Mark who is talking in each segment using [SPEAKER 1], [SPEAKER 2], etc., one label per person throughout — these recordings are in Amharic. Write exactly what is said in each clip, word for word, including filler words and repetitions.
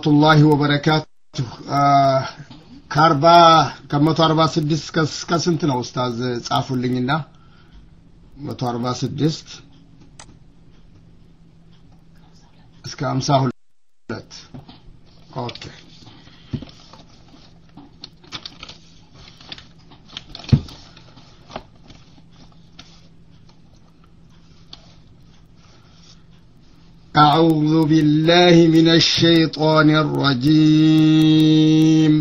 [SPEAKER 1] الله وبركاته آه كاربا كم أربعة سدس كس كسنتنا أستاذ صافوا لنا مئة أربعة سدس اسكام ساهل اوكي أعوذ بالله من الشيطان الرجيم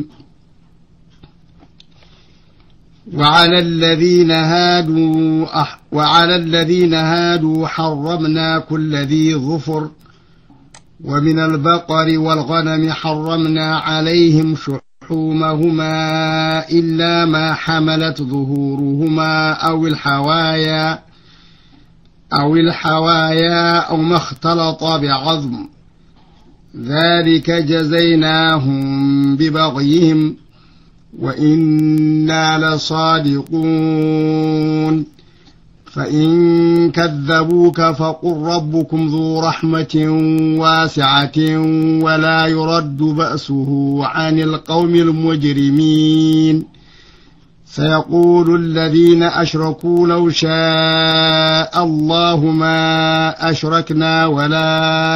[SPEAKER 1] وعلى الذين هادوا أح وعلى الذين هادوا حرمنا كل ذي ظفر ومن البقر والغنم حرمنا عليهم شحومهما إلا ما حملت ظهورهما أو الحوايا أو الحوايا أو ما اختلط بعظم ذلك جزيناهم ببغيهم وإنا لصادقون فإن كذبوك فقل ربكم ذو رحمة واسعة ولا يرد بأسه عن القوم المجرمين سيقول الذين أشركوا لو شاء الله ما أشركنا ولا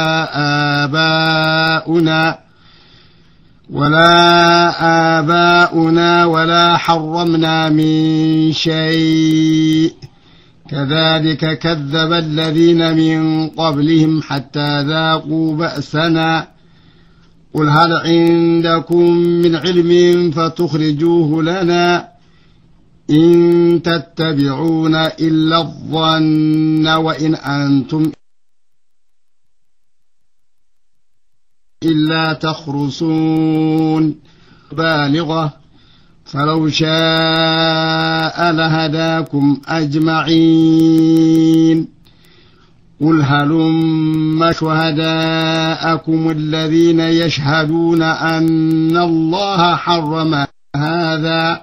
[SPEAKER 1] آباؤنا ولا آباؤنا ولا حرمنا من شيء كذلك كذب الذين من قبلهم حتى ذاقوا بأسنا قل هل عندكم من علم فتخرجوه لنا إن تتبعون إلا الظن وإن أنتم إلا تخرصون بالغة فلو شاء لهداكم أجمعين قل هلم شهداءكم الذين يشهدون أن الله حرم هذا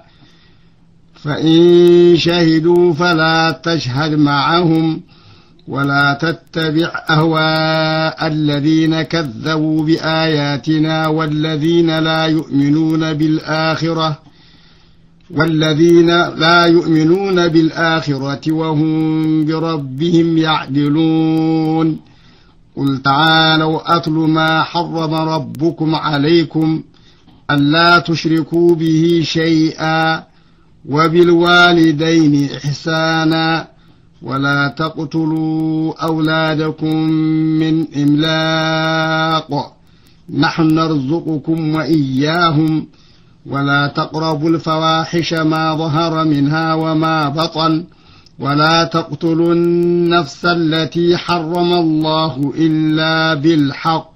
[SPEAKER 1] فإن شهدوا فلا تشهد معهم ولا تتبع أهواء الذين كذبوا بآياتنا والذين لا يؤمنون بالآخرة والذين لا يؤمنون بالآخرة وهم بربهم يعدلون قل تعالوا أتل ما حرم ربكم عليكم ألا تشركوا به شيئا وبالوالدين إحسانا ولا تقتلوا أولادكم من إملاق نحن نرزقكم وإياهم ولا تقربوا الفواحش ما ظهر منها وما بطن ولا تقتلوا النفس التي حرم الله إلا بالحق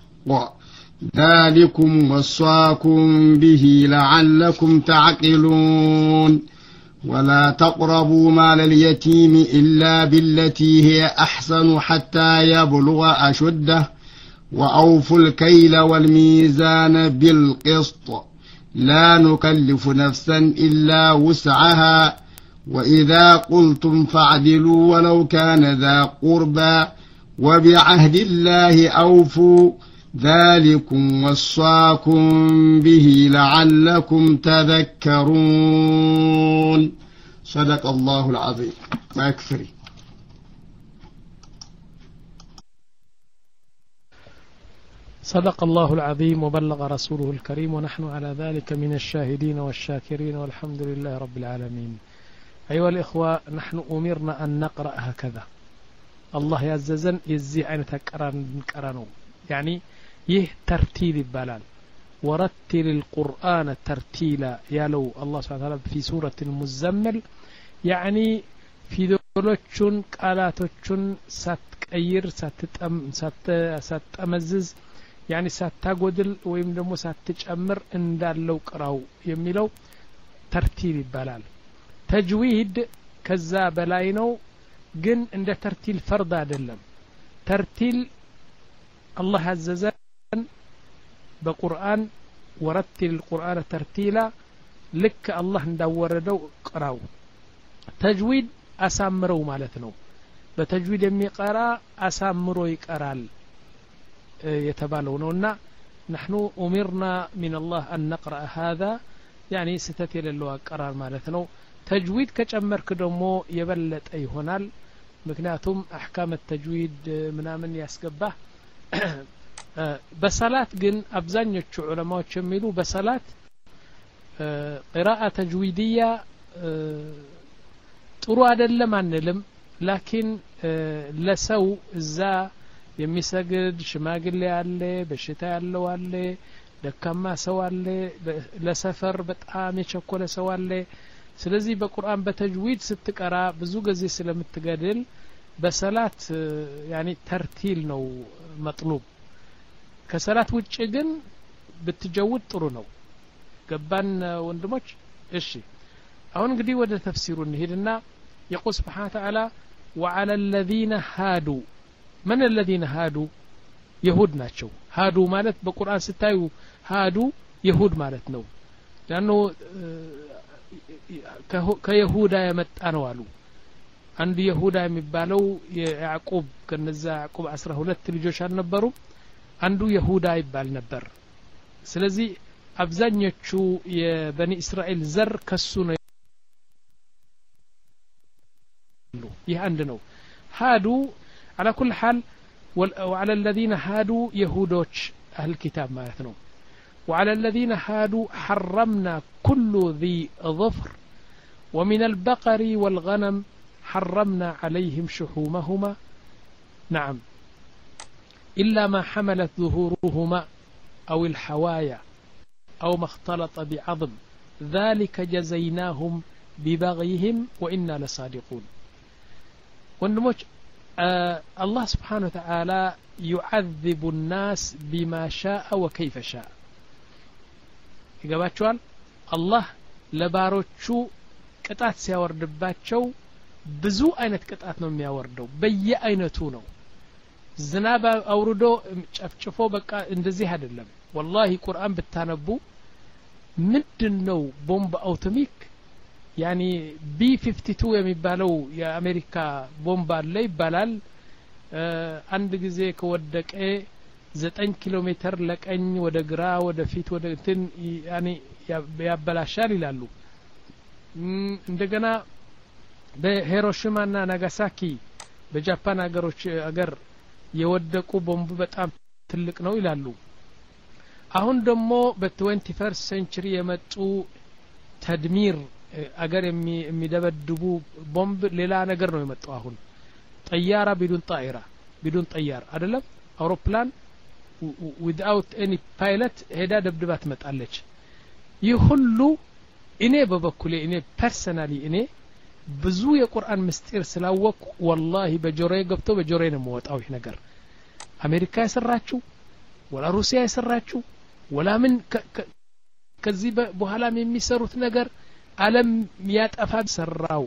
[SPEAKER 1] ذلكم وصاكم به لعلكم تعقلون ولا تقربوا مال اليتيم إلا بالتي هي أحسن حتى يبلغ أشده وأوفوا الكيل والميزان بالقسط لا نكلف نفسا إلا وسعها وإذا قلتم فاعدلوا ولو كان ذا قربى وبعهد الله أوفوا ذلكم وصاكم به لعلكم تذكرون صدق الله العظيم ما يكفري
[SPEAKER 2] صدق الله العظيم وبلغ رسوله الكريم ونحن على ذلك من الشاهدين والشاكرين والحمد لله رب العالمين. أيها الإخوة نحن أمرنا أن نقرأ هكذا الله يعززن يزي عين تقران قرانو يعني يه ترتيل يبالال ورتل القرآن ترتيلا يالو الله سبحانه وتعالى في سورة المزمل يعني في دولتشون قالاتوچون ساتقير ساتطم سات ساتمزز يعني ساتاغودل ወይም ደግሞ ሳትጨምር እንዳለው ቅራው የሚለው ተርቲል ይባላል። ተጅዊድ ከዛ በላይ ነው ግን እንደ ተርቲል ፈርድ አይደለም። ተርቲል አላህ አዘዘን በቁርአን ወረቲል القرآن ተርቲላ ልክ አላህ እንዳወረደው ቅራው። ተጅዊድ አሳምረው ማለት ነው። በተጅዊድ የሚቀራ አሳምሮ ይቀራል የተባለው ነውና نحن أمرنا من الله أن نقرأ هذا يعني ستتل اللواء قرار مالتنا تجويد كجمر كدمو يبلت أي هنال مكناتهم أحكام التجويد منامن يسقبه بصلاة جن أبزانية علماء تشملوا بصلاة قراءة تجويدية ጥሩ አይደለም አንልም ላኪን ለሰው እዛ የሚሰግድ ሽማግሌ አለ በሽታ ያለው አለ ደካማ ሰው አለ ለሰፈር በጣም የቸኮለ ሰው አለ ስለዚህ በቁርአን በተጅዊድ ስትቀራ ብዙ ጊዜ ስለምትገድል በሰላት يعني ተርቲል ነው መጥሉብ ከሰላት ውጪ ግን ብትጀውድ ጥሩ ነው ገባን ወንድሞች እሺ አሁን እንግዲህ ወደ ተፍሲሩ እንሄድና يقول سبحانه وتعالى وعلى الذين هادوا من الذين هادوا يهود ናቸው ሃዱ ማለት በቁርአን ስታዩ ሃዱ ይሁድ ማለት ነው لانه ከይሁዳ የመጣ ነው አሉ አንድ ይሁዳ የሚባለው ያዕቆብ ከነዛ ያዕቆብ አስራ ሁለት ልጆች አልነበሩ አንዱ ይሁዳ ይባል ነበር ስለዚህ አብዛኞቹ የበኒ እስራኤል ዘር ከሱ ነው ይህ አንድ ነው ሃዱ على كل حال وعلى الذين هادوا يهودوች اهل الكتاب ማለት ነው وعلى الذين هادوا حرمنا كل ذي ظفر ومن البقر والغنم حرمنا عليهم شحومهما نعم إلا ما حملت ظهورهما أو الحوايا أو ما اختلط بعظم ذلك جزيناهم ببغيهم وإنا لصادقون ونموش آه الله سبحانه وتعالى يعذب الناس بما شاء وكيف شاء يقباتشوال الله لباروتشو قطعت سيوردباتشو بزو አይነት ቅጣት ነው የሚያወርደው በየአይነቱ ነው ዝናብ አውርዶ ጨፍጭፎ በቃ እንደዚህ አይደለም والله ቁርአን ብታነቡ ምንድነው ቦምብ አውቶሚክ يعني بي خمسة وخمسين የሚባለው የአሜሪካ ቦምብ አለ ይባላል አንድ ጊዜ ከወደቀ ዘጠኝ ኪሎ ሜትር ለቀኝ ወደ ግራ ወደ ፊት ወደ እንትን يعني ያበላሻል ይላሉ እንደገና በሂሮሺማና ናጋሳኪ በጃፓን ሀገሮች ሀገር የወደቁ ቦምብ በጣም ትልቅ ነው ይላሉ አሁን ደግሞ በ21st ሴንቸሪ የመጡ ተድሚር አገር የሚደበድቡ ቦምብ ሌላ ነገር ነው የመጣው አሁን ጠያራ ቢዱን ጣይራ ቢዱን ጠያር አይደለም አውሮፕላን without any pilot ሄዳ ደብድባ ትመጣለች ይህ ሁሉ እኔ በበኩሌ እኔ ፐርሰናሊ እኔ ብዙ የቁርአን ምስጢር ስላወቅኩ والله በጆሮዬ ገብቶ በጆሮዬ ነው የምወጣው ይሄ ነገር አሜሪካ ያሰራችሁ ወላ ሩሲያ ያሰራችሁ ወላ ምን ከዚህ በኋላም የሚሰሩት ነገር ዓለም ያጠፋ ሰራው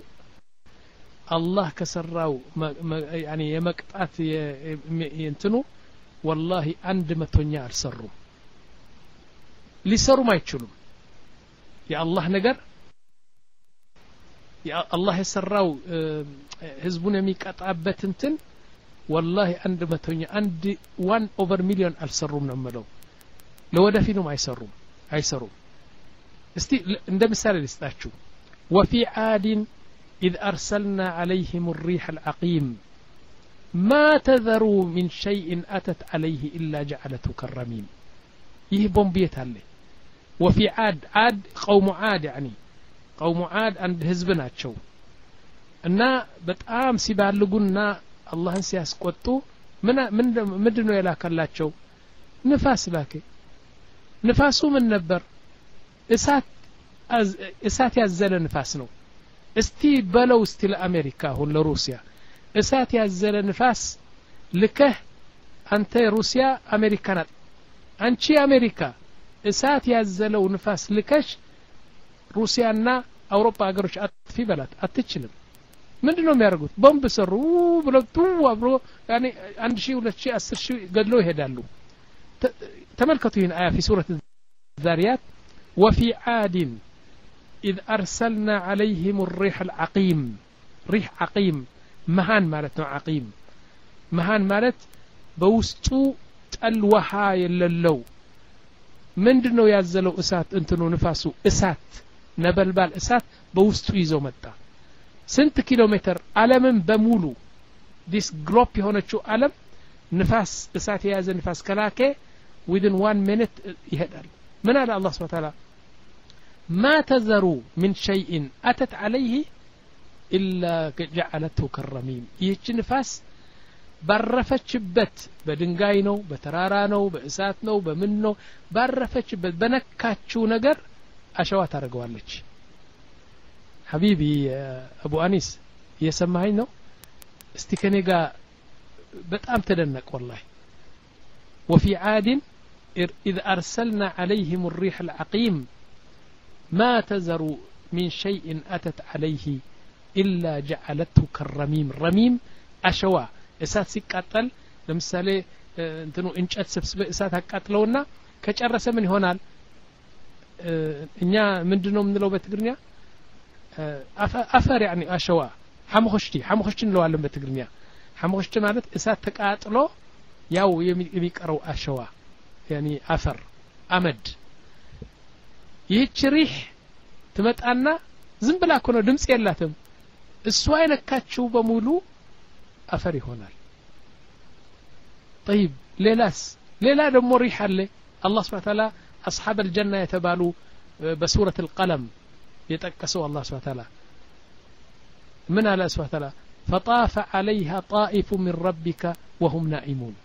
[SPEAKER 2] አላህ ከሰራው يعني የመቅጣት እንትኑ والله አንድ መቶኛ አልሰሩም ሊሰሩም አይችሉም የአላህ ነገር የአላህ የሰራው ህዝቡን የሚቀጣበት እንትን والله አንድ መቶኛ አንድ one over million አልሰሩም ነው ማለት ለወደፊቱም አይሰሩም አይሰሩም እስቲ እንደ ምሳሌ ልስጣችሁ وفي عاد إذ أرسلنا عليهم الريح العقيم ما تذروا من شيء أتت عليه إلا جعلته كالرميم ይህ ቦምቤት አለ وفي عاد عاد قوم عاد يعني قوم عاد عند ህዝብ ናቸው እና በጣም ሲባልጉና አላህን ሲያስቆጡ ምን ምንድነው የላከላቸው ንፋስ ላከ ንፋሱ ምን ነበር እሳት እሳት ያዘለ ንፋስ ነው እስቲ በለው እስቲ ለአሜሪካ ሁሉ ለሩሲያ እሳት ያዘለ ንፋስ ልከህ አንተ ሩሲያ አሜሪካና አንቺ አሜሪካ እሳት ያዘለው ንፋስ ልከሽ ሩሲያና አውሮፓ ሀገሮች አጥፊ በላት አትችልም ምንድነው የሚያደርጉት ቦምብ ሰሩ ብለው ቱው አብሮ يعني አንድ ሺህ ሁለት ሺህ አስር ሺህ ገድለው ይሄዳሉ ተመልከቱ ይህን አያ في سورة الذاريات وفي عاد إذ أرسلنا عليهم الريح العقيم ريح عقيم مهان مالتنا عقيم مهان مالت بوستو الوحا يللو ምንድነው ያዘለው እሳት እንትኑ ንፋሱ እሳት ነበልባል እሳት በውስጡ ይዞ መጣ ስንት ኪሎ ሜትር ዓለምን በሙሉ this globe የሆነችው ዓለም ንፋስ እሳት የያዘ ንፋስ ከላከ within one minute ይሄዳል ምን አለ አላህ Subhanahu Wa Ta'ala ما تذروا من شيء أتت عليه إلا جعلته كالرميم ይህች ንፋስ ባረፈችበት በድንጋይ ነው በተራራ ነው በእሳት ነው በምን ነው ባረፈችበት በነካችው ነገር አሸዋ ታረጋዋለች حبيبي ابو انيس እየሰማኸኝ ነው እስቲ ከኔ ጋር በጣም ተደነቅ والله وفي عاد إذ أرسلنا عليهم الريح العقيم ما تذروا من شيء أتت عليه إلا جعلته كالرميم رميم أشوا እሳት ሲቃጠል ለምሳሌ እንትኑ እንጨት ሰብስበ እሳት አቃጥለውና ከጨረሰ ምን ይሆናል እኛ ምንድነው ምንለው በትግርኛ አፈር يعني አሸዋ ሐመخشቲ ሐመخشቲ እንለዋለን በትግርኛ ሐመخشቲ ማለት እሳት ተቃጥሎ ያው የሚቀረው አሸዋ يعني አፈር አመድ ይህች ሪህ ትመጣና ዝም ብላ እኮ ነው ድምጽ የላትም እሷ አይነካችው በሙሉ አፈር ይሆናል طيب ሌላስ ሌላ ደግሞ ሪህ አለ አላህ Subhanahu Wa Ta'ala أصحاب الجنة يتبالو بسورة القلم يتكسوا الله سبحانه وتعالى من على سبحانه وتعالى فطاف عليها طائف من ربك وهم نائمون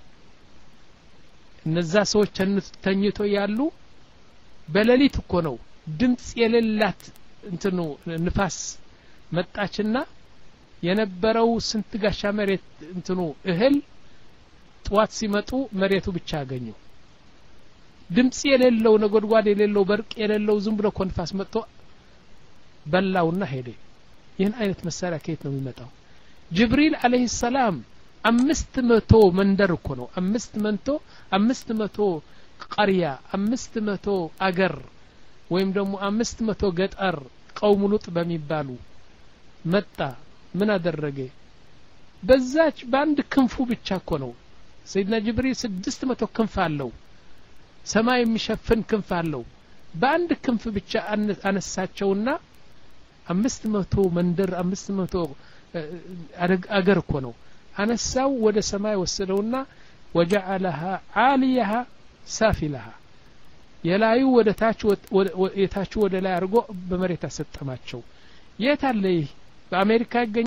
[SPEAKER 2] እነዛ ሰዎች ተኝቶ ያሉ በሌሊት እኮ ነው ድምጽ የሌላት እንትኑ ንፋስ መጣችና የነበረው ስንት ጋሻ መሬት እንትኑ እህል ጧት ሲመጡ መሬቱ ብቻ አገኙ ድምጽ የሌለው ነጎድጓድ የሌለው በርቅ የሌለው ዝም ብሎ ኮንፋስ መጥቶ በላውና ሄደ ይህን አይነት መሳሪያ ከየት ነው የሚመጣው ጅብሪል አለይሂ ሰላም አምስት መቶ መንደር እኮ ነው አምስት መቶ አምስት መቶ ቀሪያ አምስት መቶ አገር ወይም ደግሞ አምስት መቶ ገጠር ቀውም ሉጥ በሚባሉ መጣ ምን አደረገ በዛች ባንድ ክንፉ ብቻ እኮ ነው ሰይድና ጅብሪል ስድስት መቶ ክንፍ አለው ሰማይ የሚሸፍን ክንፍ አለው ባንድ ክንፍ ብቻ አነሳቸውና አምስት መቶ መንደር አምስት መቶ አገር እኮ ነው አነሳው ወደ ሰማይ ወሰደውና وجعلها عاليها سافلها የላዩ ወደ ታች የታች ወደ ላይ አርጎ በመሬት አሰጠማቸው የታለ በአሜሪካ ይገኛል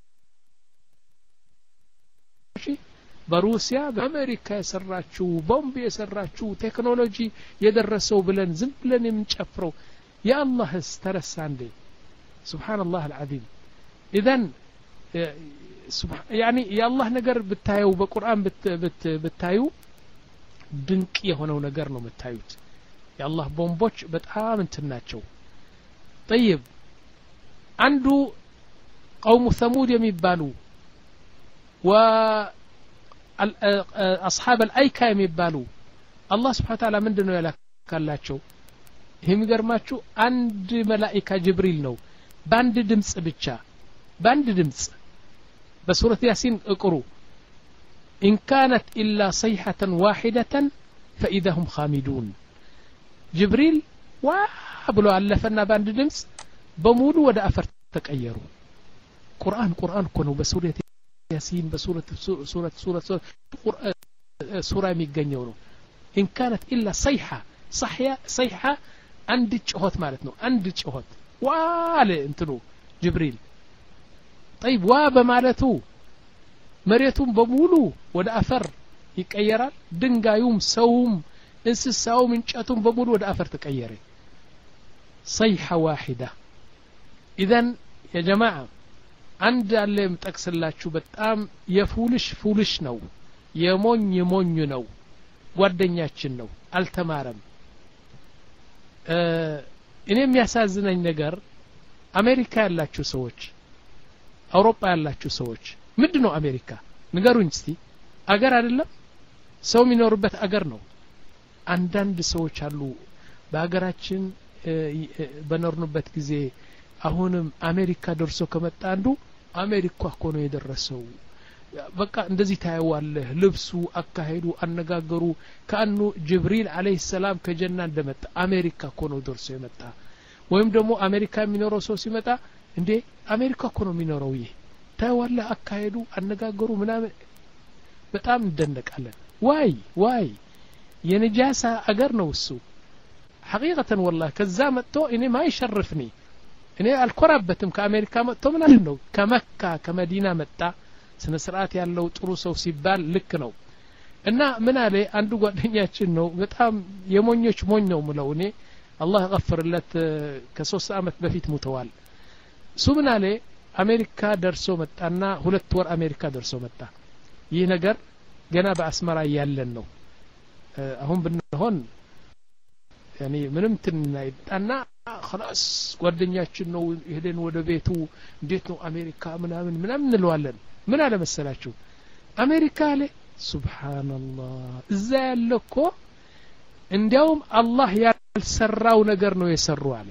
[SPEAKER 2] በሩሲያ በአሜሪካ የሰራችው ቦምብ የሰራችው ቴክኖሎጂ የደረሰው ብለን ዝም ብለን የምንጨፍረው ያአላህ ተረሳ እንዴ ሱብሃንአላህ አልዓዚም اذا يعني ያአላህ ነገር ብታዩ በቁርአን ብታዩ ድንቅ የሆነው ነገር ነው የምታዩት ያአላህ ቦምቦች በጣም እንትናቸው طيب አንዱ قوم ثمود የሚባሉ و أصحاب الأيكة የሚባሉ الله سبحانه وتعالى ምንድነው ያላካላቸው የሚገርማችሁ አንድ መላእክት ጅብሪል ነው ባንድ ድምጽ ብቻ ባንድ ድምጽ በሱረት ያሲን እቅሩ إن كانت إلا صيحة واحدة فإذا هم خامدون جبريل وابلو علفنا باند دمس بمولو ودا أفر تقيروا قرآن قرآن كنوا بسورة ياسين بسورة سورة سورة سورة سورة ميغنيو إن كانت إلا صيحة صحية صيحة عند جهات مالتنا عند جهات وعلى انتنو جبريل طيب واب مالتو مريتهم بمولو ودا أفر يقيرال دنگايوم سوم انسساوم انشاتهم بمولو ودا أفر تقيري صيحة واحدة إذن يا جماعة عند اللي متأكسلاችሁ በጣም የፉልሽ ፉልሽ ነው የሞኝ የሞኝ ነው ጓደኛችን ነው አልተማረም እኔ የሚያሳዝነኝ ነገር አሜሪካ ያላችሁ ሰዎች አውሮፓ ያላችሁ ሰዎች ምንድነው አሜሪካ ንገሩኝ እስቲ አገር አይደለም ሰው የሚኖርበት አገር ነው አንዳንድ ሰዎች አሉ በአገራችን በኖርንበት ጊዜ አሁንም አሜሪካ ደርሶ ከመጣ አንዱ አሜሪካ እኮ ነው የደረሰው በቃ እንደዚህ ታየዋለህ ልብሱ አካሄዱ አነጋገሩ ካኑ ጅብሪል አለይሂ ሰላም ከጀና እንደመጣ አሜሪካ ኮኖ ደርሶ የመጣ ወይም ደግሞ አሜሪካ የሚኖረው ሰው ሲመጣ እንዴ አሜሪካ ኮኖ የሚኖረው ይሄ ታየዋለህ አካሄዱ አነጋገሩ ምናምን በጣም እንደነቃለን ዋይ ዋይ የነጃሳ አገር ነው እሱ حقيقة والله ከዛ መጥቶ እኔ ማይሸርፍኒ እኔ አልኮራበትም ከአሜሪካ መጥቶ ምን አልነው ከመካ ከመዲና መጣ ስነ ስርዓት ያለው ጥሩ ሰው ሲባል ልክ ነው እና ምን አለ አንዱ ጓደኛችን ነው በጣም የሞኞች ሞኝ ነው ምለው እኔ አላህ ይغفرለት ከሶስት አመት በፊት ሙተዋል እሱ ምን አለ አሜሪካ ደርሶ መጣና ሁለት ወር አሜሪካ ደርሶ መጣ ይህ ነገር ገና በአስመራ ያለን ነው አሁን ብንሆን يعني ምንም ትናይጣና خلاص ጓደኛችን ነው ሄደን ወደ ቤቱ እንዴት ነው አሜሪካ ምናምን ምናምን እንለዋለን ምን አለ መሰላችሁ አሜሪካ አለ ሱብሃንአላህ እዛ ያለኮ እንዲያውም አላህ ያልሰራው ነገር ነው የሰሩ አለ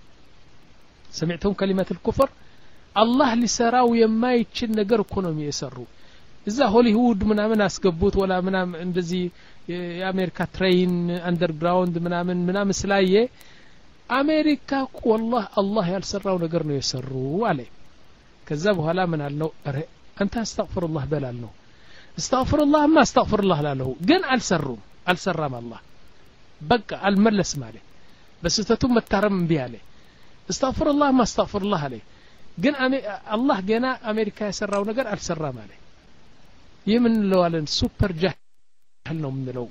[SPEAKER 2] سمعتم كلمة الكفر الله ሊሰራው የማይችል ነገር እኮ ነው የሰሩ እዛ ሆሊውድ ምናምን አስገቡት ወላ ምናምን እንደዚህ የአሜሪካ ትሬን አንደርግራውንድ ምናምን ምናምን ስላየ አሜሪካ والله الله ያልሰራው ነገር ነው የሰሩ አለ ከዛ በኋላ ምን አለው አንተ አስተግፍሩላህ በላል ነው አስተግፍሩላህ ما አስተግፍሩላህ ላለው ግን አልሰሩም አልሰራም አላህ በቃ አልመለስ ማለት በስተቱ መታረም ቢያለ አስተግፍሩላህ ما አስተግፍሩላህ አለ ግን አላህ ገና አሜሪካ ያሰራው ነገር አልሰራም አለ ይምን ለዋለን ሱፐር ጃህል ነው ምንለው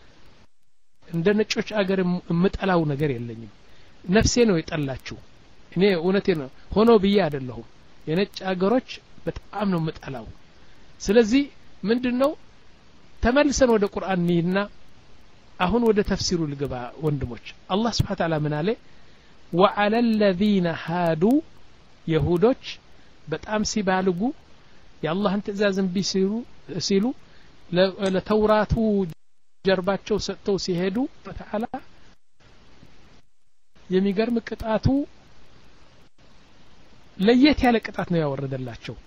[SPEAKER 2] እንደ ነጮች አገር ምጠላው ነገር የለኝም ነፍሴ ነው የጠላችሁ እኔ እውነቴ ነው ሆኖ ብዬ አይደለሁም የነጭ አገሮች በጣም ነው ምጠላው ስለዚህ ምንድነው ተመልሰን ወደ ቁርአን ንይና አሁን ወደ ተፍሲሩ ልገባ ወንድሞች አላህ Subhanahu Ta'ala ምን አለ وعلى الذين هادوا يهودوች በጣም ሲባልጉ የአላህን ትእዛዝን ቢሲሩ ሲሉ ለተውራቱ ጀርባቸው ሰጥተው ሲሄዱ ተዓላ የሚገርም ቅጣቱ ለየት ያለ ቅጣት ነው ያወረደላቸው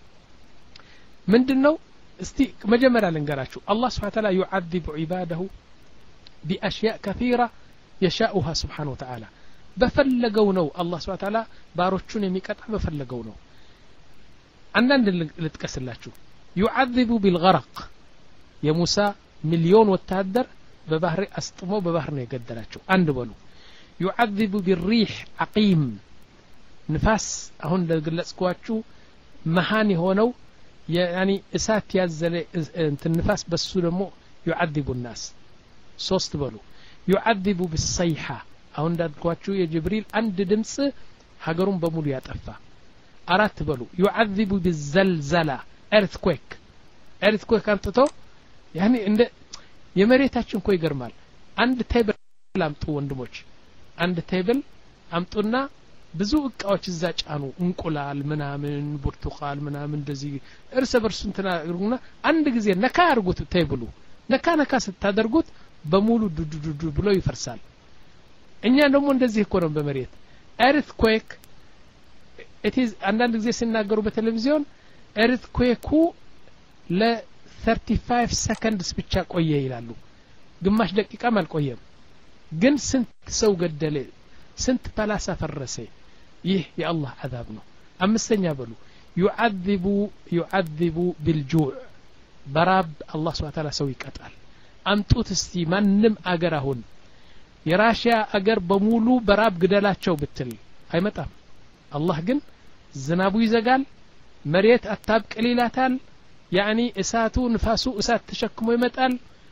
[SPEAKER 2] ምንድነው እስቲ መጀመሪያ ልንገራችሁ አላህ Subhanahu Ta'ala يعذب عباده بأشياء كثيرة يشاؤها سبحانه وتعالى በፈለገው ነው አላህ Subhanahu Ta'ala ባሮቹን የሚቀጣ በፈለገው ነው አንዳንድ ልጥቀስላችሁ يعذب بالغرق የሙሳ ሚሊዮን ወታደር በባህር አስጥሞ በባህር ነው የገደላቸው አንድ በሉ يعذب بالريح عقيم ንፋስ አሁን ለግለጽኳችሁ መሃን የሆነው يعني እሳት ያዘለ እንትን ንፋስ በሱ ደግሞ يعذب الناس ሶስት በሉ يعذب بالصيحة አሁን እንዳልኳችሁ የጅብሪል አንድ ድምጽ ሀገሩን በሙሉ ያጠፋ አራት በሉ يعذب بالزلزلة earthquake earthquake አንጥቶ ያኒ እንደ የመሬታችን ኮይ ይገርማል አንድ ቴብል አምጡ ወንድሞች አንድ ቴብል አምጡና ብዙ እቃዎች እዛ ጫኑ እንቁላል ምናምን ብርቱካን ምናምን እንደዚህ እርስ በርሱ እንተናግሩና አንድ ጊዜ ነካ አርጉት ቴብሉ ነካ ነካ ስታደርጉት በሙሉ ዱዱዱ ብሎ ይፈርሳል እኛ ደግሞ እንደዚህ እኮ ነው በመሬት earthquake it is አንዳንድ ጊዜ ሲናገሩ በቴሌቪዥን earthquake ለ thirty-five seconds ብቻ ቆየ ይላሉ ግማሽ ደቂቃ ማልቆየም ግን ስንት ሰው ገደለ ስንት ፓላስ አፈረሰ ይህ የአላህ عذاب ነው አምስተኛ በሉ يعذب يعذب بالجوع براب الله سبحانه وتعالى ሰው ይቀጣል አምጡት እስቲ ማንም አገር አሁን የራሺያ አገር በሙሉ በራብ ግደላቸው ብትል አይመጣም አላህ ግን ዝናቡ ይዘጋል መሬት አታብቅል ይላታል يعني እሳቱ ንፋሱ እሳት ተሸክሞ ይመጣል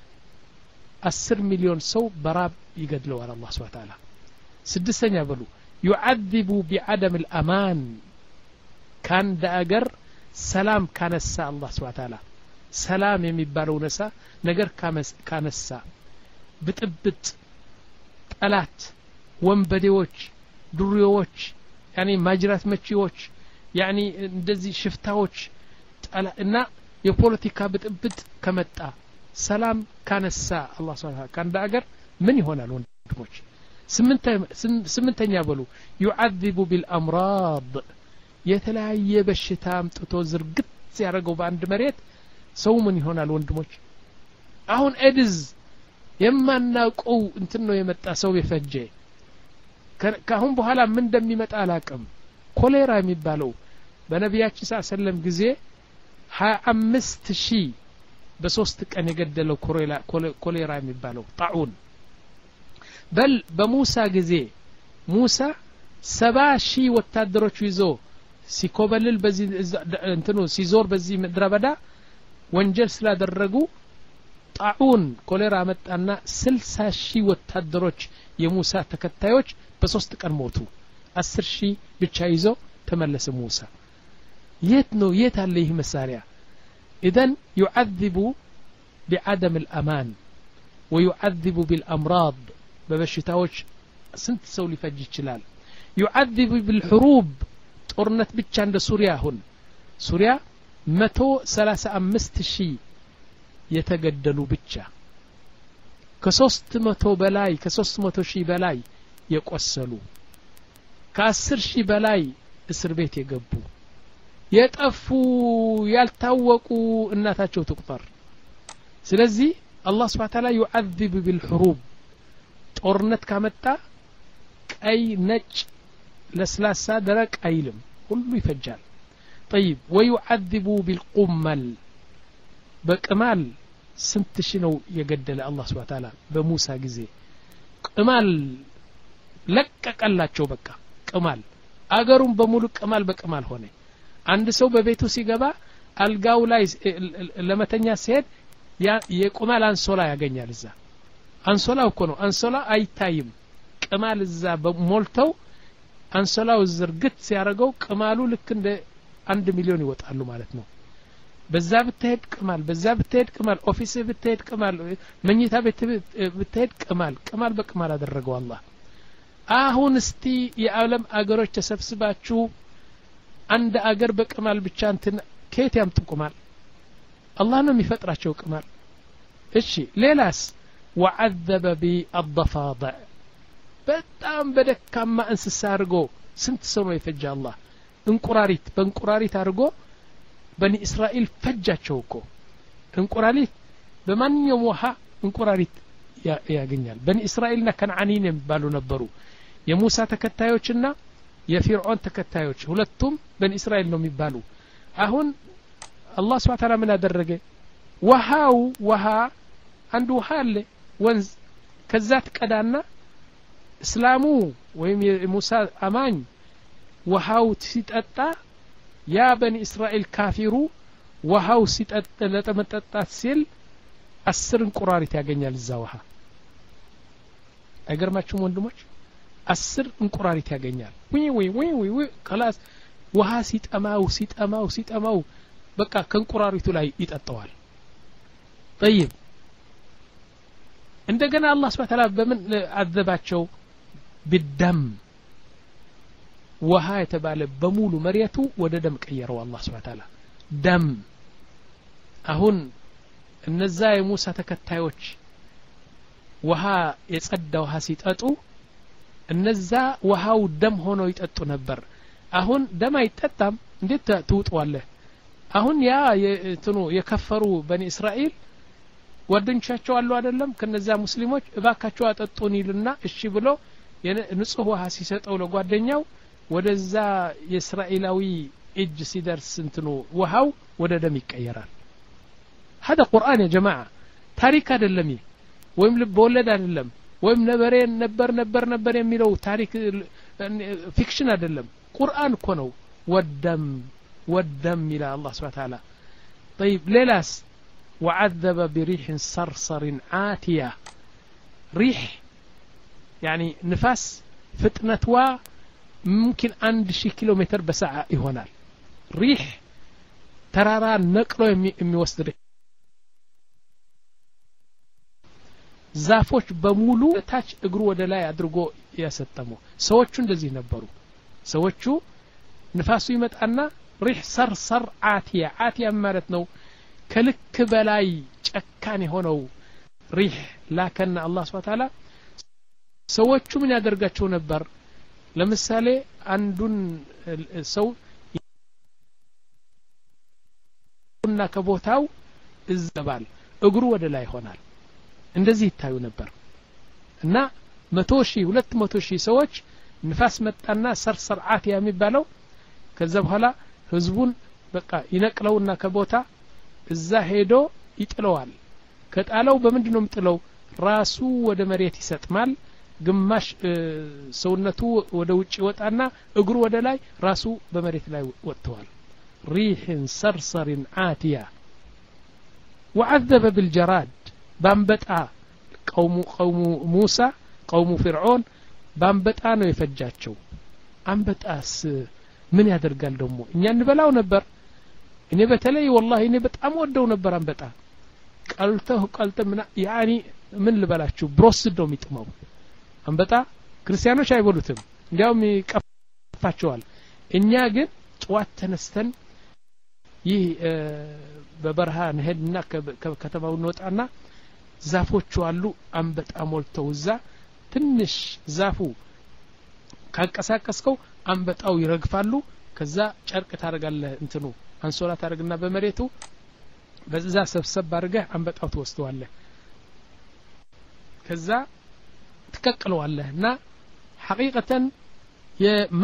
[SPEAKER 2] አስር ሚሊዮን ሰው በራብ ይገድለዋል አላህ Subhanahu Wa Ta'ala ስድስተኛ በሉ يعذب بعدم الأمان كان داغر سلام كانسا الله سبحانه وتعالى سلام የሚባለው ነሳ ነገር ካነሳ ብጥብጥ ጠላት ወንበዴዎች ዱሪዎች يعني ማጅራት መቺዎች يعني እንደዚህ ሽፍታዎች እና የፖለቲካ ብጥብጥ ከመጣ ሰላም ካነሳ አላህ Subhanahu Wa Ta'ala ካን ዳገር ምን ይሆናል ወንድሞች ስምንተኛ በሉ يعذب بالامراض የተለያየ በሽታ አምጥቶ ዝርግት ያረጋው በአንድ መሬት ሰው ምን ይሆናል ወንድሞች አሁን ኤድዝ የማናውቀው እንትን ነው የመጣ ሰው የፈጀ ካሁን በኋላ ምን እንደሚመጣ አላቅም ኮሌራ የሚባለው በነቢያችን ሰለላሁ ዐለይሂ ወሰለም ጊዜ ሃያ አምስት ሺህ በሶስት ቀን የገደለው ኮሌራ ኮሌራ የሚባለው ጣዑን በል በሙሳ ጊዜ ሙሳ ሰባ ሺህ ወታደሮች ይዞ ሲኮበልል በዚህ እንትኑ ሲዞር በዚህ ምድረ በዳ ወንጀል ስላደረጉ ጣዑን ኮሌራ መጣና ስልሳ ሺህ ወታደሮች የሙሳ ተከታዮች በሶስት ቀን ሞቱ አስር ሺህ ብቻ ይዞ ተመለሰ ሙሳ የት ነው የት አለ ይህ መሳሪያ اذا يعذب بعدم الامان ويعذب بالامراض በበሽታዎች ስንት ሰው ሊፈጅ ይችላል يعذب بالحروب ጦርነት ብቻ እንደ ሱሪያ አሁን ሱሪያ መቶ ሰላሳ አምስት ሺህ የተገደሉ ብቻ ከሶስት መቶ በላይ ከሶስት መቶ ሺህ በላይ የቆሰሉ ከአስር ሺህ በላይ እስር ቤት የገቡ የጠፉ ያልታወቁ እናታቸው ተቆጠር ስለዚህ አላህ Subhanahu Ta'ala يعذب بالحروب ጦርነት ካመጣ ቀይ ነጭ ለስላሳ ደረቅ አይልም ሁሉ ይፈጃል طيب ويعذب بالقمل በቅማል ስንት ሺህ ነው የገደለ አላህ Subhanahu Ta'ala በሙሳ ጊዜ ቅማል ለቀቀላቸው በቃ ቅማል አገሩን በሙሉ ቅማል በቅማል ሆነ አንድ ሰው በቤቱ ሲገባ አልጋው ላይ ለመተኛ ሲሄድ የቅማል አንሶላ ያገኛል እዛ አንሶላው እኮ ነው አንሶላ አይታይም ቅማል እዛ በሞልተው አንሶላው ዝርግት ሲያረጋው ቅማሉ ልክ እንደ አንድ ሚሊዮን ይወጣሉ ማለት ነው በዛ ብትሄድ ቅማል በዛ ብትሄድ ቅማል ኦፊስ ብትሄድ ቅማል መኝታ ቤት ብትሄድ ቅማል ቅማል በቅማል አደረገው አላህ አሁን እስቲ የዓለም አገሮች ተሰብስባችሁ አንድ አገር በቅማል ብቻ እንትን ከየት ያምጡ ቅማል አላህ ነው የሚፈጥራቸው ቅማል እሺ ሌላስ وعذب بالضفادع በጣም በደካማ እንስሳ አርጎ ስንት ሰው ነው የፈጀ አላህ እንቁራሪት በእንቁራሪት አርጎ በኒ እስራኤል ፈጃቸው እኮ እንቁራሪት በማንኛውም ውሃ እንቁራሪት ያገኛል በኒ እስራኤልና ከነዓኒን የሚባሉ ነበሩ የሙሳ ተከታዮችና የፊርዖን ተከታዮች ሁለቱም በኒ እስራኤል ነው የሚባሉ አሁን አላህ Subhanahu Ta'ala ምን አደረገ ውሃው ውሃ አንድ ውሃ አለ ወንዝ ከዛት ቀዳና እስላሙ ወይም የሙሳ አማኝ ውሃው ሲጠጣ ያ በኒ እስራኤል ካፊሩ ውሃው ሲጠጣ ለተመጠጣት ሲል አስር እንቁራሪት ያገኛል እዛ ውሃ አይገርማችሁም ወንድሞች አስር እንቁራሪት ያገኛል ወይ ወይ ወይ ወይ خلاص ውሃ ሲጠማው ሲጠማው ሲጠማው በቃ ከእንቁራሪቱ ላይ ይጠጣዋል طيب እንደገና አላህ Subhanahu Ta'ala በምን አዘባቸው بالدم ውሃ የተባለ በሙሉ መሪያቱ ወደ ደም ቀየረው አላህ Subhanahu Ta'ala ደም አሁን እነዛ የሙሳ ተከታዮች ውሃ የጸዳ ውሃ ሲጠጡ እነዛ ውሃው ደም ሆኖ ይጠጡ ነበር አሁን ደም አይጠጣም እንዴት ትውጣዋለህ አሁን ያ እንትኑ የከፈሩ በኒ እስራኤል ወደንቻቸው አሉ አይደለም ከነዛ ሙስሊሞች እባካቸው አጠጡን ይልና እሺ ብሎ ንጹህ ውሃ ሲሰጠው ለጓደኛው ወደዛ የእስራኤላዊ እጅ ሲደርስ እንትኑ ውሃው ወደ ደም ይቀየራል هذا قرآن يا جماعة ታሪክ አይደለም ወይም ልብ ወለድ አይደለም ወይም ነበረ ነበር ነበር ነበር የሚለው ታሪክ ፊክሽን አይደለም ቁርአን እኮ ነው ወደም ወደም إلى الله سبحانه وتعالى طيب ليلاس وعذب بريح صرصر عاتية ريح يعني نفاس فتنتوا ممكن عند شي كيلومتر بساعة يهونال ريح ترارا نقلو የሚወስድ ዛፎች በሙሉ ታች እግሩ ወደ ላይ አድርጎ ያሰጠሙ ሰዎቹ እንደዚህ ነበሩ ሰዎቹ ንፋሱ ይመጣና ሪህ ሰርሰር አቲያ አቲያ ማለት ነው ከልክ በላይ ጨካን የሆነው ሪህ ላከና አላህ Subhanahu Ta'ala ሰዎቹ ምን ያደርጋቸው ነበር ለምሳሌ አንዱን ሰው ይነቅለውና ከቦታው እዘባል እግሩ ወደ ላይ ይሆናል እንደዚህ ይታዩ ነበር እና መቶ ሺህ ሁለት መቶ ሺህ ሰዎች ንፋስ መጣና ሰርሰርዓት የሚባለው ከዛ በኋላ ህዝቡን በቃ ይነቅለውና ከቦታ እዛ ሄዶ ይጥለዋል ከጣለው በመንድነው ምጥለው ራሱ ወደ መሬት ይሰጥማል ግማሽ ሰውነቱ ወደ ውጪ ወጣና እግሩ ወደ ላይ ራሱ በመሬት ላይ ወጥቷል ريح صرصر عاتية وعذب بالجراد بامبطا قوم قوم موسى قوم فرعون بامبطا ነው የፈጃቸው አንበጣስ ምን ያደርጋል ደሞ እኛ እንበላው ነበር እኔ በተለይ والله እኔ በጣም ወደው ነበር አንበጣ ቀልተው ቀልተምና ያኒ ምን ልበላችሁ ብሮስ ነው የሚጥመው አንበጣ ክርስቲያኖች አይበሉትም እንዲያውም ይቀፋቸዋል እኛ ግን ጧት ተነስተን ይህ በበረሃ ነህድና ከተማው እንወጣና ዛፎቹ አሉ አንበጣ ሞልተው እዛ ትንሽ ዛፉ ካንቀሳቀስከው አንበጣው ይረግፋሉ ከዛ ጨርቅ ታረጋለህ እንትኑ አንሶላ ታረግና በመሬቱ በዛ ሰብሰብ አድርገህ አንበጣው ትወስደዋለህ ከዛ ትከክለዋለህና ሐቂቀተን የማ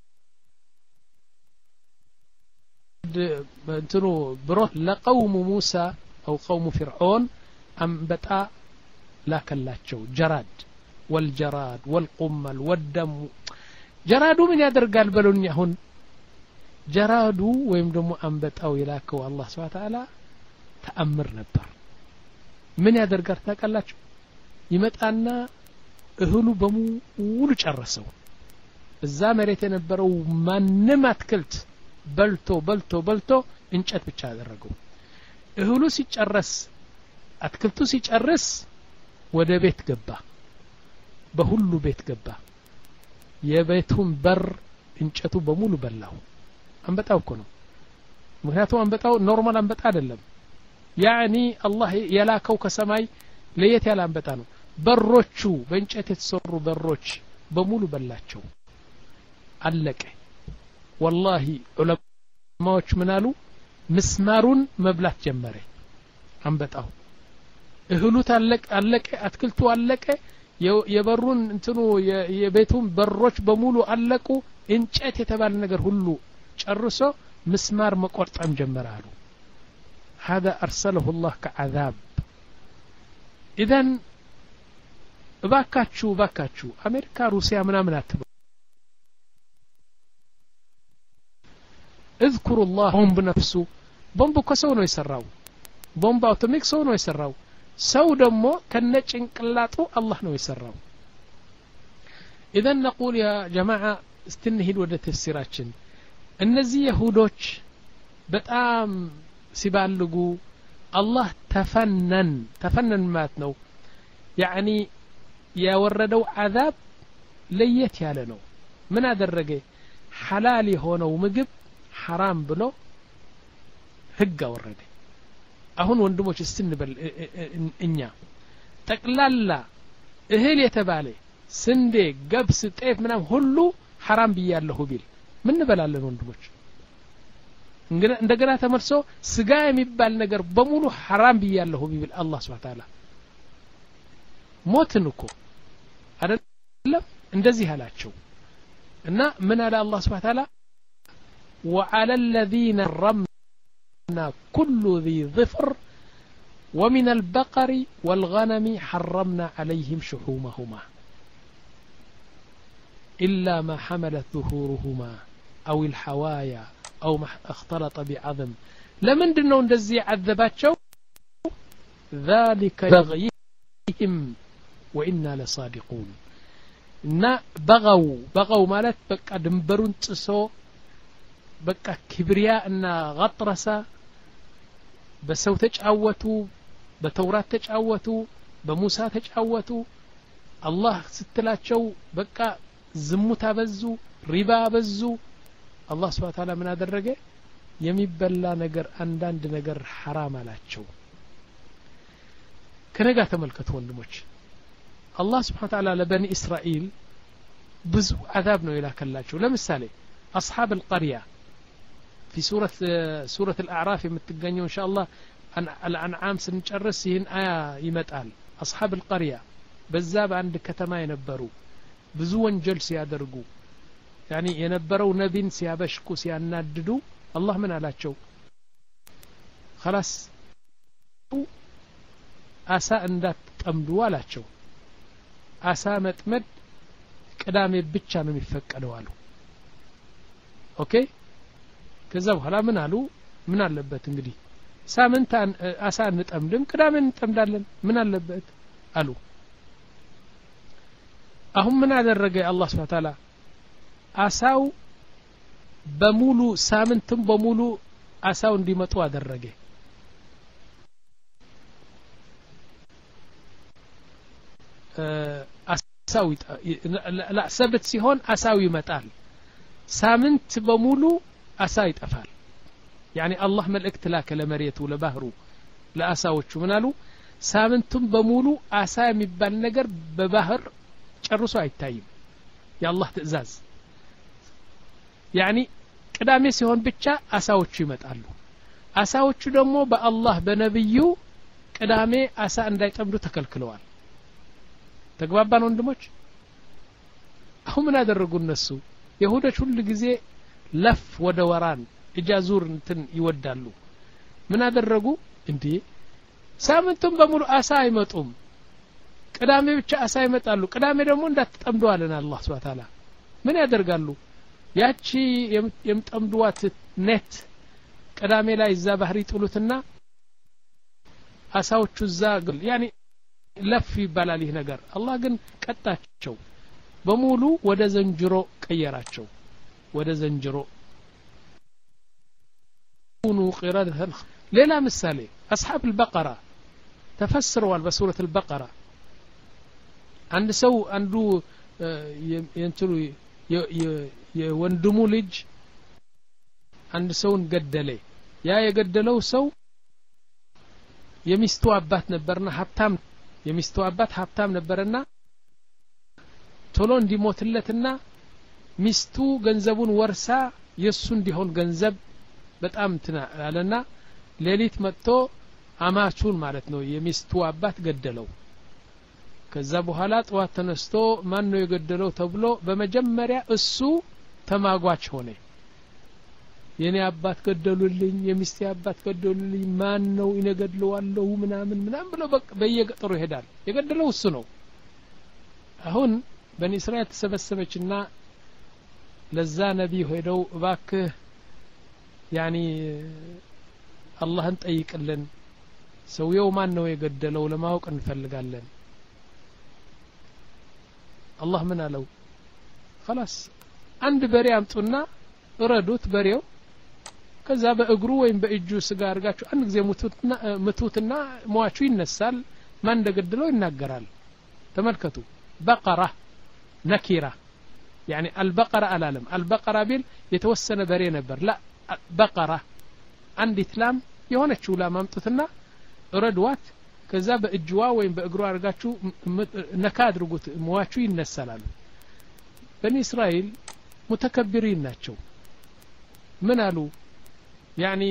[SPEAKER 2] እንትኑ ብሮት ለقوم موسى او قوم فرعون انبطا ላከላቸው ጀራድ والجراد والقمل والدم ጀራዱ ምን ያደርጋል በሉኝ አሁን ጀራዱ ወይም ደግሞ አንበጣው ይላከው አላህ Subhanahu Wa Ta'ala ተአምር ነበር ምን ያደርጋል ታውቃላችሁ ይመጣና እህሉ በሙሉ ጨረሰው እዛ መሬት የነበረው ማንንም አትክልት በልቶ በልቶ በልቶ እንጨት ብቻ ያደረገው እህሉ ሲጨርስ አትክልቱ ሲጨርስ ወደ ቤት ገባ በሁሉ ቤት ገባ የቤቱን በር እንጨቱ በሙሉ በላው አንበጣው እኮ ነው ምክንያቱም አንበጣው ኖርማል አንበጣ አይደለም ያኒ አላህ የላከው ከሰማይ ለየት ያለ አንበጣ ነው በሮቹ በእንጨት የተሰሩ በሮች በሙሉ በላቸው አለቀ والله ዑለማዎች ምናሉ ምስማሩን መብላት ጀመረ አንበጣው እህሉ ታለቀ አለቀ አትክልቱ አለቀ የበሩን እንትኑ የቤቱን በሮች በሙሉ አለቁ እንጨት የተባለ ነገር ሁሉ ጨርሶ ምስማር መቆርጠም ጀመራሉ هذا ارسله الله كعذاب اذا ባካችሁ ባካችሁ አሜሪካ ሩሲያ ምናምን አትበሉ اذكر الله بومب نفسه بومب كسو ነው የሰራው بومب አውቶሚክ ሰው ነው የሰራው ሰው ደግሞ ከነጭንቅላቱ አላህ ነው የሰራው اذا نقول يا جماعه استنهد ወደ ተፍሲራችን እነዚህ ይሁዶች በጣም ሲባልጉ አላህ ተፈነን ተፈነን ማለት ነው يعني ያወረደው عذاب ለየት ያለ ነው ምን አደረገ ሐላል የሆነው ምግብ حرام ብሎ ህግ አወረደ አሁን ወንድሞች እስንበል እኛ ተቅላላ እህል የተባለ ስንዴ ገብስ ጤፍ ምናም ሁሉ حرام ብያለሁ ቢል ምን እንበላለን ወንድሞች እንደገና ተመርሶ ስጋ የሚባል ነገር በሙሉ حرام ብያለሁ ቢል አላህ Subhanahu Wa Ta'ala ሞትን እኮ አይደለም እንደዚህ አላቸው እና ምን አለ አላህ Subhanahu Wa Ta'ala وعلى الذين رمنا كل ذي ظفر ومن البقر والغنم حرمنا عليهم شحومهما إلا ما حملت ظهورهما أو الحوايا أو ما اختلط بعظم لمن دنو እንደዚህ عذباتቸው ذلك بغيهم وإنا لصادقون እና بغوا بغوا ማለት በቃ ድንበሩን ጥሶ በቃ ክብሪያ እና غطرسا በሰው ተጫወቱ በተውራት ተጫወቱ በሙሳ ተጫወቱ አላህ ስትላቸው በቃ ዝሙት አበዙ ሪባ አበዙ አላህ Subhanahu Wa Ta'ala ምን አደረገ የሚበላ ነገር አንዳንድ ነገር حرام አላቸው ከነጋ ተመልከቱ ወንድሞች አላህ Subhanahu Wa Ta'ala ለበኒ እስራኤል ብዙ عذاب ነው ይላከላቸው ለምሳሌ اصحاب القريه في سورة سورة الأعراف يمتقنيو إن شاء الله الأنعام سنጨርስ ይህን አያ ይመጣል أصحاب القرية በዛብ አንድ ከተማ የነበሩ ብዙ ወንጀል ሲያደርጉ يعني የነበረው ነቢን ሲያበሽኩ ሲያናድዱ አላህ ምን አላቸው خلاص አሳ እንዳትጠምዱ አላቸው አሳ መጥመድ ቅዳሜ ብቻ ነው የሚፈቀደው አሉ ኦኬ ከዛ በኋላ ምን አሉ ምን አለበት እንግዲህ ሳምንት አሳ እንጠምድም ቅዳሜ እንጠምዳለን ምን አለበት አሉ አሁን ምን አደረገ አላህ Subhanahu Ta'ala አሳው በሙሉ ሳምንትም በሙሉ አሳው እንዲመጡ አደረገ አሳው ላ ሰበት ሲሆን አሳው ይመጣል ሳምንት በሙሉ አሳ ይጠፋል يعني الله መልእክት ላከ ለመሬቱ ለባህሩ ለአሳዎቹ ምን አሉ ሳምንቱም በሙሉ አሳ የሚባል ነገር በባህር ጨርሶ አይታይም የአላህ ትእዛዝ يعني ቅዳሜ ሲሆን ብቻ አሳዎቹ ይመጣሉ አሳዎቹ ደግሞ በአላህ በነብዩ ቅዳሜ አሳ እንዳይጠምዱ ተከልክለዋል ተግባባን ወንድሞች አሁን ምን አደረጉ እነሱ ይሁዶች ሁሉ ጊዜ ለፍ ወደ ወራን እጃዙር እንትን ይወዳሉ ምን አደረጉ እንዴ ሳምንቱም በሙሉ አሳ አይመጡም ቅዳሜ ብቻ አሳ ይመጣሉ ቅዳሜ ደግሞ እንዳትጠምዱ አለና አላህ Subhanahu Ta'ala ምን ያደርጋሉ ያቺ የምጠምዱዋት ኔት ቅዳሜ ላይ እዛ ባህር ይጥሉትና አሳዎቹ እዛ يعني ለፍ ይባላል ይህ ነገር አላህ ግን ቀጣቸው በሙሉ ወደ ዘንጅሮ ቀየራቸው ወደ ዘንጅሮ كونوا قردة ليلا مثالي أصحاب البقرة تفسروا بسورة البقرة عند سو عنده ينتلو يوندمو لج عند سو قدلي يا يقدلو سو يمستو أبات نبرنا حبتام يمستو أبات حبتام نبرنا تولون دي موتلتنا مستو ገንዘቡን ወርሳ የሱ እንዲሆን ገንዘብ በጣም እንትና አለና ሌሊት መጥቶ አማቹን ማለት ነው የሚስቱ አባት ገደለው ከዛ በኋላ ጧት ተነስቶ ማን ነው የገደለው ተብሎ በመጀመሪያ እሱ ተማጓች ሆነ የኔ አባት ገደሉልኝ የሚስቴ አባት ገደሉልኝ ማን ነው ይነገድለዋለሁ ምናምን ምናምን ብሎ በየገጠሩ ይሄዳል የገደለው እሱ ነው አሁን በኒ እስራኤል ተሰበሰበችና ለዛ ነብይ ሄደው እባክህ يعني الله እንጠይቅልን ሰውየው ማን ነው የገደለው ለማወቅ እንፈልጋለን الله ምን አለው خلاص አንድ በሬ አምጡና እረዱት በሬው ከዛ በእግሩ ወይም በእጁ ስጋ አርጋችሁ አንድ ጊዜ ሙቱትና ሙቱትና ሟቹ ይነሳል ማን እንደገደለው ይናገራል ተመልከቱ በቀራ ነኪራ يعني البقرة العالم البقرة بيل يتوسن بري نبر لا بقرة عند إسلام يهونش ولا مامتثنا ردوات كذا بإجوا وين بإجروا رجعتشو نكاد رجوت مواشين السلام بني إسرائيل متكبرين ناتشو من قالوا يعني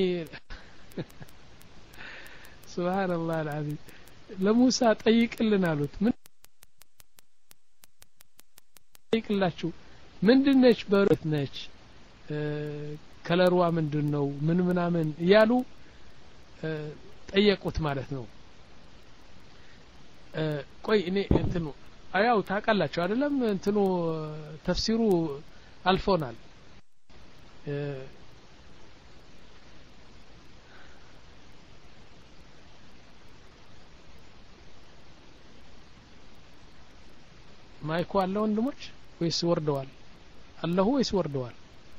[SPEAKER 2] سبحان الله العظيم لموسى طيق لنا قالوا من طيق لاتشو ምንድነች በረት ነች ከለርዋ ምንድነው ምን ምናምን ያሉ ጠየቁት ማለት ነው ቆይ እኔ እንትኑ አያው ታቃላችሁ አይደለም እንትኑ ተፍሲሩ አልፎናል ማይኩ አለ ወንድሞች ወይስ ወርደዋል አላሁ ወይስ ወርደዋል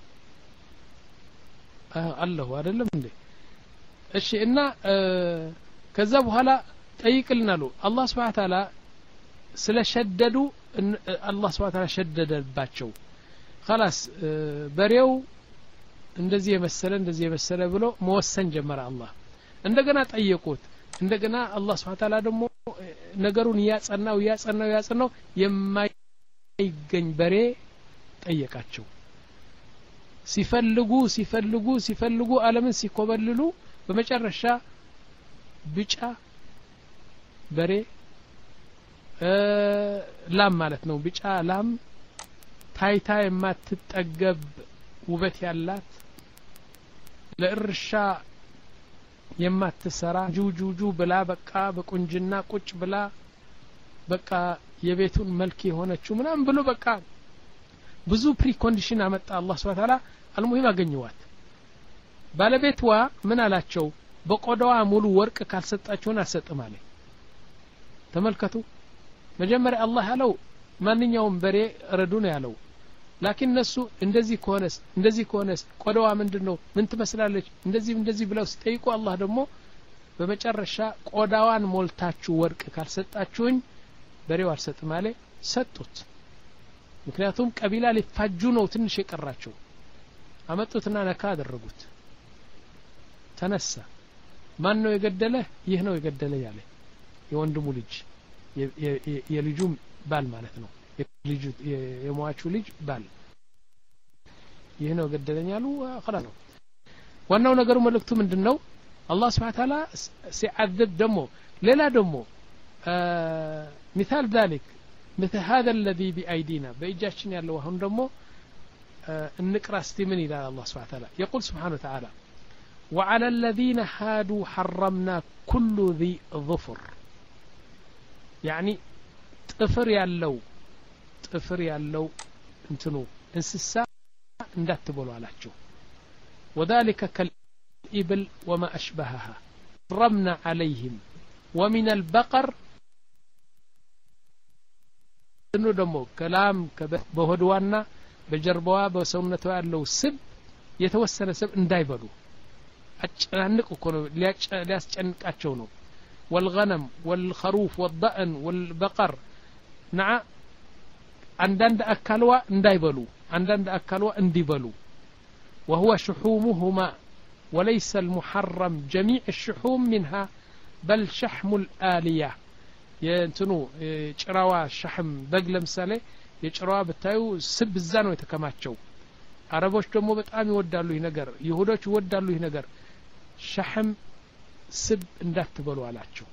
[SPEAKER 2] አላሁ አይደለም እንዴ እሺ እና ከዛ በኋላ ጠይቅልናሉ አላህ Subhanahu Wa Ta'ala ስለሸደዱ አላህ Subhanahu Wa Ta'ala ሸደደባቸው خلاص በሬው እንደዚህ የመሰለ እንደዚህ የመሰለ ብሎ መወሰን ጀመረ አላህ እንደገና ጠየቁት እንደገና አላህ Subhanahu Wa Ta'ala ደግሞ ነገሩን ያጸናው ያጸናው ያጸናው የማይገኝ በሬ ጠየቃቸው ሲፈልጉ ሲፈልጉ ሲፈልጉ ዓለምን ሲኮበልሉ በመጨረሻ ብጫ በሬ ላም ማለት ነው ብጫ ላም ታይታ የማትጠገብ ውበት ያላት ለእርሻ የማትሰራ ጁጁጁ ብላ በቃ በቁንጅና ቁጭ ብላ በቃ የቤቱን መልክ የሆነችው ምናም ብሎ በቃ ብዙ ፕሪ ኮንዲሽን አመጣ አላህ Subhanahu Ta'ala አልሙሂም አገኘዋት ባለቤትዋ ምን አላቸው በቆዳዋ ሙሉ ወርቅ ካልሰጣችሁን አሰጥም አለ ተመልከቱ መጀመሪያ አላህ ያለው ማንኛውም በሬ ረዱ ነው ያለው ላኪን ነሱ እንደዚህ ከሆነስ እንደዚህ ከሆነስ ቆዳዋ ምንድነው ምን ትመስላለች እንደዚህ እንደዚህ ብለው ሲጠይቁ አላህ ደግሞ በመጨረሻ ቆዳዋን ሞልታችሁ ወርቅ ካልሰጣችሁኝ በሬው አልሰጥም አለ ሰጡት ምክንያቱም ቀቢላ ሊፋጁ ነው ትንሽ የቀራቸው አመጡትና ነካ አደረጉት ተነሳ ማን ነው የገደለ ይህ ነው የገደለ ያለ የወንድሙ ልጅ የልጁ ባል ማለት ነው የልጁ የሟቹ ልጅ ባል ይህ ነው ገደለኛሉ خلاص ነው ዋናው ነገሩ መልእክቱ ምንድነው አላህ Subhanahu Wa Ta'ala ሲዓذብ ደሞ ሌላ ደሞ مثال ذلك مثل هذا الذي بأيدينا بإجاشن يالله وهم دمو النقرأ استمن إلى الله سبحانه وتعالى يقول سبحانه وتعالى وعلى الذين هادوا حرمنا كل ذي ظفر يعني طفر يالله طفر يالله انتنو انسسا انداتبولو علاچو وذلك كالإبل وما أشبهها حرمنا عليهم ومن البقر انو دمو كلام بهدوانا بجربوا بسونتوا ያለው ስብ የተወሰነ ስብ እንዳይበሉ አጨናንቁ እኮ ነው ሊያስጨንቃቸው ነው والغنم والخروف والضأن والبقر نع አንዳንድ አካልዋ እንዳይበሉ አንዳንድ አካልዋ እንዲበሉ وهو شحومهما وليس المحرم جميع الشحوم منها بل شحم الآلية የእንትኑ ጭራዋ ሸህም በግ ለምሳሌ የጭራዋ በታዩ ስብ እዛ ነው የተከማቸው አረቦች ደግሞ በጣም ይወዳሉ ይሄ ነገር ይሁዶች ይወዳሉ ይሄ ነገር ሸህም ስብ እንዳትበሉ አላቸው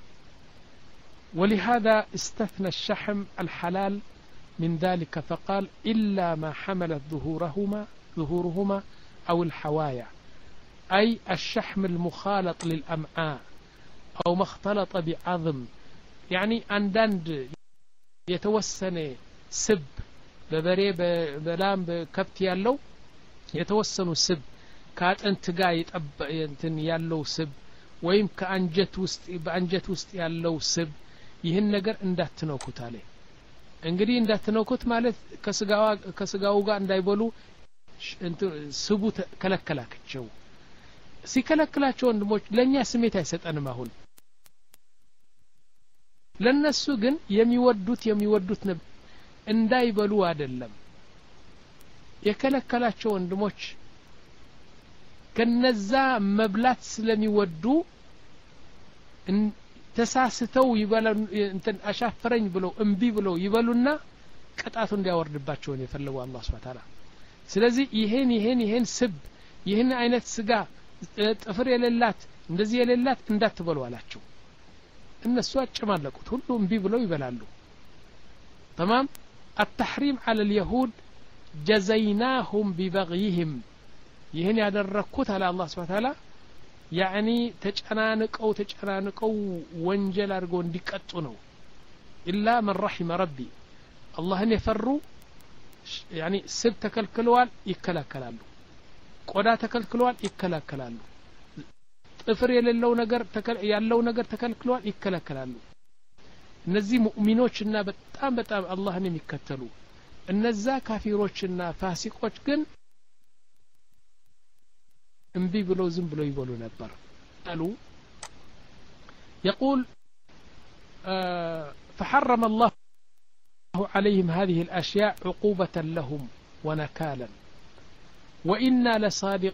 [SPEAKER 2] ولهذا استثنى الشحم الحلال من ذلك فقال إلا ما حملت ظهورهما ظهورهما أو الحوايا أي الشحم المخالط للأمعاء أو ما اختلط بعظم يعني عندند يتوسن سب ببري بلام بكبت يالو يتوسن سب كاطنت غا يطب እንትን ያለው ስብ ወይም ከአንጀት ውስጥ በአንጀት ውስጥ ያለው ስብ ይህን ነገር እንዳትነኩት አለ እንግዲህ እንዳትነኩት ማለት ከስጋው ከስጋው ጋር እንዳይበሉ እንትን ስቡ ከለከላቸው ሲከለክላቸው ወንድሞች ለኛ ስሜት አይሰጠንም አሁን ለነሱ ግን የሚወዱት የሚወዱት እንዳይበሉ አይደለም የከለከላቸው ወንድሞች ከነዛ መብላት ስለሚወዱ ተሳስተው ይበሉ እንትን አሻፈረኝ ብለው እንቢ ብለው ይበሉና ቅጣቱ እንዲያወርድባቸው ነው የፈለገው አላህ Subhanahu Wa Ta'ala ስለዚህ ይሄን ይሄን ይሄን ስብ ይሄን አይነት ስጋ ጥፍር የሌላት እንደዚህ የሌላት እንዳትበሉ አላቸው እነሱ አጨማለቁት ሁሉ እንቢ ብለው ይበላሉ تمام التحريم على اليهود جزيناهم ببغيهم ይሄን ያደረኩት አለ አላህ Subhanahu Wa Ta'ala يعني ተጨናንቀው ተጨናንቀው ወንጀል አድርገው እንዲቀጡ ነው إلا من رحم ربي አላህን የፈሩ يعني ስብ ተከልክለዋል ይከላከላሉ ቆዳ ተከልክለዋል ይከላከላሉ ጥፍር የሌለው ነገር ያለው ነገር ተከልክለዋል ይከላከላሉ እነዚህ ሙእሚኖችና በጣም በጣም አላህን የሚከተሉ እነዛ ካፊሮችና ፋሲቆች ግን እንቢ ብለው ዝም ብለው ይበሉ ነበር አሉ يقول آه فحرم الله عليهم هذه الأشياء عقوبة لهم ونكالا وإنا لصادق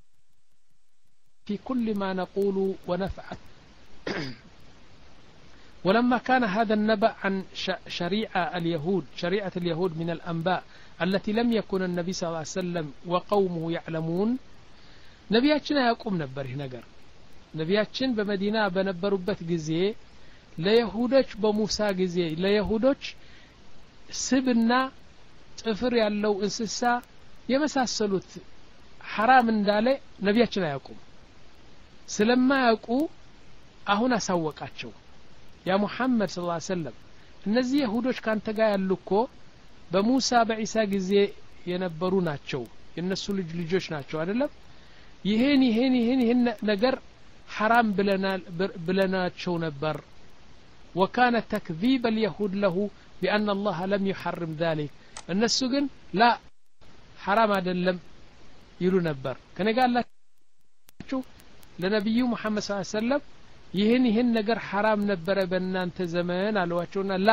[SPEAKER 2] في كل ما نقول ونفعل ولما كان هذا النبأ عن شريعة اليهود شريعة اليهود من الأنباء التي لم يكن النبي صلى الله عليه وسلم وقومه يعلمون نبياتنا يقوم نبره نجر نبياتنا بمدينة بنبربت جزية ليهودش بموسى جزية ليهودش سبنا تفر يالله انسسا يمساسلوت حرام እንዳለ ነቢያችን አያውቁም ስለማያውቁ አሁን አሳወቃቸው ያ ሙሐመድ ሰለላሁ ዐለይሂ ወሰለም እነዚህ ይሁዶች ካንተ ጋር ያሉኮ በሙሳ በኢሳ ጊዜ የነበሩ ናቸው የነሱ ልጅ ልጆች ናቸው አይደለም ይሄን ይሄን ይሄን ይሄን ነገር حرام ብለናል ብለናቸው ነበር وكان تكذيب اليهود له بأن الله لم يحرم ذلك الناس ግን لا حرام አይደለም ይሉ ነበር ከኔ ጋር አላችሁ ለነብዩ መሐመድ ሰለላሁ ዐለይሂ ወሰለም ይሄን ይሄን ነገር حرام ነበረ በእናንተ ዘመን አሏቸውና ላ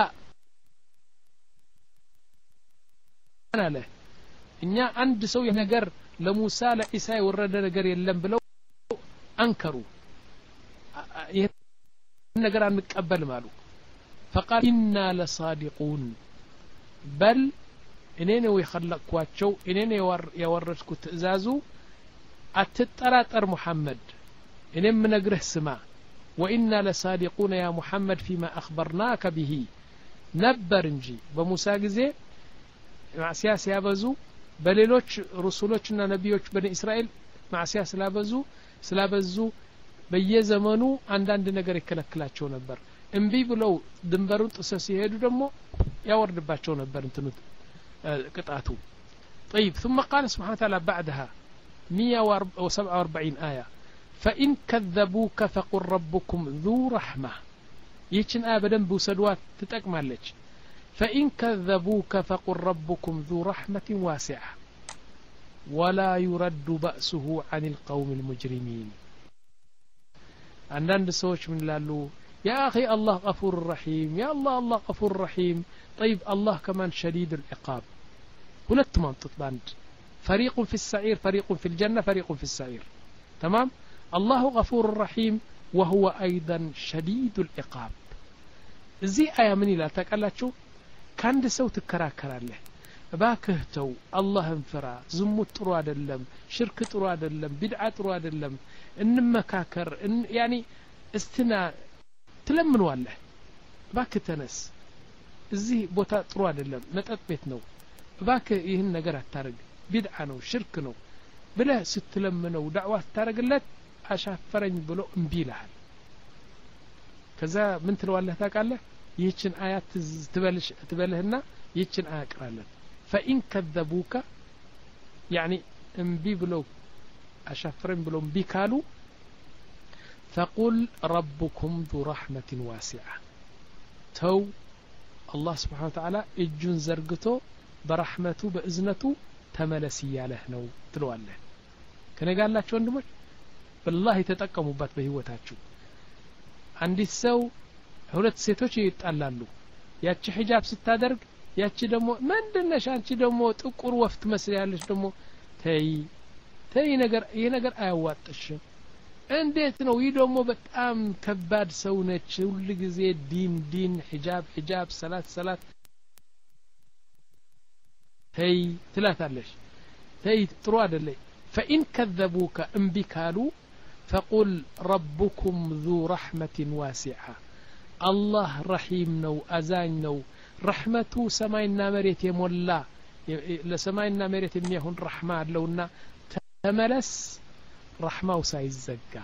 [SPEAKER 2] አለ እኛ አንድ ሰው የነገር ለሙሳ ለኢሳ የወረደ ነገር የለም ብለው አንከሩ ይሄን ነገር አንቀበልም አሉ فقال إنا لصادقون بل እኔ ነው የخلقኳቸው እኔ ነው ያወረድኩት ትእዛዙ አትጠራጠር ሙሐመድ እኔም ነግርህ ስማ وإنا لصادقون يا محمد فيما أخبرناك به ነበር እንጂ በሙሳ ጊዜ ማዕሲያ ሲያበዙ በሌሎች ሩሱሎችና ነቢዮች በኒ እስራኤል ማዕሲያ ስላበዙ ስላበዙ በየዘመኑ አንዳንድ ነገር ይከለክላቸው ነበር እንቢ ብለው ድንበሩን ጥሰው ሲሄዱ ደግሞ ያወርድባቸው ነበር እንትኑ قطعته طيب ثم قال سبحانه وتعالى بعدها مئة وسبعة وأربعين آية فإن كذبوك فقل ربكم ذو رحمة يتشن آية بدن بوسدوات تتأكمالك فإن كذبوك فقل ربكم ذو رحمة واسعة ولا يرد بأسه عن القوم المجرمين عندنا سوش من لالو يا أخي الله غفور رحيم يا الله الله غفور رحيم طيب الله كمان شديد العقاب ሁለት ማንጥጥ ባንድ فريق في السعير فريق في الجنة فريق في السعير تمام الله غفور رحيم وهو أيضا شديد العقاب زي آية من لا تقلاتشو كان سو تكراكرالله باكه تو الله انفرا زموت ጥሩ አይደለም ሽርክ ጥሩ አይደለም ቢድዓ ጥሩ አይደለም እንመካከር يعني እስትና ትለምነዋለህ ባክህ ተነስ እዚህ ቦታ ጥሩ አይደለም መጠጥ ቤት ነው ባክህ ይህን ነገር አታርግ ቢድዓ ነው ሽርክ ነው ብለህ ስትለምነው ዳዕዋ ታረግለት አሻፈረኝ ብሎ እምቢ ይላል ከዛ ምን ትለዋለህ ታውቃለህ ይህችን አያት ትበልሽ ትበልህና ይህችን አያቅራለን فإن كذبوك يعني እምቢ ብለው አሻፈረኝ ብሎ እምቢ ካሉ فقل ربكم ذو رحمة واسعة تو الله سبحانه وتعالى እጁን ዘርግቶ በረህመቱ በእዝነቱ ተመለስ ያለህ ነው ትለዋለህ ከነጋላችሁ ወንድሞች والله ተጠቀሙበት በህይወታችሁ አንዲት ሰው ሁለት ሴቶች ይጣላሉ ያቺ ሒጃብ ስታደርግ ያቺ ደግሞ ምንድነሽ አንቺ ደግሞ ጥቁር ወፍት መስያለሽ ደግሞ ተይ ተይ ነገር ይሄ ነገር አያዋጥሽም እንዴት ነው ይህ ደግሞ በጣም ከባድ ሰው ነች ሁሉ ጊዜ ዲን ዲን ሒጃብ ሒጃብ ሰላት ሰላት ተይ ትላታለሽ ተይ ጥሩ አይደለም فإن كذبوك انبكالوا فقل ربكم ذو رحمة واسعة الله رحيم نو أزاين نو رحمته سماينا مريت يمولا لسماينا مريت يميهن رحمة لونا تملس رحمة وسايزقا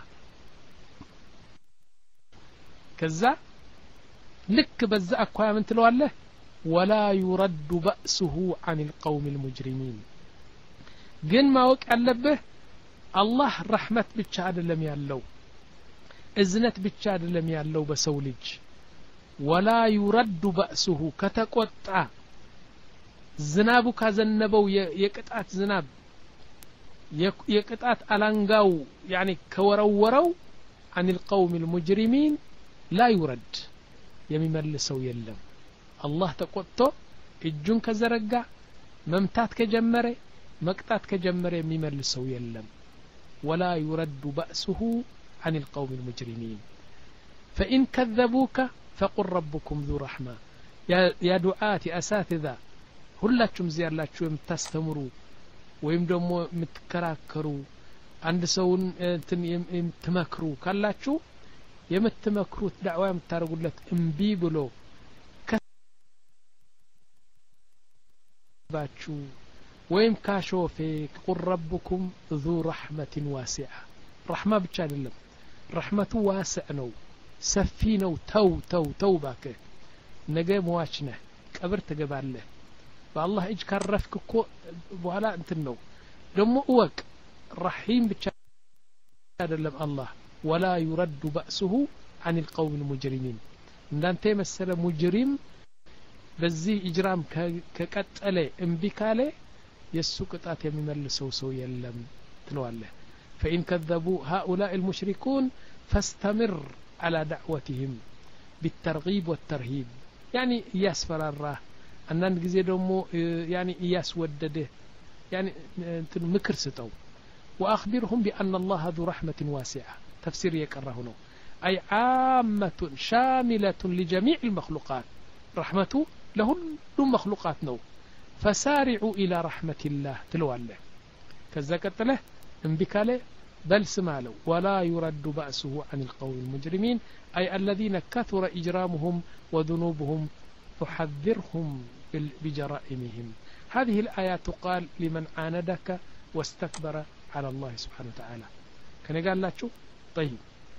[SPEAKER 2] كذا لك بزا أكوها من تلو الله ولا يرد بأسه عن القوم المجرمين جن ما وقع اللبه الله رحمة بتشاد لم يالو إذنت بتشاد لم يالو بسولج ولا يرد بأسه كتقطع زنابو كزنبو يقطعت زناب يقطعت ألانغاو يعني كورورو عن القوم المجرمين لا يرد يمملسو يلم الله تقطو እጁን ከዘረጋ መምታት ከጀመረ መቅጣት ከጀመረ የሚመልሰው የለም ولا يرد بأسه عن القوم المجرمين فإن كذبوك فقل ربكم ذو رحمة يا يا دعاة أساتذة ሁላችሁም እዚህ ያላችሁ የምታስተምሩ ወይም ደግሞ የምትከራከሩ አንድ ሰውን እንትን የምትመክሩ ካላችሁ የምትመክሩት ዳዕዋ የምታረጉለት እምቢ ብሎ ባችሁ ወይም ካሾፌ ቁል ረብኩም ذو رحمة واسعة رحمة ብቻ አይደለም رحمቱ ዋስዕ ነው ሰፊ ነው ተው ተው ተው ባከ ነገ ሟች ነህ ቀብር ትገባለህ በአላህ እጅ ካረፍክ እኮ በኋላ እንትን ነው ደግሞ እወቅ رحيم ብቻ አይደለም አላህ ولا يرد بأسه عن القوم المجرمين እንዳንተ መሰለ ሙጅሪም በዚህ ኢጅራም ከቀጠለ እምቢ ካለ የሱ ቅጣት የሚመልሰው ሰው የለም ትለዋለህ فإن كذبوا هؤلاء المشركون فاستمر على دعوتهم بالترغيب والترهيب يعني ياسفراره አንዳንድ ጊዜ ደግሞ يعني ياسودده يعني እንትን ምክር ስጠው وأخبرهم بأن الله ذو رحمة واسعة تفسير يقرأه ነው أي عامة شاملة لجميع المخلوقات رحمته لكل مخلوقات نو فسارعوا إلى رحمة الله تلواله كذا قتله انبكاله بل سمالو ولا يرد بأسه عن القوم المجرمين أي الذين كثر إجرامهم وذنوبهم تحذرهم بجرائمهم هذه الآيات قال لمن عاندك واستكبر على الله سبحانه وتعالى كان قال لا شو طيب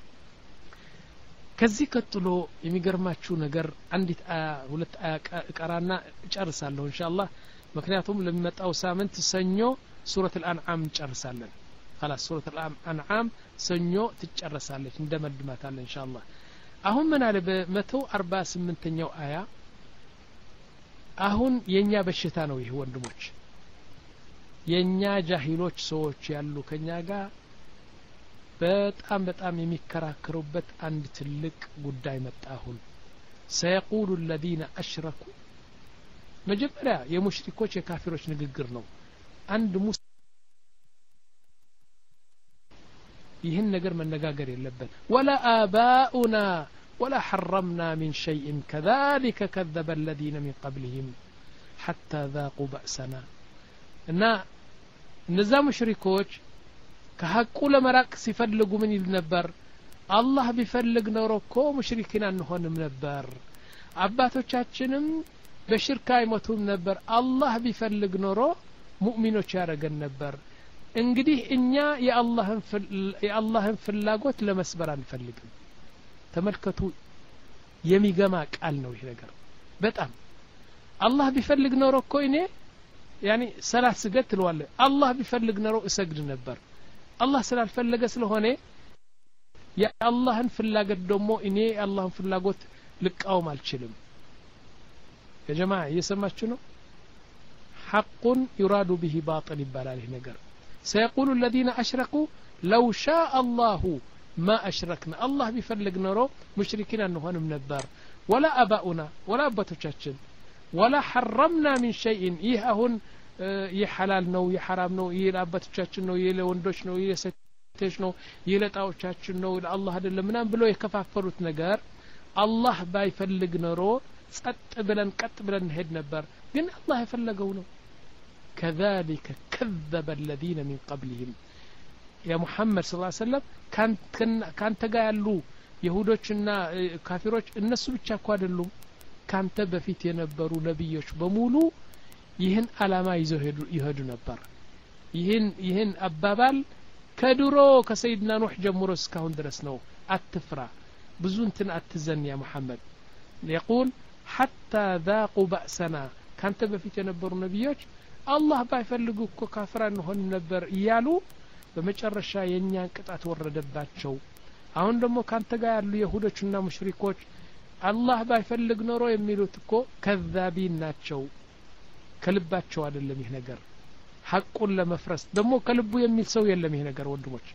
[SPEAKER 2] ከዚህ ቀጥሎ የሚገርማችሁ ነገር አንዲት ሁለት ቀራና ጨርሳለሁ ኢንሻአላህ ምክንያቱም ለሚመጣው ሳምንት ሰኞ ሱረት الانعام ጨርሳለን خلاص ሱረት الانعام ሰኞ ትጨርሳለች እንደመድማታለን ኢንሻአላህ አሁን ምን አለ በ148ኛው አያ አሁን የኛ በሽታ ነው ይሄ ወንድሞች የኛ ጃሂሎች ሰዎች ያሉ ከኛ ጋር በጣም በጣም የሚከራከሩበት አንድ ትልቅ ጉዳይ መጣ አሁን سيقول الذين أشركوا መጀመሪያ የሙሽሪኮች የካፊሮች ንግግር ነው አንድ ሙስ ይህን ነገር መነጋገር የለበት ولا آباؤنا ولا حرمنا من شيء كذلك كذب الذين من قبلهم حتى ذاقوا بأسنا እና እነዛ ሙሽሪኮች ከሐቁ ለመራቅ ሲፈልጉ ምን ይል ነበር አላህ ቢፈልግ ኖሮ እኮ ሙሽሪኪን አንሆንም ነበር አባቶቻችንም በሽርክ አይሞቱም ነበር አላህ ቢፈልግ ኖሮ ሙእሚኖች ያረገን ነበር እንግዲህ እኛ የአላህን የአላህን ፍላጎት ለመስበር አንፈልግም ተመልከቱ የሚገማ ቃል ነው ይሄ ነገር በጣም አላህ ቢፈልግ ኖሮ እኮ እኔ يعني ሰላት ስገድ ትለዋለህ አላህ ቢፈልግ ኖሮ እሰግድ ነበር አላህ ስላልፈለገ ስለሆነ የአላህን ፍላጎት ደግሞ እኔ የአላህን ፍላጎት ልቃወም አልችልም የጀማዓ እየሰማችሁ ነው حق يراد به باطل ይባላል ይሄ ነገር سيقول الذين أشركوا لو شاء الله ما أشركنا الله ቢፈልግ ኖሮ ሙሽሪኪን አንሆንም ነበር ولا أباؤنا ولا አባቶቻችን ولا حرمنا من شيء ይህ አሁን ይሐላል ነው ይሐራም ነው ይላባቶቻችን ነው ይለወንዶች ነው ይለሴቶች ነው ይለጣዎቻችን ነው ለአላህ አይደለም ምናም ብሎ የከፋፈሩት ነገር አላህ ባይፈልግ ኖሮ ጸጥ ብለን ቀጥ ብለን ሄድ ነበር ግን አላህ የፈለገው ነው كذلك كذب الذين من قبلهم يا محمد صلى الله عليه وسلم كان كان تجا ያሉ ይሁዶችና ካፊሮች እነሱ ብቻ እኮ አይደሉም ካንተ በፊት የነበሩ ነብዮች በሙሉ ይህን አላማ ይዘው ሄዱ ይሄዱ ነበር ይህን ይህን አባባል ከድሮ ከሰይድና ኑህ ጀምሮ እስካሁን ድረስ ነው አትፍራ ብዙ እንትን አትዘን ያ መሐመድ يقول حتى ذاقوا بأسنا ካንተ በፊት የነበሩ ነብዮች አላህ ባይፈልጉ እኮ ካፍራን ሆን ነበር ይያሉ በመጨረሻ የኛን ቅጣት ወረደባቸው አሁን ደግሞ ካንተ ጋር ያሉ ይሁዶችና ሙሽሪኮች አላህ ባይፈልግ ኖሮ የሚሉት እኮ ከዛቢን ናቸው ከልባቸው አይደለም ይሄ ነገር ሐቁን ለመፍረስ ደግሞ ከልቡ የሚል ሰው የለም ይሄ ነገር ወንድሞች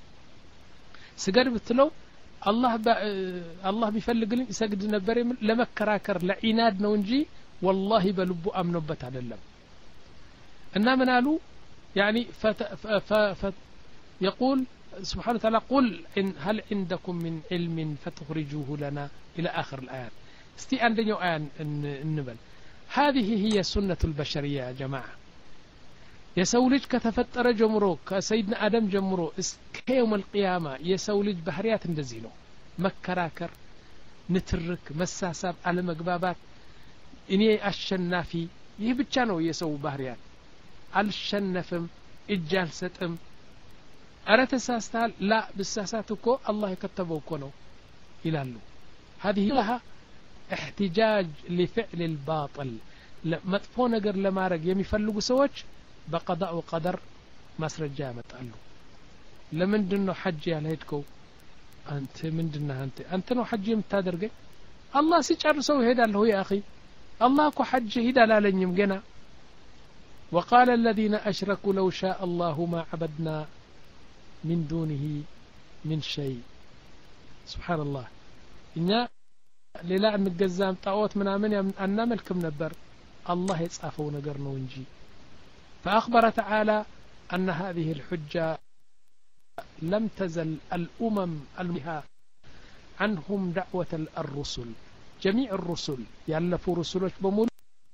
[SPEAKER 2] ስገድ ብትለው አላህ አላህ ቢፈልግልኝ ይሰግድ ነበር ለመከራከር ለዒናድ ነው እንጂ والله በልቡ አምኖበት አይደለም እና ምን አሉ يعني ف يقول سبحانه وتعالى قل إن هل عندكم من علم فتخرجوه لنا إلى آخر الآيات استي عندنا آن النبل هذه هي سنة البشرية يا جماعة يسولج كتفتر جمرو كسيدنا آدم جمرو كيوم القيامة يسولج بحريات اندزينو مكراكر نترك مساساب على مقبابات إني الشنافي يبتشانو يسو بحريات الشنفم إجال ستم أردت ساستال لا بالساساتكو الله يكتبوكو نو إلالو هذه لها احتجاج لفعل الباطل مطفو نجر لما رج يميفلقوا سوتش بقضاء وقدر مسرجة متقالو لمن دنو حج يالهيدكو أنت من دنا أنت أنت نو حج يمتادرجي الله سيجرسو هيدا اللي هو يا أخي الله كو حج هيدا لا لن يمجنا وقال الذين أشركوا لو شاء الله ما عبدنا من دونه من شيء سبحان الله إننا للا نجزام طاوت من آمن أننا ملكم نبر الله يتصافوا نقرنا ونجي فأخبر تعالى أن هذه الحجة لم تزل الأمم المها عنهم دعوة الرسل جميع الرسل يألفوا رسولك بمول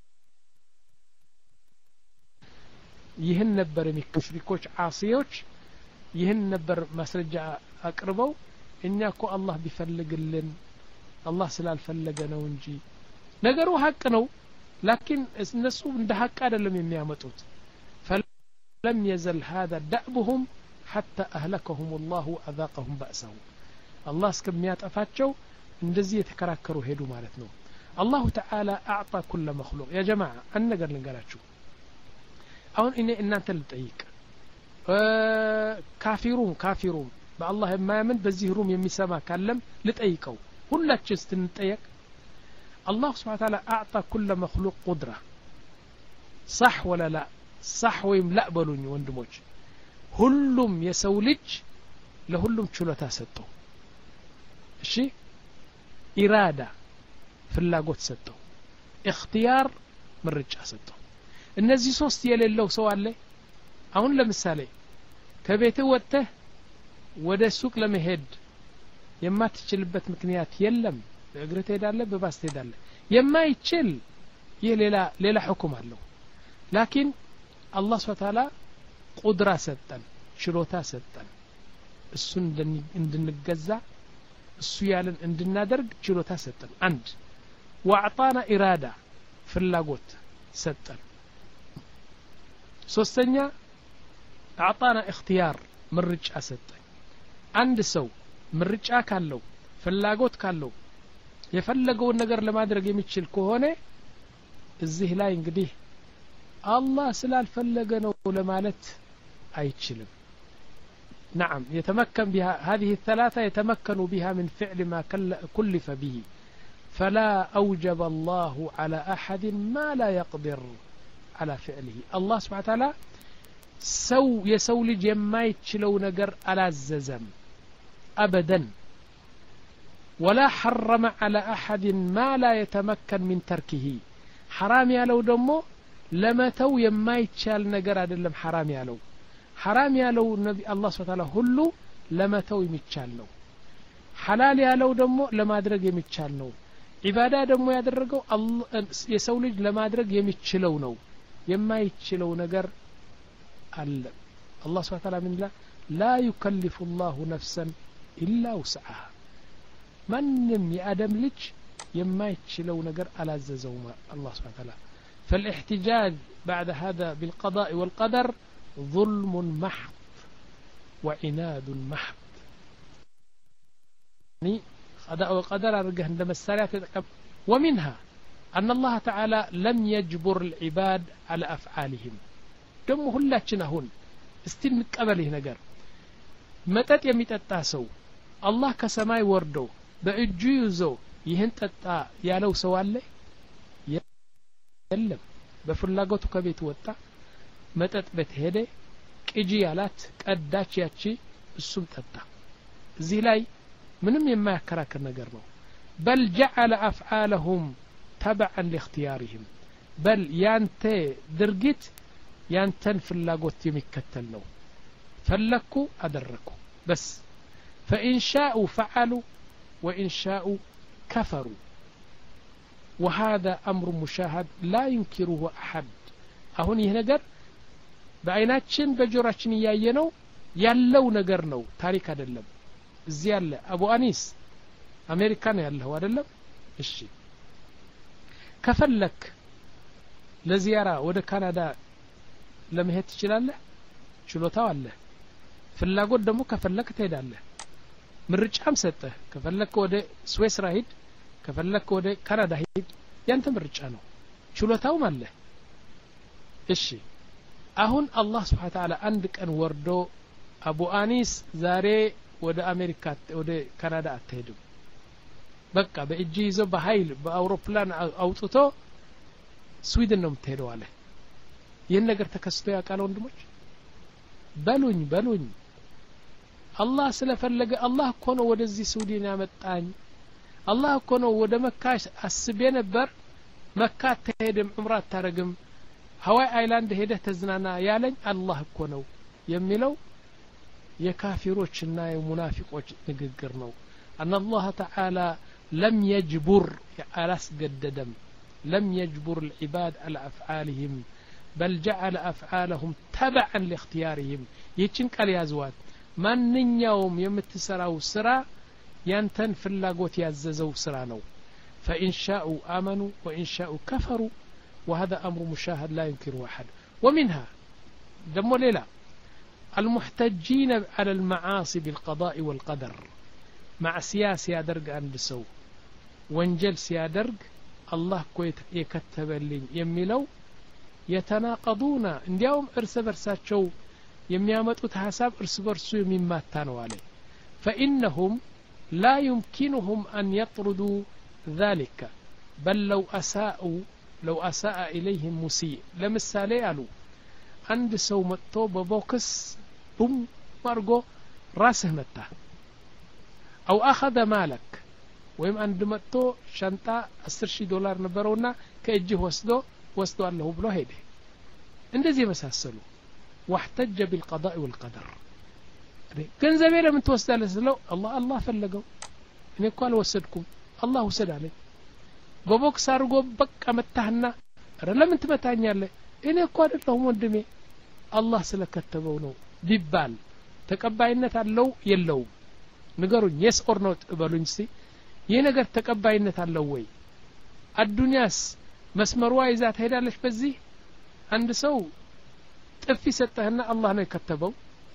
[SPEAKER 2] يهن نبر مشركوش عاصيوش يهن نبر مسرجة أقربوا إنكو الله بفلق لن الله سلال فلقنا ونجي نقروا حقنا لكن النسو عند حق هذا لم يميامتوت فلم يزل هذا دأبهم حتى أهلكهم الله وأذاقهم بأسه الله سكميات أفاتشو اندزي يتكراكروا هيدو مالتنا الله تعالى أعطى كل مخلوق يا جماعة أنا نقر نقراتشو أون إني إن أنت لتعيك أه كافرون كافرون بالله ما يمن بزيهروم يمي سما كلم لتأيكو هلا تشست نتأيك الله سبحانه وتعالى أعطى كل مخلوق قدرة صح ولا لا صح ويم لا بلوني وندموج هلهم يسولج لهلهم شلتا ستو الشيء إرادة فلاقوت ستو اختيار من رجع ستو النزي صوست يلي سوال لي أهون لمثالي كبيته وته وده السوق لمهد يما تشلبت مكنيات يلم بأقرت يدالله بباست يدالله يما يتشل يليلا ليلا حكم له لكن الله سبحانه وتعالى قدرة ستن شروطا ستن السن اندنقزع السيالن اندنادرق شروطا ستن عند واعطانا إرادة في اللاقوت ستن سوستنيا أعطانا اختيار من رجع ستن عند سو من رجع كالو في اللاقوت كالو يفلقوا النقر لما درق يمتشل كوهوني الزيه لا ينقديه الله سلال فلقنا ولمالت أيتشلم نعم يتمكن بها هذه الثلاثة يتمكن بها من فعل ما كلف به فلا أوجب الله على أحد ما لا يقدر على فعله الله سبحانه وتعالى سو يسولج يما يتشلو نقر على الززم أبدا ولا حرم على أحد ما لا يتمكن من تركه حرام يالو دمو لما تو يما يتشال نقر أدلم حرام يالو حرام يالو نبي الله سبحانه وتعالى هلو لما تو يمتشال نو حلال يالو دمو لما درق يمتشال نو عبادة دمو يدرقو يسولج لما درق يمتشلو نو يما يتشلو نقر الله سبحانه وتعالى من الله لا يكلف الله نفسا إلا وسعها من يأدم لج يما يتشلو نقر على الززوما الله سبحانه وتعالى فالاحتجاج بعد هذا بالقضاء والقدر ظلم محض وعناد محض يعني قضاء والقدر أرجع عندما الساريات ومنها أن الله تعالى لم يجبر العباد على أفعالهم دم هلاتنا هون استن قبله نجر متت يميتتاسو الله كسماي وردو بأجو يزو يهنتتا يالو سوالي يلم بفلاقوتو كبيت وطا متت بتهدي كجي يالات قداچ ياتشي السم تتا زي لاي منم يما يكراكر نجر نو بل جعل أفعالهم تبعا لاختيارهم بل يانتي درجت يانتن فلاقوت يمكتل نو فلكوا أدركوا بس فإن شاءوا فعلوا وإن شاءوا كفروا وهذا أمر مشاهد لا ينكره أحد أهون يهنجر بعيناتشن بجوراتشن ياينو ያለው ነገር ነው ታሪክ አይደለም እዚህ ያለ አቡ አኒስ አሜሪካን ያለው አይደለም እሺ ከፈለክ ለዚያራ ወደ ካናዳ ለመሄድ ትችላለህ ችሎታው አለ ፍላጎት ደግሞ ከፈለክ ትሄዳለህ ምርጫም ሰጠህ ከፈለክ ወደ ስዊስ ራሂድ ከፈለክ ወደ ካናዳ ሂድ ያንተ ምርጫ ነው ችሎታው አለ እሺ አሁን አላህ Subhanahu Wa Ta'ala አንድ ቀን ወርዶ አቡ አኒስ ዛሬ ወደ አሜሪካ ወደ ካናዳ አትሄድም በቃ በእጅ ይዞ በኃይል በአውሮፕላን አውጥቶ ስዊድን ነው የምትሄደው አለ ይሄን ነገር ተከስቶ ያውቃል ወንድሞች በሉኝ በሉኝ አላህ ስለፈለገ አላህ እኮ ነው ወደዚህ ስዊድን ያመጣኝ አላህ እኮ ነው ወደ መካ አስቤ ነበር መካ ተሄድም ዑምራ ታረግም ሀዋይ አይላንድ ሄደህ ተዝናና ያለኝ አላህ እኮ ነው የሚለው የካፊሮችና የሙናፊቆች ንግግር ነው أن الله تعالى لم يجبر ألاسجددم لم يجبر العباد على أفعالهم بل جعل أفعالهم تبعا لاختيارهم يتشن قال يا زوات من يوم يمتسراو سرا ينتن فلاغوت يعززو سرانو فإن شاءوا آمنوا وإن شاءوا كفروا وهذا أمر مشاهد لا ينكره أحد ومنها دمو ليلة المحتجين على المعاصي بالقضاء والقدر مع سياسة درج عند سو وانجل سيا درج الله كويت يكتب لي يميلو يتناقضون اندياهم ارس برساتشو يميامطوت حساب ارس برسو يميماتانو عليه فإنهم لا يمكنهم أن يطردوا ذلك بل لو أساءوا لو أساء إليهم مسيء لمثالي قالوا عند سو متو ببوكس بوم مارغو راسه متى أو أخذ مالك ويم عند متو شنطة عشرة شي دولار نبرونا كأجه وسدو وسدو الله بلو هيده እንደዚህ መሳሰሉ واحتج بالقضاء والقدر ገንዘቤ ለምን ተወስዳለህ ስለው አላህ አላህ ፈለገው እኔ እኮ አልወሰድኩም አላህ ወሰደ አለኝ በቦክስ አርጎ በቃ መታህና አረ ለምን ትመታኛለህ እኔ እኮ አይደለሁም ወንድሜ አላህ ስለከተበው ነው ቢባል ተቀባይነት አለው የለውም ንገሩኝ yes or not በሉኝ ሲ ይሄ ነገር ተቀባይነት አለው ወይ አዱንያስ መስመሯ ይዛ ትሄዳለች በዚህ አንድ ሰው ጥፊ ሰጠህና አላህ ነው የከተበው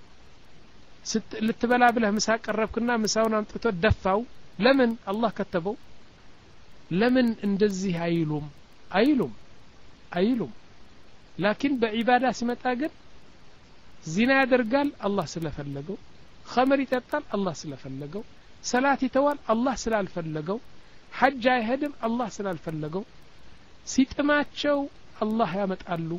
[SPEAKER 2] ልትበላ ብለህ ምሳ ቀረብክና ምሳውን አምጥቶ ደፋው ለምን አላህ ከተበው ለምን እንደዚህ አይሉም አይሉም አይሉም ላኪን በዒባዳ ሲመጣ ግን ዚና ያደርጋል አላህ ስለፈለገው ኸመር ይጠጣል አላህ ስለፈለገው ሰላት ይተዋል አላህ ስላልፈለገው ሐጅ አይሄድም አላህ ስላልፈለገው ሲጥማቸው አላህ ያመጣሉ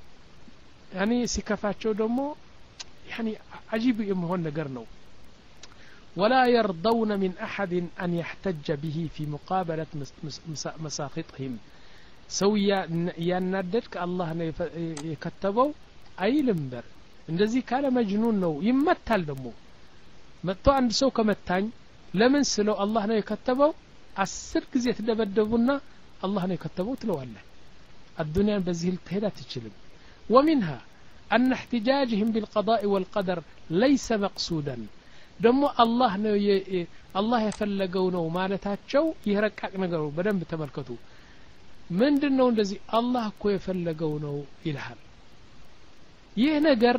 [SPEAKER 2] ያኒ ሲከፋቸው ደግሞ ያኒ عجيب يمهون نجرنو ولا يرضون من أحد أن يحتج به في مقابلة مساخطهم سويا يناددك الله يكتبوا أي لمبر እንደዚህ ካለ መጅኑን ነው ይመታል ደግሞ መጥቶ አንድ ሰው ከመታኝ ለምን ስለው አላህ ነው የከተበው አስር ጊዜ ተደበደቡና አላህ ነው የከተበው ትለዋለህ الدنيا በዚህ ልትሄድ አትችልም ومنها أن احتجاجهم بالقضاء والقدر ليس مقصودا دمو الله نو ي... الله يفلقو نو مالتاتشو يهرقق نغرو بدن بتملكتو ምንድነው እንደዚህ አላህ እኮ የፈለገው ነው ይልሃል ይህ ነገር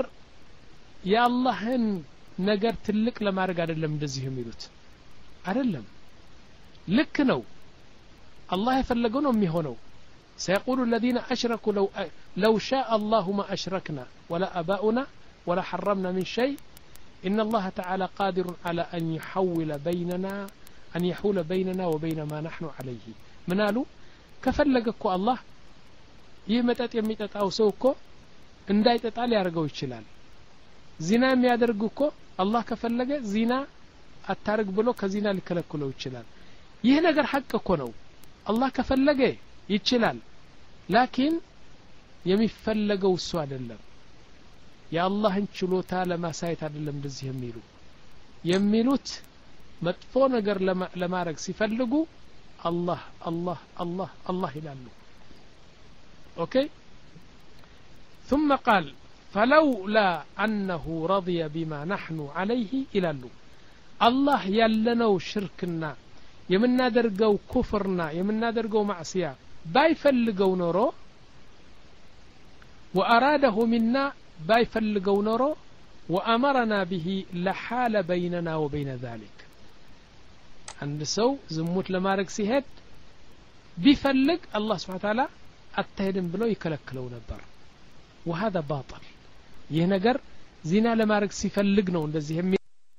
[SPEAKER 2] የአላህን ነገር ትልቅ ለማድረግ አይደለም እንደዚህ የሚሉት አይደለም ልክ ነው አላህ የፈለገው ነው የሚሆነው سيقول الذين أشركوا لو لو شاء الله ما أشركنا ولا أباؤنا ولا حرمنا من شيء إن الله تعالى قادر على أن يحول بيننا أن يحول بيننا وبين ما نحن عليه منالو كفلقكو الله يمتت يمتت أو سوكو እንዳይ ተጣል ያርገው ይችላል ዚና የሚያደርጉኮ አላህ ከፈለገ ዚና አታርግ ብሎ ከዚና ሊከለክለው ይችላል ይሄ ነገር ሐቅ እኮ ነው አላህ ከፈለገ ይችላል ላኪን የሚፈለገው እሱ አይደለም የአላህን ችሎታ ለማሳየት አይደለም እንደዚህ የሚሉ የሚሉት መጥፎ ነገር ለማድረግ ሲፈልጉ الله الله الله الله ይላሉ اوكي ثم قال فلولا أنه رضي بما نحن عليه ይላሉ الله ያለነው ሽርክና የምናደርገው ኩፍርና የምናደርገው ማዕሲያ ባይፈልገው ኖሮ وأراده منا بايفلقوا نورو وأمرنا به لحال بيننا وبين ذلك عند سو زموت لمارك سيهد بيفلق الله سبحانه وتعالى التهدم بلو يكلكلو نبر وهذا باطل يهنجر زنا لمارك سيفلقنا وندزي هم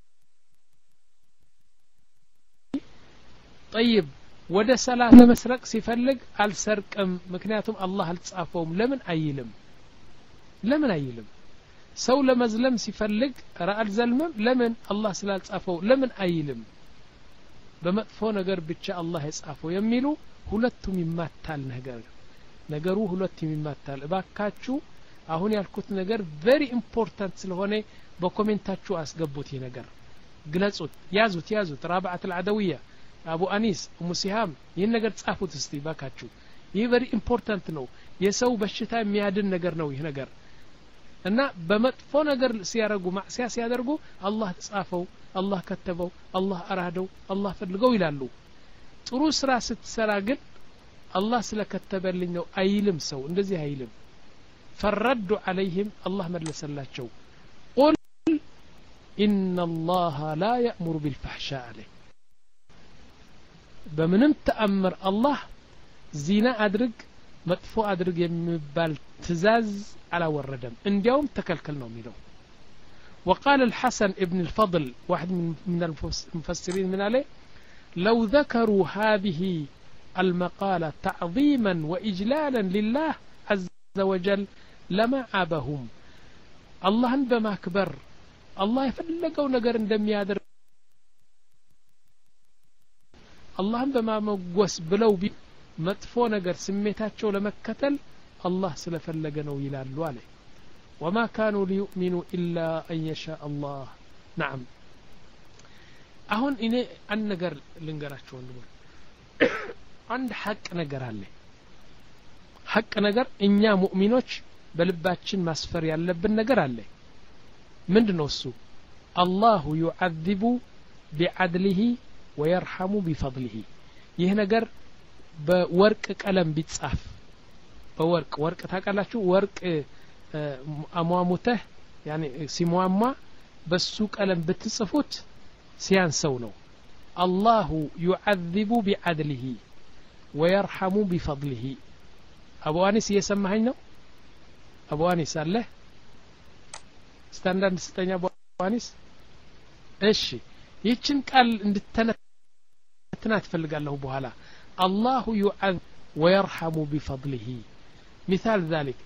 [SPEAKER 2] طيب ودا سلاة لمسرق سيفلق السرق مكنياتهم الله التصافهم لمن أيلم لمن أيلم سو لمزلم سيفلق رأى زلمم لمن الله سلال تصافو لمن أيلم بمطفو نجر بتشا الله يصافو يميلو ሁለቱም ይማታል ነገር ነገሩ ሁለቱም ይማታል እባካችሁ አሁን ያልኩት ነገር very important ስለሆነ በኮሜንታችሁ አስገቡት ይሄ ነገር ግለጹት ያዙት ያዙት رابعة العدوية አቡ አኒስ ኡሙ ሲሃም ይሄን ነገር ጻፉት እስቲ ባካችሁ ይሄ very important ነው የሰው በሽታ የሚያድን ነገር ነው ይሄ ነገር እና በመጥፎ ነገር ሲያረጉ ማዕሲያ ሲያደርጉ አላህ ጻፈው አላህ ከተበው አላህ አራደው አላህ ፈልገው ይላሉ ጥሩ ስራ ስትሰራ ግን አላህ ስለከተበልኝ ነው አይልም ሰው እንደዚህ አይልም ፈረዱ عليهم الله መለሰላቸው قل ان الله لا يأمر بالفحشاء عليه በምንም ተአምር አላህ ዚና አድርግ መጥፎ አድርግ የሚባል ትእዛዝ አላወረደም እንዲያውም ተከልከል ነው የሚለው وقال الحسن ابن الفضل واحد من المفسرين من عليه لو ذكروا هذه المقالة تعظيما وإجلالا لله عز وجل لما عابهم الله بما أكبر الله يفلقوا نقر اندم يادر الله بما مقوس بلو بي مدفو نقر سميتاتشو لمكتل الله سلفلقنوا يلالوا عليه وما كانوا ليؤمنوا إلا أن يشاء الله نعم አሁን እኔ አንድ ነገር ልንገራችሁ ወንድሞች አንድ ሐቅ ነገር አለ ሐቅ ነገር እኛ ሙእሚኖች በልባችን ማስፈር ያለብን ነገር አለ ምንድነው እሱ አላሁ يعذب بعدله ويرحم بفضله ይህ ነገር በወርቅ ቀለም ቢጻፍ በወርቅ ወርቅ ታውቃላችሁ ወርቅ አሟሙተህ ያኒ ሲሟሟ በሱ ቀለም ብትጽፉት سيانسو نو الله يعذب بعدله ويرحم بفضله أبو أنيس يسمعين نو أبو أنيس الله ستاندرد ستانيا أبو أنيس إيش يتشن قال اندتنا تفلق الله بوهلا الله يعذب ويرحم بفضله مثال ذلك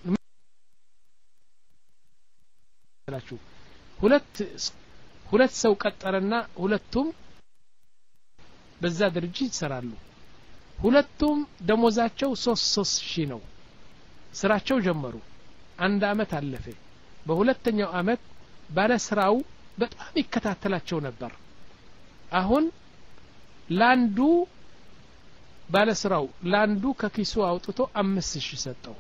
[SPEAKER 2] ሁለት ሁለት ሰው ቀጠረና ሁለቱም በዛ ድርጅት ይሰራሉ ሁለቱም ደሞዛቸው ሶስት ሶስት ሺህ ነው ስራቸው ጀመሩ አንድ አመት አለፈ በሁለተኛው አመት ባለ ስራው በጣም ይከታተላቸው ነበር አሁን ላንዱ ባለ ስራው ላንዱ ከኪሱ አውጥቶ አምስት ሺህ ሰጠው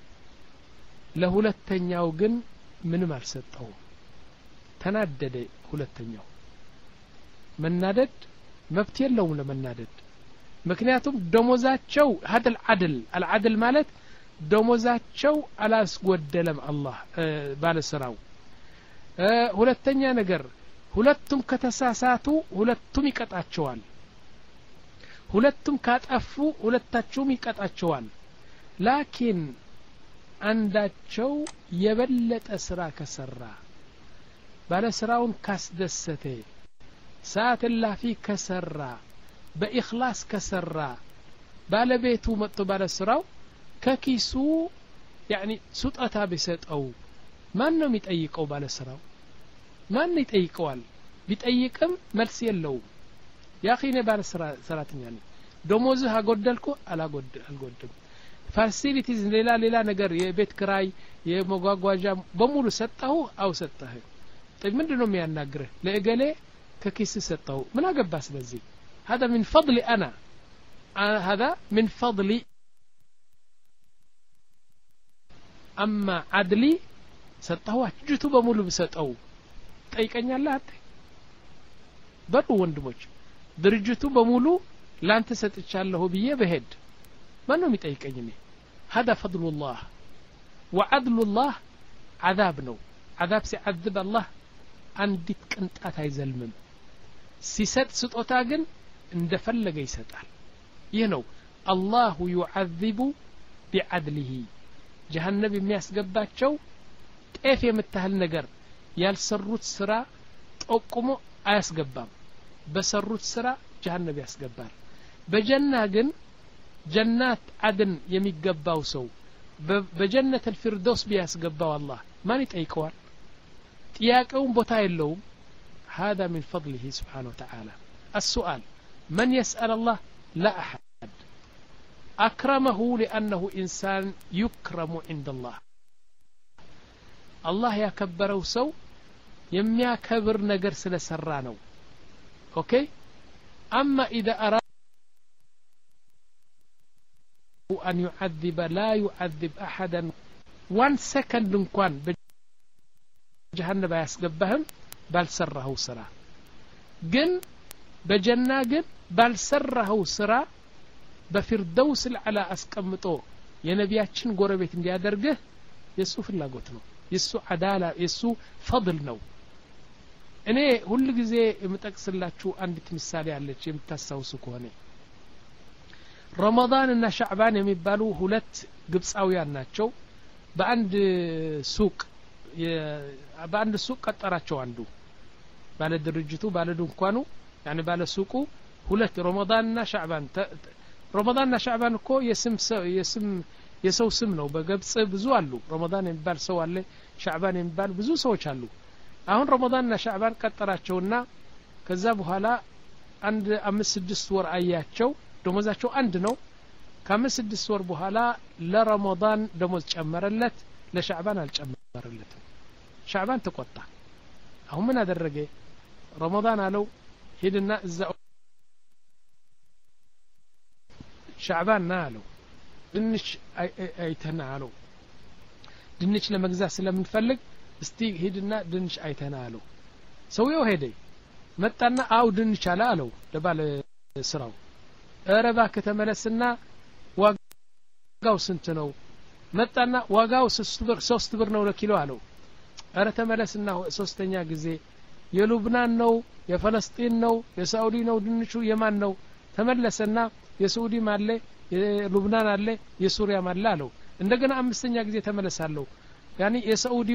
[SPEAKER 2] ለሁለተኛው ግን ምንም አልሰጠው ተናደደ ሁለተኛው መናደድ መብት የለውም ለመናደድ ምክንያቱም ደሞዛቸው هذا العدل العدل ማለት ደሞዛቸው አላስጎደለም አላህ ባለስራው ሁለተኛ ነገር ሁለቱም ከተሳሳቱ ሁለቱም ይቀጣቸዋል ሁለቱም ካጠፉ ሁለታቸውም ይቀጣቸዋል ላኪን አንዳቸው የበለጠ ስራ ከሰራ ባለ ስራውን ካስደሰተ ሰዓት ላፊ ከሰራ በእخلاص ከሰራ ባለቤቱ መጥቶ ባለ ስራው ከኪሱ يعني ስጦታ ቢሰጠው ማን ነው የሚጠይቀው ባለ ስራው ማን ይጠይቀዋል ቢጠይቅም መልስ የለውም ያኺኔ ባለ ስራ ሰራተኛ ነኝ ደሞዝህ አጎደልኩ አላጎደል አልጎደልም ፋሲሊቲዝ ሌላ ሌላ ነገር የቤት ክራይ የመጓጓዣ በሙሉ ሰጣው አው ሰጣህ طيب ምንድነው የሚያናግረህ ለእገሌ ከኪስ ሰጣው ምን አገባ ስለዚህ هذا من فضل انا هذا من فضلي أما عدلي سطوا እጅቱ በሙሉ ብሰጠው ጠይቀኛለህ አት በሩ ወንድሞች ድርጅቱ በሙሉ ላንተ ሰጥቻለሁ ብዬ በሄድ ማን ነው የሚጠይቀኝ እኔ هذا فضل الله وعدل الله عذاب ነው عذاب ሲعذب الله አንዲት ቅንጣት አይዘልምም ሲሰጥ ስጦታ ግን እንደፈለገ ይሰጣል ይህ ነው الله يعذب بعدله جهنم የሚያስገባቸው ጤፍ የምታህል ነገር ያልሰሩት ስራ ጠቁሞ አያስገባም በሰሩት ስራ جهنم ያስገባል በጀና ግን ጀናት አድን የሚገባው ሰው በጀነት الفردوس ቢያስገባው አላህ ማን ይጠይቀዋል ጥያቄውን ቦታ የለውም هذا من فضله سبحانه وتعالى السؤال من يسأل الله لا أحد أكرمه لأنه إنسان يكرم عند الله الله يكبره سو يميا كبر نجر سل سرانو أوكي أما إذا أراد أن يعذب لا يعذب أحدا one second نكون بجهنم يسقبهم بل سره سرا جن بجنة جن بل سره سرا بفردوس العلا أسقمطو የነቢያችን ጎረቤት እንዲያደርግህ የሱ ፍላጎት ነው የሱ አዳላ የሱ ፈضል ነው እኔ ሁሉ ጊዜ የምጠቅስላችሁ አንዲት ምሳሌ አለች የምታሳውሱ ከሆነ ረመዳን እና ሻዕባን የሚባሉ ሁለት ግብጻውያን ናቸው በአንድ ሱቅ በአንድ ሱቅ ቀጠራቸው አንዱ ባለ ድርጅቱ ባለ ድንኳኑ ያኔ ባለ ሱቁ ሁለት ረመዳን እና ሻዕባን ረመዳን እና ሻዕባን እኮ የስም የስም የሰው ስም ነው በግብጽ ብዙ አሉ ረመዳን የሚባል ሰው አለ ሻዕባን የሚባል ብዙ ሰዎች አሉ አሁን ረመዳን እና ሻዕባን ቀጠራቸውና ከዛ በኋላ አንድ አምስት ስድስት ወር አያቸው ደሞዛቸው አንድ ነው ከአምስት ስድስት ወር በኋላ ለረመዳን ደሞዝ ጨመረለት ለሻዕባን አልጨመረለትም ሻዕባን ተቆጣ አሁን ምን አደረገ ረመዳን አለው ሄድና እዛ ሻዕባን ናለው ድንች አይተና አለው ድንች ለመግዛት ስለምንፈልግ እስቲ ሄድና ድንች አይተና አለው ሰውየው ሄደ መጣና አው ድንች አለ አለው ለባለ ስራው አረባ ከተመለስና ዋጋው ስንት ነው መጣና ዋጋው ሶስት ብር ነው ለኪሎ አለው አረ ተመለስና ሶስተኛ ጊዜ የሉብናን ነው የፍልስጤም ነው የሳውዲ ነው ድንቹ የማን ነው ተመለሰና የሳውዲ ማለ የሉብናን አለ የሱሪያ ማለ አለው እንደገና አምስተኛ ጊዜ ተመለሳለሁ ያኒ የሳውዲው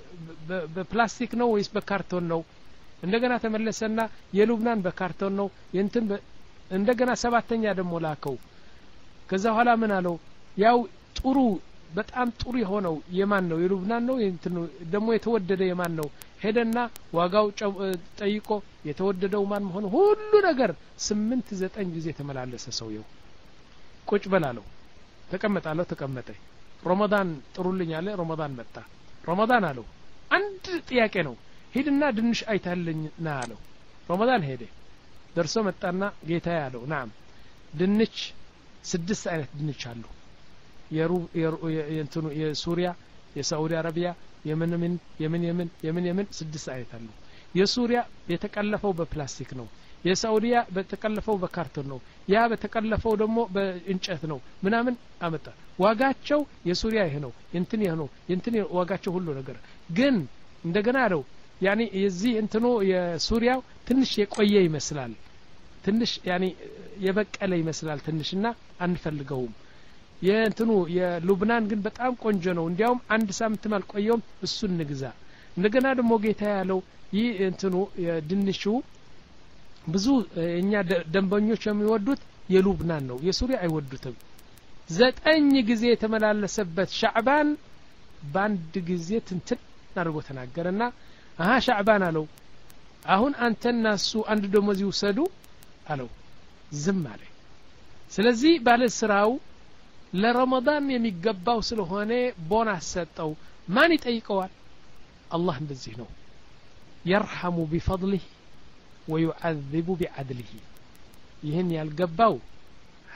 [SPEAKER 2] በፕላስቲክ ነው ወይስ በካርቶን ነው እንደገና ተመለሰና የሉብናን በካርቶን ነው የንትን እንደገና ሰባተኛ ደሞ ላከው ከዛ ኋላ ምን አለው ያው ጥሩ በጣም ጥሩ የሆነው የማን ነው የሉብናን ነው የንትን ደሞ የተወደደ የማን ነው ሄደና ዋጋው ጠይቆ የተወደደው ማን መሆኑ ሁሉ ነገር ስምንት ዘጠኝ ጊዜ ተመላለሰ ሰውየው ቁጭ በላለው ተቀመጣለው ተቀመጠ ረመዳን ጥሩልኝ አለ ረመዳን መጣ ረመዳን አለው አንድ ጥያቄ ነው ሄድና ድንሽ አይታልኝ ና አለው ረመዳን ሄደ ደርሶ መጣና ጌታ ያለው ናም ድንች ስድስት አይነት ድንች አሉ የሩብ የእንትኑ የሱሪያ የሳውዲ አረቢያ የመን የመን የመን የመን የመን የመን ስድስት አይነት አሉ የሱሪያ የተቀለፈው በፕላስቲክ ነው የሳውዲያ በተቀለፈው በካርቶን ነው ያ በተቀለፈው ደግሞ በእንጨት ነው ምናምን አመጣ ዋጋቸው የሱሪያ ይሄ ነው እንትን ይሄ ነው እንትን ዋጋቸው ሁሉ ነገር ግን እንደገና አለው ያኒ የዚህ እንትኑ የሱሪያው ትንሽ የቆየ ይመስላል ትንሽ ያኒ የበቀለ ይመስላል ትንሽና አንፈልገውም የእንትኑ የሉብናን ግን በጣም ቆንጆ ነው እንዲያውም አንድ ሳምንት ማልቆየውም እሱን ንግዛ እንደገና ደግሞ ጌታ ያለው ይህ እንትኑ የድንሹ ብዙ እኛ ደንበኞች የሚወዱት የሉብናን ነው የሱሪያ አይወዱትም ዘጠኝ ጊዜ ተመላለሰበት ሻዕባን ባንድ ጊዜ ትንትን አድርጎ ተናገረና አሃ ሻዕባን አለው አሁን አንተና እሱ አንድ ደሞዝ ይወሰዱ አለው ዝም አለ ስለዚህ ባለ ስራው ለረመዳን የሚገባው ስለሆነ ቦናስ ሰጠው ማን ይጠይቀዋል አላህ እንደዚህ ነው يرحم بفضله ويعذب بعدله ይህን ያልገባው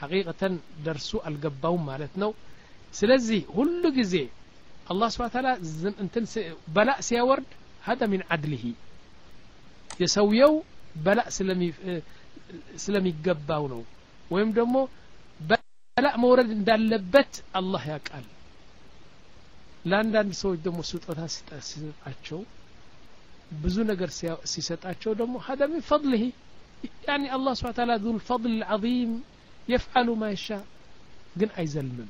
[SPEAKER 2] حقيقة درسو القباو مالتنا سلزي هلو جزي الله سبحانه وتعالى انتن بلاء سيورد هذا من عدله يسويو بلاء سلمي سلمي قباو نو ويم دمو بلاء مورد እንዳለበት الله ያቃል ለአንዳንድ ሰዎች ደግሞ ስጦታ ሲሰጣቸው ብዙ ነገር ሲሰጣቸው ደግሞ هذا من فضله يعني الله سبحانه وتعالى ذو الفضل العظيم يفعل ما يشاء ግን አይዘልምም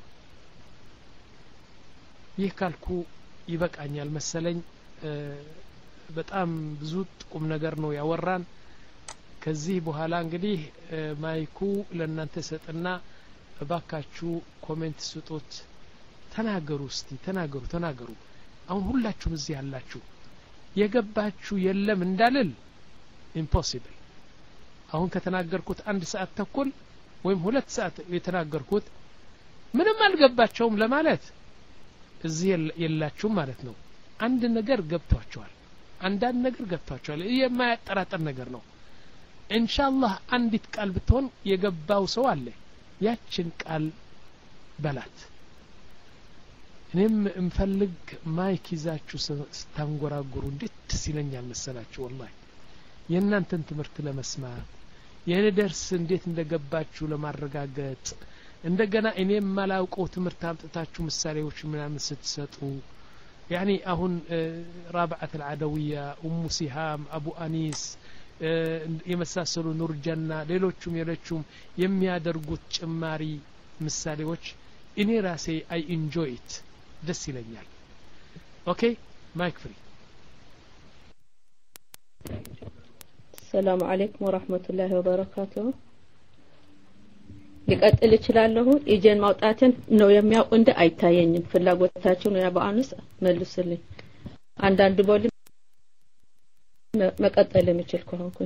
[SPEAKER 2] ይህ ካልኩ ይበቃኛል መሰለኝ በጣም ብዙ ቁም ነገር ነው ያወራን ከዚህ በኋላ እንግዲህ ማይኩ ለእናንተ ሰጥና ባካችሁ ኮሜንት ስጡት ተናገሩ እስቲ ተናገሩ ተናገሩ አሁን ሁላችሁም እዚህ ያላችሁ የገባችሁ የለም እንዳልል ኢምፖሲብል አሁን ከተናገርኩት አንድ ሰዓት ተኩል ወይም ሁለት ሰዓት የተናገርኩት ምንም አልገባቸውም ለማለት እዚህ የላችሁም ማለት ነው አንድ ነገር ገብቷቸዋል አንዳንድ ነገር ገብቷቸዋል የማያጠራጥር ነገር ነው ኢንሻአላህ አንዲት ቃል ብትሆን የገባው ሰው አለ ያችን ቃል በላት እኔም እንፈልግ ማይክ ይዛችሁ ስታንጎራጉሩ እንዴት ሲለኛል መሰላችሁ والله የእናንተን ትምህርት ለመስማት የኔ ደርስ እንዴት እንደገባችሁ ለማረጋገጥ እንደገና እኔም ማላውቀው ትምህርት አምጥታችሁ ምሳሌዎች ምናምን ስትሰጡ يعني አሁን رابعة العدوية ام سهام ابو انيس የመሳሰሉ ኑር ጀና ሌሎችም የለችም የሚያደርጉት ጭማሪ ምሳሌዎች እኔ ራሴ አይ ኢንጆይ ኢት ደስ ይለኛል ኦኬ ማይክ ፍሪ
[SPEAKER 3] السلام عليكم ورحمة الله وبركاته ሊቀጥል ይችላልሁ ኢጀን ማውጣትን ነው የሚያውቁ እንደ አይታየኝም ፍላጎታቸው ነው ያባአንስ መልስልኝ አንዳንድ ቦል መቀጠል የሚችል ከሆንኩኝ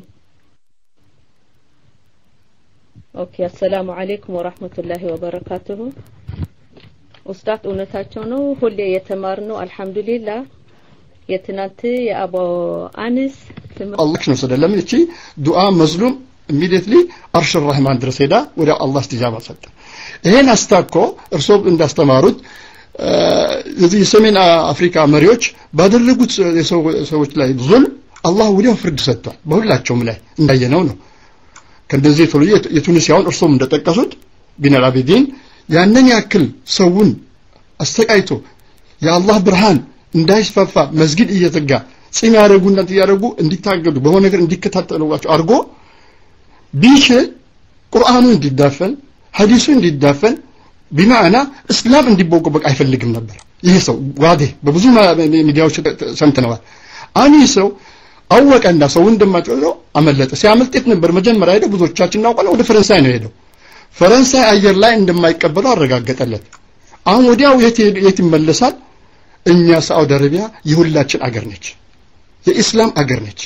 [SPEAKER 3] ኦኬ السلام عليكم ورحمة الله وبركاته ኡስታዝ እውነታቸው ነው ሁሌ የተማርነው አልহামዱሊላህ የትናንት የአቡ አንስ
[SPEAKER 4] አላህ ነው ሰደለም እቺ ዱዓ መዝሉም immediately አርሽ الرحማን ድረስ ሄዳ ወደ አላህ استجابه ሰጠ ይሄን አስታኮ እርሶ እንዳስተማሩት እዚህ የሰሜን አፍሪካ መሪዎች ባደረጉት ሰዎች ላይ ዙልም አላህ ወዲያው ፍርድ ሰጥቷል በሁላቸውም ላይ እንዳየነው ነው ከእንደዚህ ተለየ የቱኒሲያውን እርሶም እንደተጠቀሱት ቢን አልአቢዲን ያንን ያክል ሰውን አስተቃይቶ የአላህ ብርሃን እንዳይስፋፋ መስጊድ እየተጋ ጽም ያረጉና ያረጉ እንዲታገዱ በሆነ ነገር እንዲከታተሉዋቸው አርጎ ቢችል ቁርአኑ እንዲዳፈን ሐዲሱ እንዲዳፈን بمعنى اسلام እንዲቦቀበቅ አይፈልግም ነበር ይሄ ሰው ዋዴ በብዙ ሚዲያዎች ሰምተናል አኒ ሰው አወቀና ሰው እንደማጨው አመለጠ ሲያመልጥት ነበር መጀመሪያ ሄደ ብዙዎቻችን እናውቃለን ወደ ፈረንሳይ ነው ሄደው ፈረንሳይ አየር ላይ እንደማይቀበለው አረጋገጠለት አሁን ወዲያው የት የት ይመለሳል እኛ ሳውዲ አረቢያ የሁላችን አገር ነች የኢስላም አገር ነች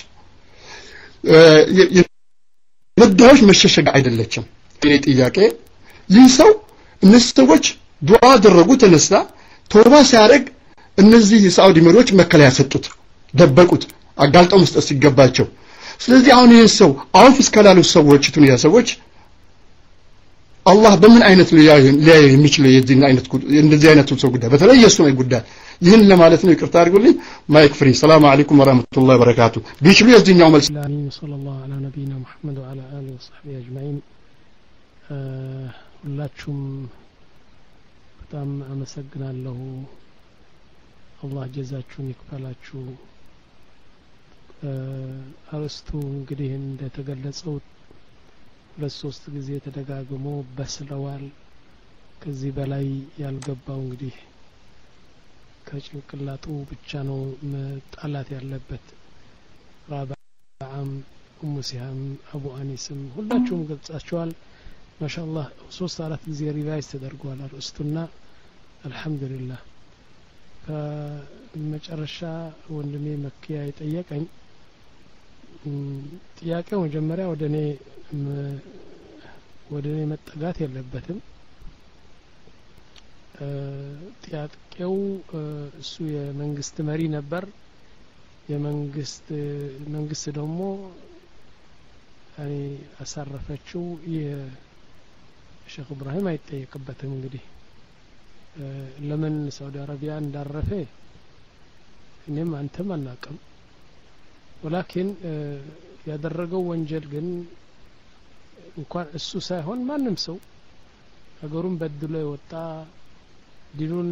[SPEAKER 4] የመዳዎች መሸሸግ አይደለችም እኔ ጥያቄ ይህ ሰው እነዚህ ሰዎች ዱዓ አደረጉ ተነሳ ተውባ ሲያረግ እነዚህ የሳውዲ መሪዎች መከለያ ሰጡት ደበቁት አጋልጠው መስጠት ሲገባቸው ስለዚህ አሁን ይህ ሰው አውፍ እስከላሉ ሰዎች ቱኒያ ሰዎች አላህ በምን አይነት ሊያይ የሚችል የዚህ አይነት እንደዚህ አይነት ሰው ጉዳይ በተለይ የሱ ነው ጉዳይ ይህን ለማለት ነው ይቅርታ አድርጉልኝ ማይክ ፍሪ ሰላም አለይኩም ወራህመቱላሂ ወበረካቱ ቢችሉ የዚህኛው መልስ
[SPEAKER 2] ሰለላሁ ዐላ ነብይና መሐመድ ወዐላ አሊሂ ወሰህቢሂ አጅማኢን ሁላችሁም በጣም አመሰግናለሁ አላህ ጀዛችሁን ይክፈላችሁ አርስቱ እንግዲህ እንደተገለጸው ለሶስት ጊዜ ተደጋግሞ በስለዋል ከዚህ በላይ ያልገባው እንግዲህ ከጭንቅላቱ ብቻ ነው መጣላት ያለበት ራባም ኡሙ ሲሃም አቡ አኒስም ሁላችሁም ገልጻችኋል ማሻአላህ ሶስት አራት ጊዜ ሪቫይዝ ተደርጓል አርስቱና አልহামዱሊላህ ከመጨረሻ ወንድሜ መክያ ይጠየቀኝ ጥያቄው መጀመሪያ ወደኔ ወደኔ መጠጋት የለበትም ጥያቄው እሱ የመንግስት መሪ ነበር የመንግስት መንግስት ደግሞ አይ አሳረፈችው ሼክ ኢብራሂም አይጠየቅበትም እንግዲህ ለምን ሳውዲ አረቢያ እንዳረፈ እኔም አንተም አናውቅም ወላኪን ያደረገው ወንጀል ግን እንኳን እሱ ሳይሆን ማንም ሰው ሀገሩን በድሎ የወጣ ዲኑን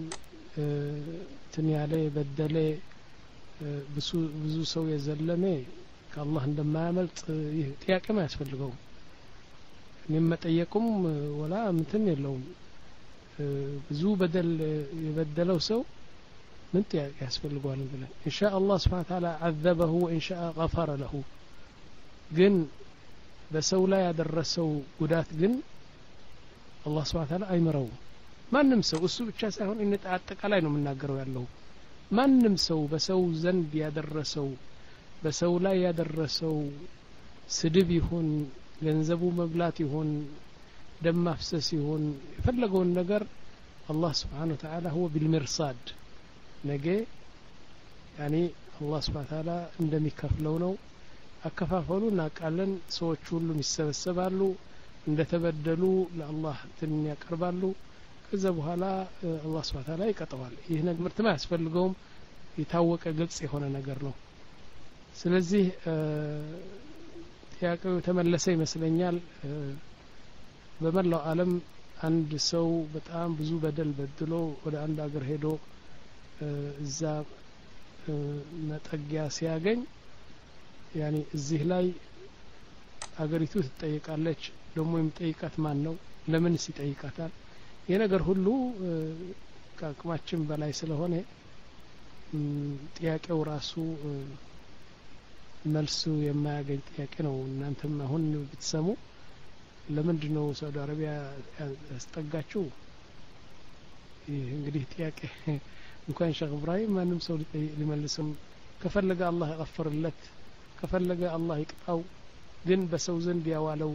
[SPEAKER 2] ትንያለ በደለ ብዙ ብዙ ሰው የዘለመ ከአላህ እንደማያመልጥ ይህ ጥያቄ ነው ያስፈልገው እኔም መጠየቁም ወላ እንትን የለውም ብዙ በደል የበደለው ሰው ምን ጥያቄ ያስፈልገዋል ብለን ኢንሻአላህ Subhanahu Ta'ala عذبه وان شاء غفر له ግን በሰው ላይ ያደረሰው ጉዳት ግን አላህ Subhanahu Ta'ala አይመረው ማንም ሰው እሱ ብቻ ሳይሆን እነ አጠቃላይ ነው የምናገረው ያለው ማንም ሰው በሰው ዘንድ ያደረሰው በሰው ላይ ያደረሰው ስድብ ይሁን ገንዘቡ መብላት ይሁን ደም ማፍሰስ ይሁን የፈለገውን ነገር አላህ Subhanahu Ta'ala هو بالمرصاد ነገ ያኒ አላህ Subhanahu Ta'ala እንደሚከፍለው ነው አከፋፈሉና ቃለን ሰዎች ሁሉ ይሰበሰባሉ እንደተበደሉ ለአላህ ትን ያቀርባሉ ከዛ በኋላ አላህ Subhanahu Ta'ala ይቀጣዋል ይህ ነገር ትማ ያስፈልገውም የታወቀ ግልጽ የሆነ ነገር ነው ስለዚህ ጥያቄው ተመለሰ ይመስለኛል በመላው ዓለም አንድ ሰው በጣም ብዙ በደል በድሎ ወደ አንድ ሀገር ሄዶ እዛ መጠጊያ ሲያገኝ ያኒ እዚህ ላይ አገሪቱ ትጠይቃለች ደሞ የሚጠይቃት ማን ነው ለምን ሲጠይቃታል የነገር ሁሉ ከአቅማችን በላይ ስለሆነ ጥያቄው ራሱ መልሱ የማያገኝ ጥያቄ ነው እናንተም አሁን ብትሰሙ ለምንድነው ሳውዲ አረቢያ ያስጠጋችሁ ይህ እንግዲህ ጥያቄ እንኳን ሼክ ኢብራሂም ማንም ሰው ሊመልስም ከፈለገ አላህ ይغفርለት ከፈለገ አላህ ይቅጣው ግን በሰው ዘንድ ያዋለው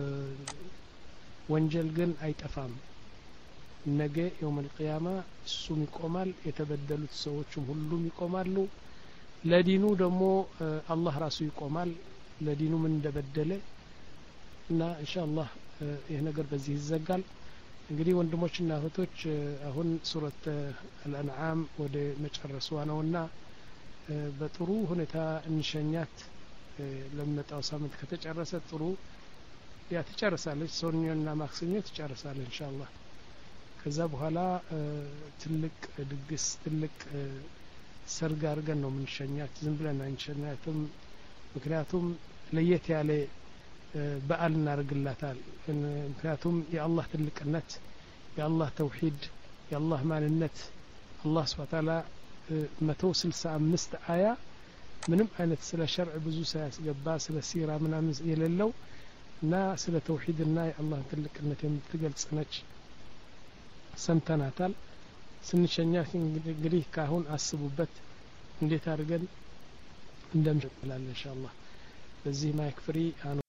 [SPEAKER 2] ወንጀል ግን አይጠፋም ነገ يوم القيامة እሱም ይቆማል የተበደሉት ሰዎችም ሁሉም ይቆማሉ ለዲኑ ደግሞ አላህ ራሱ ይቆማል ለዲኑ ምን እንደበደለ እና ኢንሻአላህ ይሄ ነገር በዚህ ይዘጋል እንግዲህ ወንድሞችና እህቶች አሁን ሱረት አልአንዓም ወደ መጨረሷ ነውና በጥሩ ሁኔታ እንሸኛት ለመጣው ሳምንት ከተጨረሰ ጥሩ ያ ተጨረሳለች ሶኒዮና ማክሰኞ ተጨረሳለች ኢንሻአላህ ከዛ በኋላ ትልቅ ድግስ ትልቅ ሰርግ አድርገን ነው የምንሸኛት ዝም ብለን አንሸኛትም ምክንያቱም ለየት ያለ በዓል እናርግላታል ምክንያቱም የአላህ ትልቅነት የአላህ ተውሂድ የአላህ ማንነት አላህ Subhanahu Ta'ala መቶ ስልሳ አምስት አያ ምንም አይነት ስለ ሸርዕ ብዙ ሳያስገባ ስለ ሲራ ምናምን የሌለው እና ስለ ተውሂድና የአላህ ትልቅነት የምትገልጽ ነች ሰምተናታል ስንሸኛት እንግዲህ ካሁን አስቡበት እንዴት አድርገን እንደምንላለን ኢንሻአላህ በዚህ ማይክ ፍሪ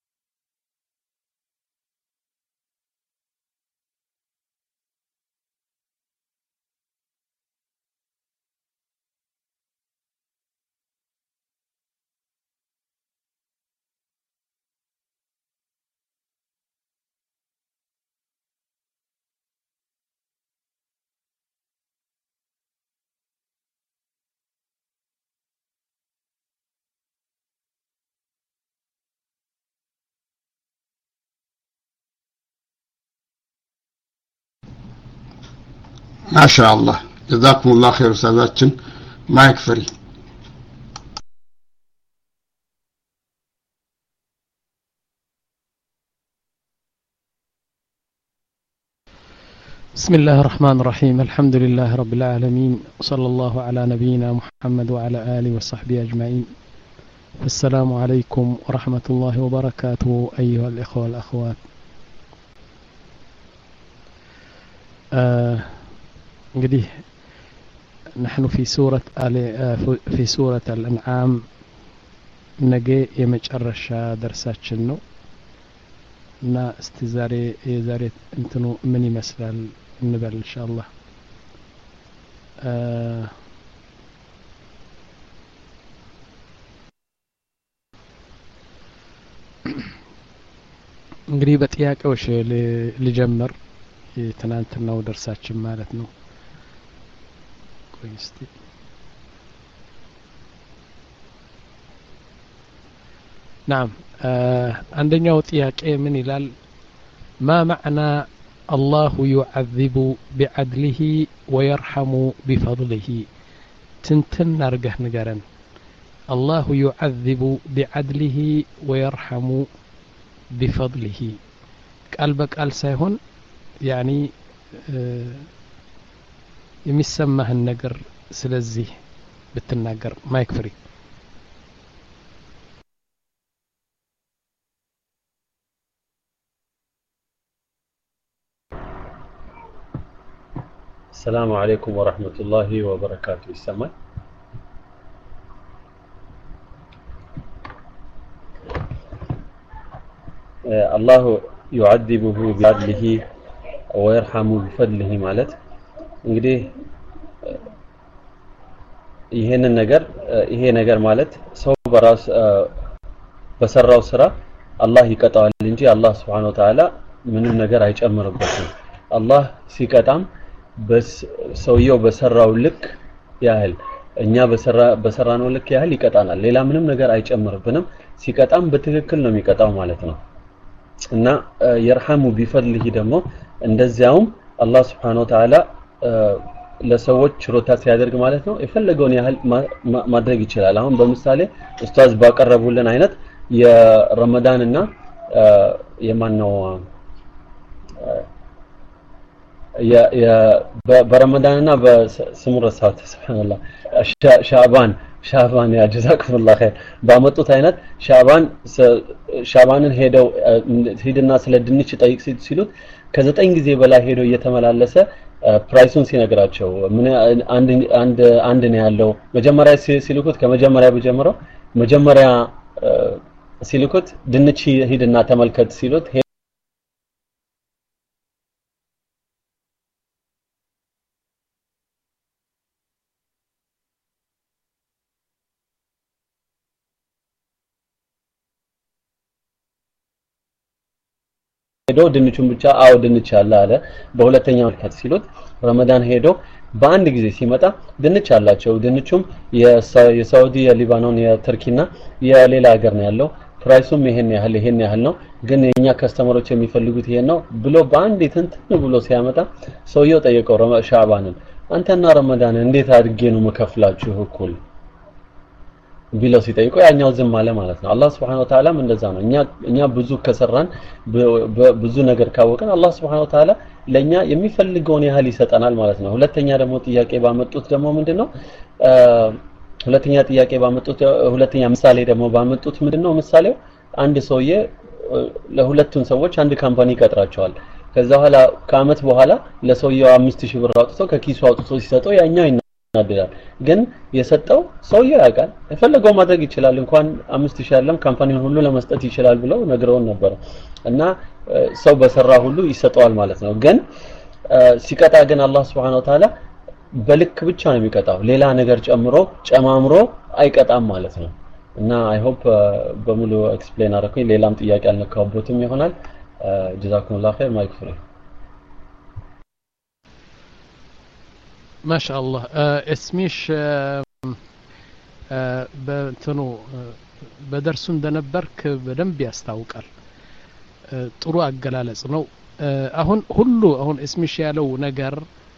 [SPEAKER 1] ما شاء الله جزاكم الله خير أستاذاتنا ما يكفري
[SPEAKER 2] بسم الله الرحمن الرحيم الحمد لله رب العالمين وصلى الله على نبينا محمد وعلى آله وصحبه أجمعين السلام عليكم ورحمة الله وبركاته أيها الإخوة والأخوات آه እንግዲህ نحن في سورة في سورة الأنعام ነገ የመጨረሻ ደርሳችን ነው እና እስቲ ዛሬ የዛሬ እንትኑ ምን ይመስላል እንበል ኢንሻአላህ እንግዲህ በጥያቄዎች ልጀምር ትናንትናው ደርሳችን ማለት ነው ቆይ እስቲ نعم عندنا ጥያቄ ምን ይላል ما معنى الله يعذب بعدله ويرحم بفضله تنتن نرجح نجرن الله يعذب بعدله ويرحم بفضله قال بقال ሳይሆን يعني የሚሰማህን ነገር ስለዚህ ብትናገር ማይክ ፍሪ
[SPEAKER 5] السلام عليكم ورحمة الله وبركاته السماء الله يعذبه بعدله ويرحم بفضله ማለት እንግዲህ ይሄንን ነገር ይሄ ነገር ማለት ሰው በራስ በሰራው ስራ አላህ ይቀጣዋል እንጂ አላህ Subhanahu Wa Ta'ala ምንም ነገር አይጨምርበትም አላህ ሲቀጣም በስ ሰውየው በሰራው ልክ ያህል እኛ በሰራ በሰራነው ልክ ያህል ይቀጣናል ሌላ ምንም ነገር አይጨምርብንም ሲቀጣም በትክክል ነው የሚቀጣው ማለት ነው እና يرحم بفضله ደግሞ እንደዚያውም አላህ Subhanahu Wa Ta'ala ለሰዎች ችሮታ ሲያደርግ ማለት ነው የፈለገውን ያህል ማድረግ ይችላል አሁን በመሳሌ ኡስታዝ ባቀረቡልን አይነት የረመዳንና የማን ነው ያ ያ በረመዳንና በስሙ ረሳት ሱብሃንአላህ ሻዕባን ሻዕባን ያ ጀዛኩሙላህ ኸይር ባመጡት አይነት ሻዕባን ሻዕባንን ሄደው ሂድና ስለ ድንች ጠይቅ ሲሉት ከዘጠኝ ጊዜ በላይ ሄደው እየተመላለሰ ፕራይሱን ሲነግራቸው ምን አንድ አንድ አንድ ነው ያለው መጀመሪያ ሲልኩት ከመጀመሪያ በጀመረው መጀመሪያ ሲልኩት ድንች ሂድና ተመልከት ሲሉት ሄዶ ድንቹን ብቻ አው ድንች አለ አለ በሁለተኛው ልከት ሲሉት ረመዳን ሄዶ በአንድ ጊዜ ሲመጣ ድንች አላቸው ድንቹም የሳውዲ የሊባኖን የቱርኪና የሌላ ሀገር ነው ያለው ፕራይሱም ይሄን ያህል ይሄን ያህል ነው ግን የኛ ከስተመሮች የሚፈልጉት ይሄን ነው ብሎ በአንድ እንትን ብሎ ሲያመጣ ሰውየው ጠየቀው ሻዕባንን አንተና ረመዳን እንዴት አድርጌ ነው መከፍላችሁ እኩል ቢለው ሲጠይቁ ያኛው ዝም አለ ማለት ነው አላህ Subhanahu Wa Ta'ala እንደዛ ነው እኛ እኛ ብዙ ከሰራን ብዙ ነገር ካወቀን አላህ Subhanahu Wa Ta'ala ለኛ የሚፈልገውን ያህል ይሰጠናል ማለት ነው ሁለተኛ ደግሞ ጥያቄ ባመጡት ደግሞ ምንድነው ሁለተኛ ጥያቄ ባመጡት ሁለተኛ ምሳሌ ደግሞ ባመጡት ምንድነው ምሳሌው አንድ ሰውዬ ለሁለቱን ሰዎች አንድ ካምፓኒ ይቀጥራቸዋል ከዛ በኋላ ከአመት በኋላ ለሰውየው አምስት ሺህ ብር አውጥቶ ከኪሱ አውጥቶ ሲሰጠው ያኛው ይናደዳል ግን የሰጠው ሰውየው ያውቃል የፈለገው ማድረግ ይችላል እንኳን አምስት ሺህ ያለም ካምፓኒውን ሁሉ ለመስጠት ይችላል ብለው ነግረውን ነበር እና ሰው በሰራ ሁሉ ይሰጠዋል ማለት ነው ግን ሲቀጣ ግን አላህ Subhanahu Wa Ta'ala በልክ ብቻ ነው የሚቀጣው ሌላ ነገር ጨምሮ ጨማምሮ አይቀጣም ማለት ነው እና አይ ሆፕ በሙሉ ኤክስፕሌን አደረኩኝ ሌላም ጥያቄ አልነካውበትም ይሆናል ጀዛኩሙላህ ኸይር ማይክ ፍሪ
[SPEAKER 2] ما شاء الله اسميش በእንትኑ በደርሱ እንደነበርክ በደንብ ያስታውቃል ጥሩ አገላለጽ ነው አሁን ሁሉ አሁን እስሚሽ ያለው ነገር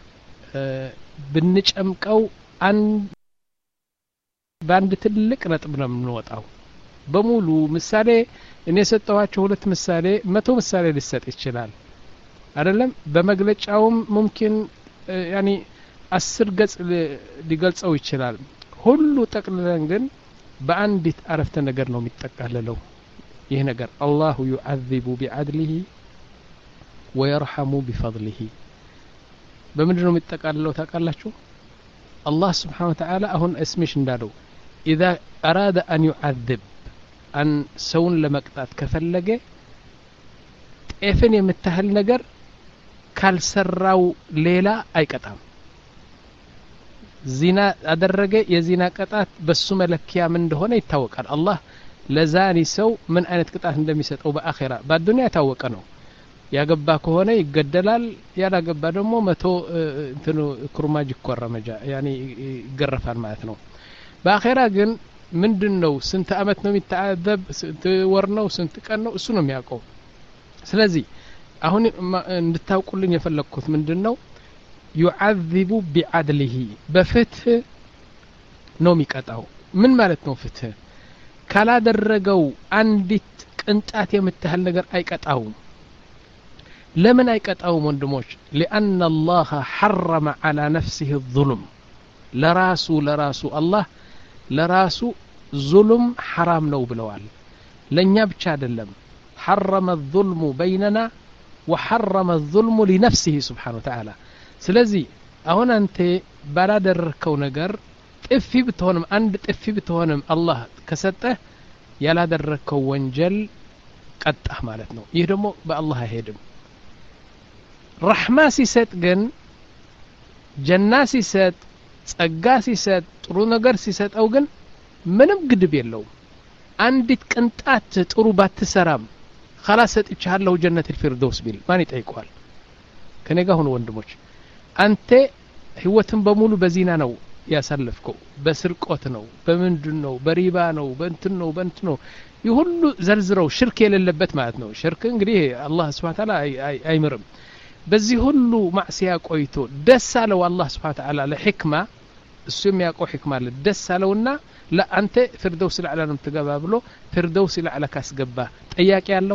[SPEAKER 2] ብንጨምቀው አንድ ባንድ ትልቅ ነጥብ ነው የምንወጣው በሙሉ ምሳሌ እኔ ሰጠዋቸው ሁለት ምሳሌ መቶ ምሳሌ ሊሰጥ ይችላል አይደለም በመግለጫውም ممكن يعني አስር ገጽ ሊገልጸው ይችላል ሁሉ ጠቅልለን ግን በአንዲት አረፍተ ነገር ነው የሚጠቃለለው ይሄ ነገር الله يعذب بعدله ويرحم بفضله በምንድን ነው የሚጠቃለለው ታውቃላችሁ الله سبحانه وتعالى አሁን እስምሽ እንዳለው اذا اراد ان يعذب ان ሰውን ለመቅጣት ከፈለገ ጤፍን የምታህል ነገር ካልሰራው ሌላ አይቀጣም ዚና አደረገ የዚና ቀጣት በሱ መለኪያ ምን እንደሆነ ይታወቃል አላህ ለዛኒ ሰው ምን አይነት ቅጣት እንደሚሰጠው በአኺራ በዱንያ ታወቀ ነው ያገባ ከሆነ ይገደላል ያላገባ ደግሞ መቶ እንትኑ ኩርማጅ ይቆረመጃ ያኒ ይገረፋል ማለት ነው በአኺራ ግን ምንድነው ስንት አመት ነው የሚታደብ ስንት ወር ነው ስንት ቀን ነው እሱ ነው የሚያውቀው ስለዚህ አሁን እንድታውቁልኝ የፈለኩት ምንድነው يعذب بعدله በፍትህ ነው የሚቀጣው ምን ማለት ነው ፍትህ ካላደረገው አንዲት ቅንጣት የምትህል ነገር አይቀጣውም ለምን አይቀጣውም ወንድሞች لأن الله حرم على نفسه الظلم ለራሱ ለራሱ አላህ ለራሱ ظلم حرام ነው ብለዋል ለኛ ብቻ አይደለም حرم الظلم بيننا وحرم الظلم لنفسه سبحانه وتعالى ስለዚህ አሁን አንተ ባላደረከው ነገር ጥፊ ብትሆንም አንድ ጥፊ ብትሆንም አላህ ከሰጠህ ያላደረከው ወንጀል ቀጣህ ማለት ነው ይህ ደግሞ በአላህ አይሄድም ረህማ ሲሰጥ ግን ጀና ሲሰጥ ጸጋ ሲሰጥ ጥሩ ነገር ሲሰጠው ግን ምንም ግድብ የለው አንዲት ቅንጣት ጥሩ ባትሰራም خلاص ሰጥቻለሁ ጀነት الفردوس ቢል ማን ይጠይቀዋል ከኔ ጋር ሆኖ ወንድሞች አንተ ህይወትን በሙሉ በዚና ነው ያሳለፍከው በስርቆት ነው በምንድነው በሪባ ነው በእንትን ነው በእንትን ነው ይሁሉ ዘርዝረው ሽርክ የሌለበት ማለት ነው ሽርክ እንግዲህ አላህ Subhanahu Ta'ala አይምርም በዚህ ሁሉ ማዕሲያ ቆይቶ ደስ አለው አላህ Subhanahu Ta'ala ለህክማ እሱ የሚያውቀው ህክማ አለ ደስ አለውና ለአንተ ፍርደውስ ለዓለም ተገባ ብሎ ፍርደውስ ለዓለም ካስገባ ጥያቄ ያለው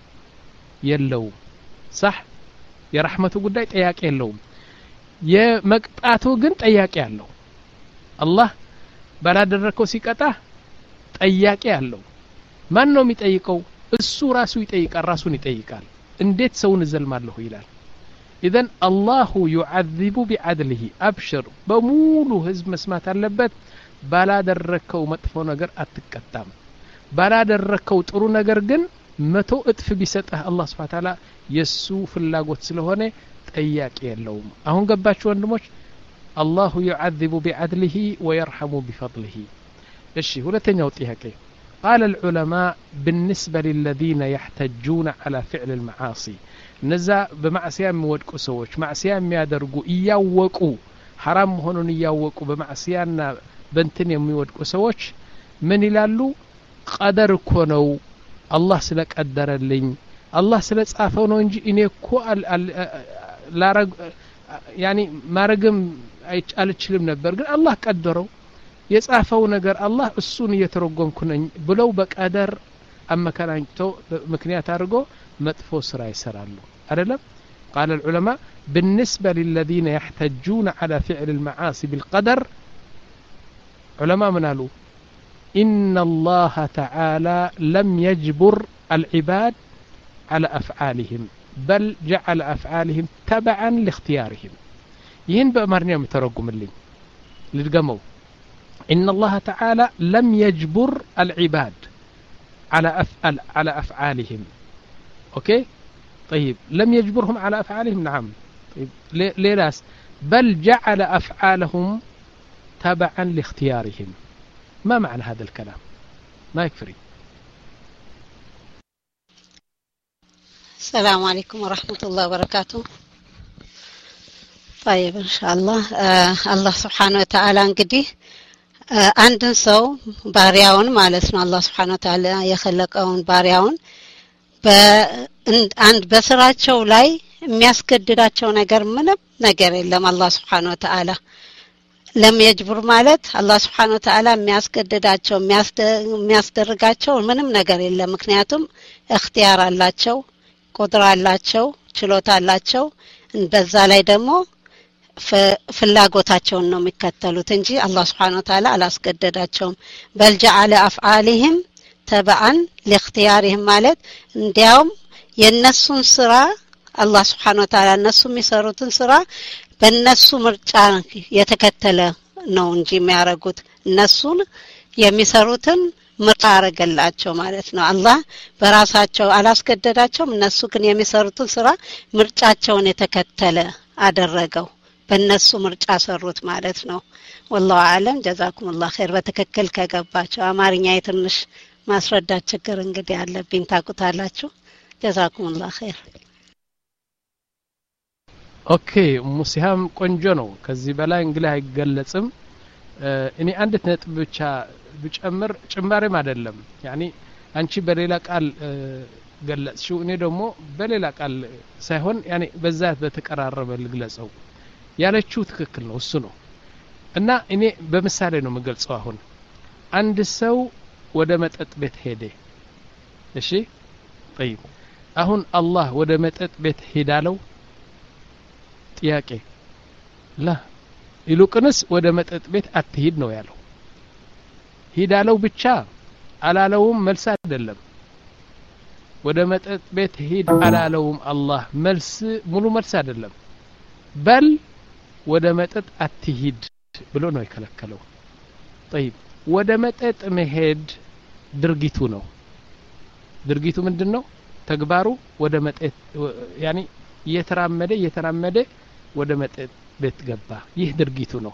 [SPEAKER 2] የለው صح የረህመቱ ጉዳይ ጥያቄ የለውም የመቅጣቱ ግን ጥያቄ ያለው አላህ ባላደረከው ሲቀጣ ጥያቄ ያለው ማን ነው የሚጠይቀው እሱ ራሱ ይጠይቃል ራሱን ይጠይቃል እንዴት ሰውን ዘልማለሁ ይላል اذا الله يعذب بعدله ابشر በሙሉ ህዝብ መስማት አለበት ባላደረከው መጥፎ ነገር አትቀጣም ባላደረከው ጥሩ ነገር ግን መቶ እጥፍ ቢሰጥህ አላህ Subhanahu Ta'ala የሱ ፍላጎት ስለሆነ ጥያቄ የለውም አሁን ገባችሁ ወንድሞች الله يعذب بعدله ويرحم بفضله እሺ ሁለተኛው ጥያቄ قال العلماء بالنسبة للذين يحتجون على فعل المعاصي ነዛ በማዕሲያ የሚወድቁ ሰዎች ማዕሲያ የሚያደርጉ እያወቁ حرام መሆኑን እያወቁ በማዕሲያና በእንትን የሚወድቁ ሰዎች ምን ይላሉ ቀደር እኮ ነው አላህ ስለቀደረልኝ አላህ ስለጻፈው ነው እንጂ እኔ እኮ ላረግ ያኒ ማረግም አይቻልችልም ነበር ግን አላህ ቀደረው የጻፈው ነገር አላህ እሱን እየተረጎምኩ ነኝ ብለው በቀደር አመከራኝተው ምክንያት አድርጎ መጥፎ ስራ ይሰራሉ አይደለም قال العلماء بالنسبة للذين يحتجون على فعل المعاصي بالقدر علماء من قالوا إن الله تعالى لم يجبر العباد على أفعالهم بل جعل أفعالهم تبعا لاختيارهم يهن بأمرنا مترقم اللي للقمو إن الله تعالى لم يجبر العباد على أفعال على أفعالهم أوكي طيب لم يجبرهم على أفعالهم نعم طيب ليلاس بل جعل أفعالهم تبعا لاختيارهم ما معنى هذا الكلام ما يكفري
[SPEAKER 6] السلام عليكم ورحمة الله وبركاته طيب إن شاء الله آه الله سبحانه وتعالى انقدي آه عندن سو بارياون مالسنا الله سبحانه وتعالى يخلقون بارياون በአንድ በስራቸው ላይ የሚያስገድዳቸው ነገር ምንም ነገር የለም አላህ Subhanahu Wa Ta'ala ለም يجبر ማለት አላህ Subhanahu Wa Ta'ala የሚያስገድዳቸው የሚያስደርጋቸው ምንም ነገር የለም ምክንያቱም اختيار አላቸው ቁድራ አላቸው ችሎታ አላቸው በዛ ላይ ደግሞ ፍላጎታቸውን ነው የሚከተሉት እንጂ አላህ Subhanahu Wa Ta'ala አላስገደዳቸውም بل جعل افعالهم تبعا لاختيارهم ማለት እንዲያውም የነሱን ስራ አላህ Subhanahu Wa Ta'ala እነሱ የሚሰሩትን ስራ በእነሱ ምርጫ የተከተለ ነው እንጂ የሚያረጉት እነሱን የሚሰሩትን ምርጫ አረጋላቸው ማለት ነው አላህ በራሳቸው አላስገደዳቸውም እነሱ ግን የሚሰሩትን ስራ ምርጫቸውን የተከተለ አደረገው በእነሱ ምርጫ ሰሩት ማለት ነው والله اعلم جزاكم الله خير በትክክል ከገባቸው አማርኛ የትንሽ ማስረዳት ችግር እንግዲህ አለብኝ ታቁታላችሁ ጀዛኩሙላህ ኸይር
[SPEAKER 2] ኦኬ ሙሲሃም ቆንጆ ነው ከዚህ በላይ እንግዲህ አይገለጽም እኔ አንድ ነጥብ ብቻ ብጨምር ጭማሪም አይደለም ያኒ አንቺ በሌላ ቃል ገለጽሽው እኔ ደግሞ በሌላ ቃል ሳይሆን ያኒ በዛት በተቀራረበ ልግለጸው ያለችው ትክክል ነው እሱ ነው እና እኔ በምሳሌ ነው የምገልጸው አሁን አንድ ሰው ወደ መጠጥ ቤት ሄደ እሺ طيب አሁን አላህ ወደ መጠጥ ቤት ሄዳለው ጥያቄ ላ ይልቁንስ ወደ መጠጥ ቤት አትሂድ ነው ያለው ሄዳለው ብቻ አላለውም መልስ አይደለም ወደ መጠጥ ቤት ሄድ አላለውም አላህ መልስ ሙሉ መልስ አይደለም በል ወደ መጠጥ አትሂድ ብሎ ነው የከለከለው طيب ወደ መጠጥ መሄድ ድርጊቱ ነው ድርጊቱ ምንድነው ተግባሩ ወደ መጠጥ ያኒ እየተራመደ እየተራመደ ወደ መጠጥ ቤት ገባ ይህ ድርጊቱ ነው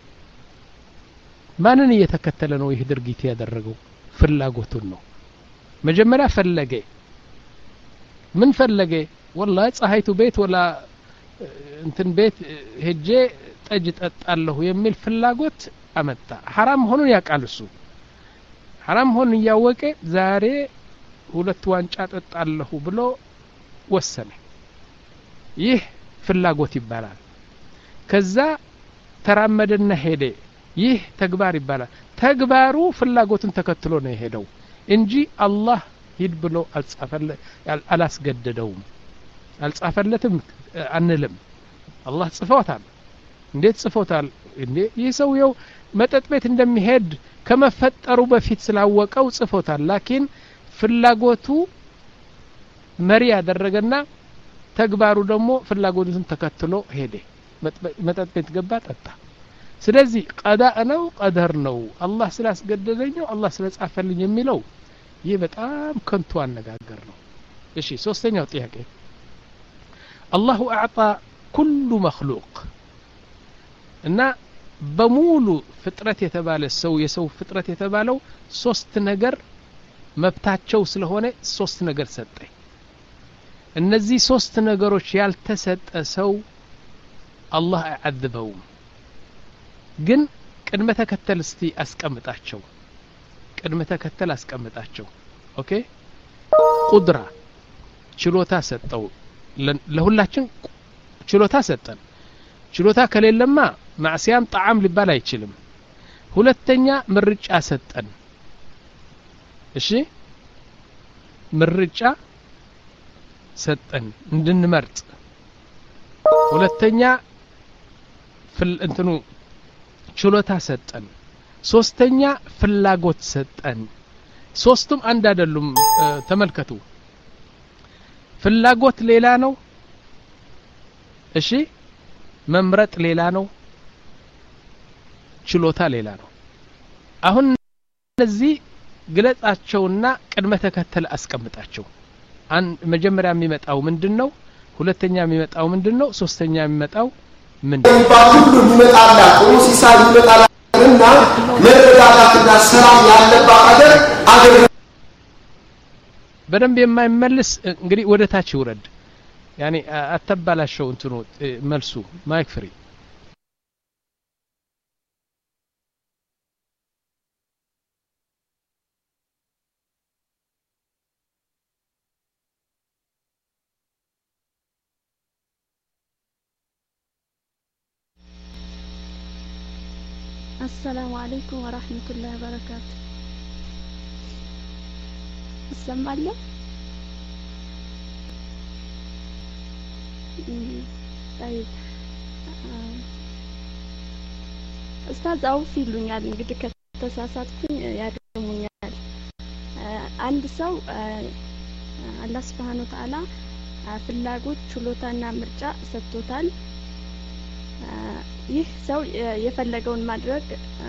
[SPEAKER 2] ማንን እየተከተለ ነው ይህ ድርጊት ያደረገው ፍላጎቱን ነው መጀመሪያ ፈለገ ምን ፈለገ والله ፀሐይቱ ቤት ወላ እንትን ቤት ሄጄ ጠጅ ጠጣለሁ የሚል ፍላጎት አመጣ حرام ሆኖን ያቃል እሱ حرام ሆኖ ያወቀ ዛሬ ሁለት ዋንጫ ጠጣለሁ ብሎ ወሰነ ይህ ፍላጎት ይባላል ከዛ ተራመደና ሄደ ይህ ተግባር ይባላል ተግባሩ ፍላጎቱን ተከትሎ ነው የሄደው እንጂ አላህ ሂድ ብሎ አልጻፈለ አላስገደደውም አልጻፈለትም አንልም አላህ ጽፎታል እንዴት ጽፎታል እንዴ ይህ ሰውየው መጠጥ ቤት እንደሚሄድ ከመፈጠሩ በፊት ስላወቀው ጽፎታል ላኪን ፍላጎቱ መሪ ያደረገና ተግባሩ ደግሞ ፍላጎቱን ተከትሎ ሄደ መጠጥ ቤት ገባ ጠጣ ስለዚህ ቀዳእ ነው ቀደር ነው አላህ ስላስገደደኝ አላህ ስለጻፈልኝ የሚለው ይህ በጣም ከንቱ አነጋገር ነው እሺ ሶስተኛው ጥያቄ አላሁ አዕጣ ኩሉ መክሉቅ እና በሙሉ ፍጥረት የተባለ ሰው የሰው ፍጥረት የተባለው ሶስት ነገር መብታቸው ስለሆነ ሶስት ነገር ሰጠ እነዚህ ሶስት ነገሮች ያልተሰጠ ሰው አላህ አያذበው ግን ቅድመ ተከተል እስቲ አስቀምጣቸው ቅድመ ተከተል አስቀምጣቸው ኦኬ ቁድራ ችሎታ ሰጠው ለሁላችን ችሎታ ሰጠን ችሎታ ከሌለማ ማዕሲያም ጣዓም ሊባል አይችልም ሁለተኛ ምርጫ ሰጠን እሺ ምርጫ ሰጠን እንድንመርጥ ሁለተኛ ፍል እንትኑ ችሎታ ሰጠን ሶስተኛ ፍላጎት ሰጠን ሶስቱም አንድ አይደሉም ተመልከቱ ፍላጎት ሌላ ነው እሺ መምረጥ ሌላ ነው ችሎታ ሌላ ነው አሁን እነዚህ ግለጻቸውና ቅድመ ተከተል አስቀምጣቸው አንድ መጀመሪያ የሚመጣው ምንድነው ሁለተኛ የሚመጣው ምንድነው ሶስተኛ የሚመጣው ምንድነው
[SPEAKER 7] ባሁሉ ይመጣላ ኦሲሳ ይመጣላና መረዳዳትና ሰላም ያለባት ሀገር አገር
[SPEAKER 2] በደንብ የማይመልስ እንግዲህ ወደ ታች ይወረድ ያኒ አተባላሽው እንትኑ መልሱ ማይክ ፍሪ
[SPEAKER 8] السلام عليكم ورحمة الله وبركاته السلام عليكم طيب استاذ አውፍ ይሉኛል እንግዲህ ከተሳሳትኩኝ ያደሙኛል አንድ ሰው አላህ Subhanahu Wa Ta'ala ፍላጎት ችሎታና ምርጫ ሰጥቶታል ይህ ሰው የፈለገውን ማድረግ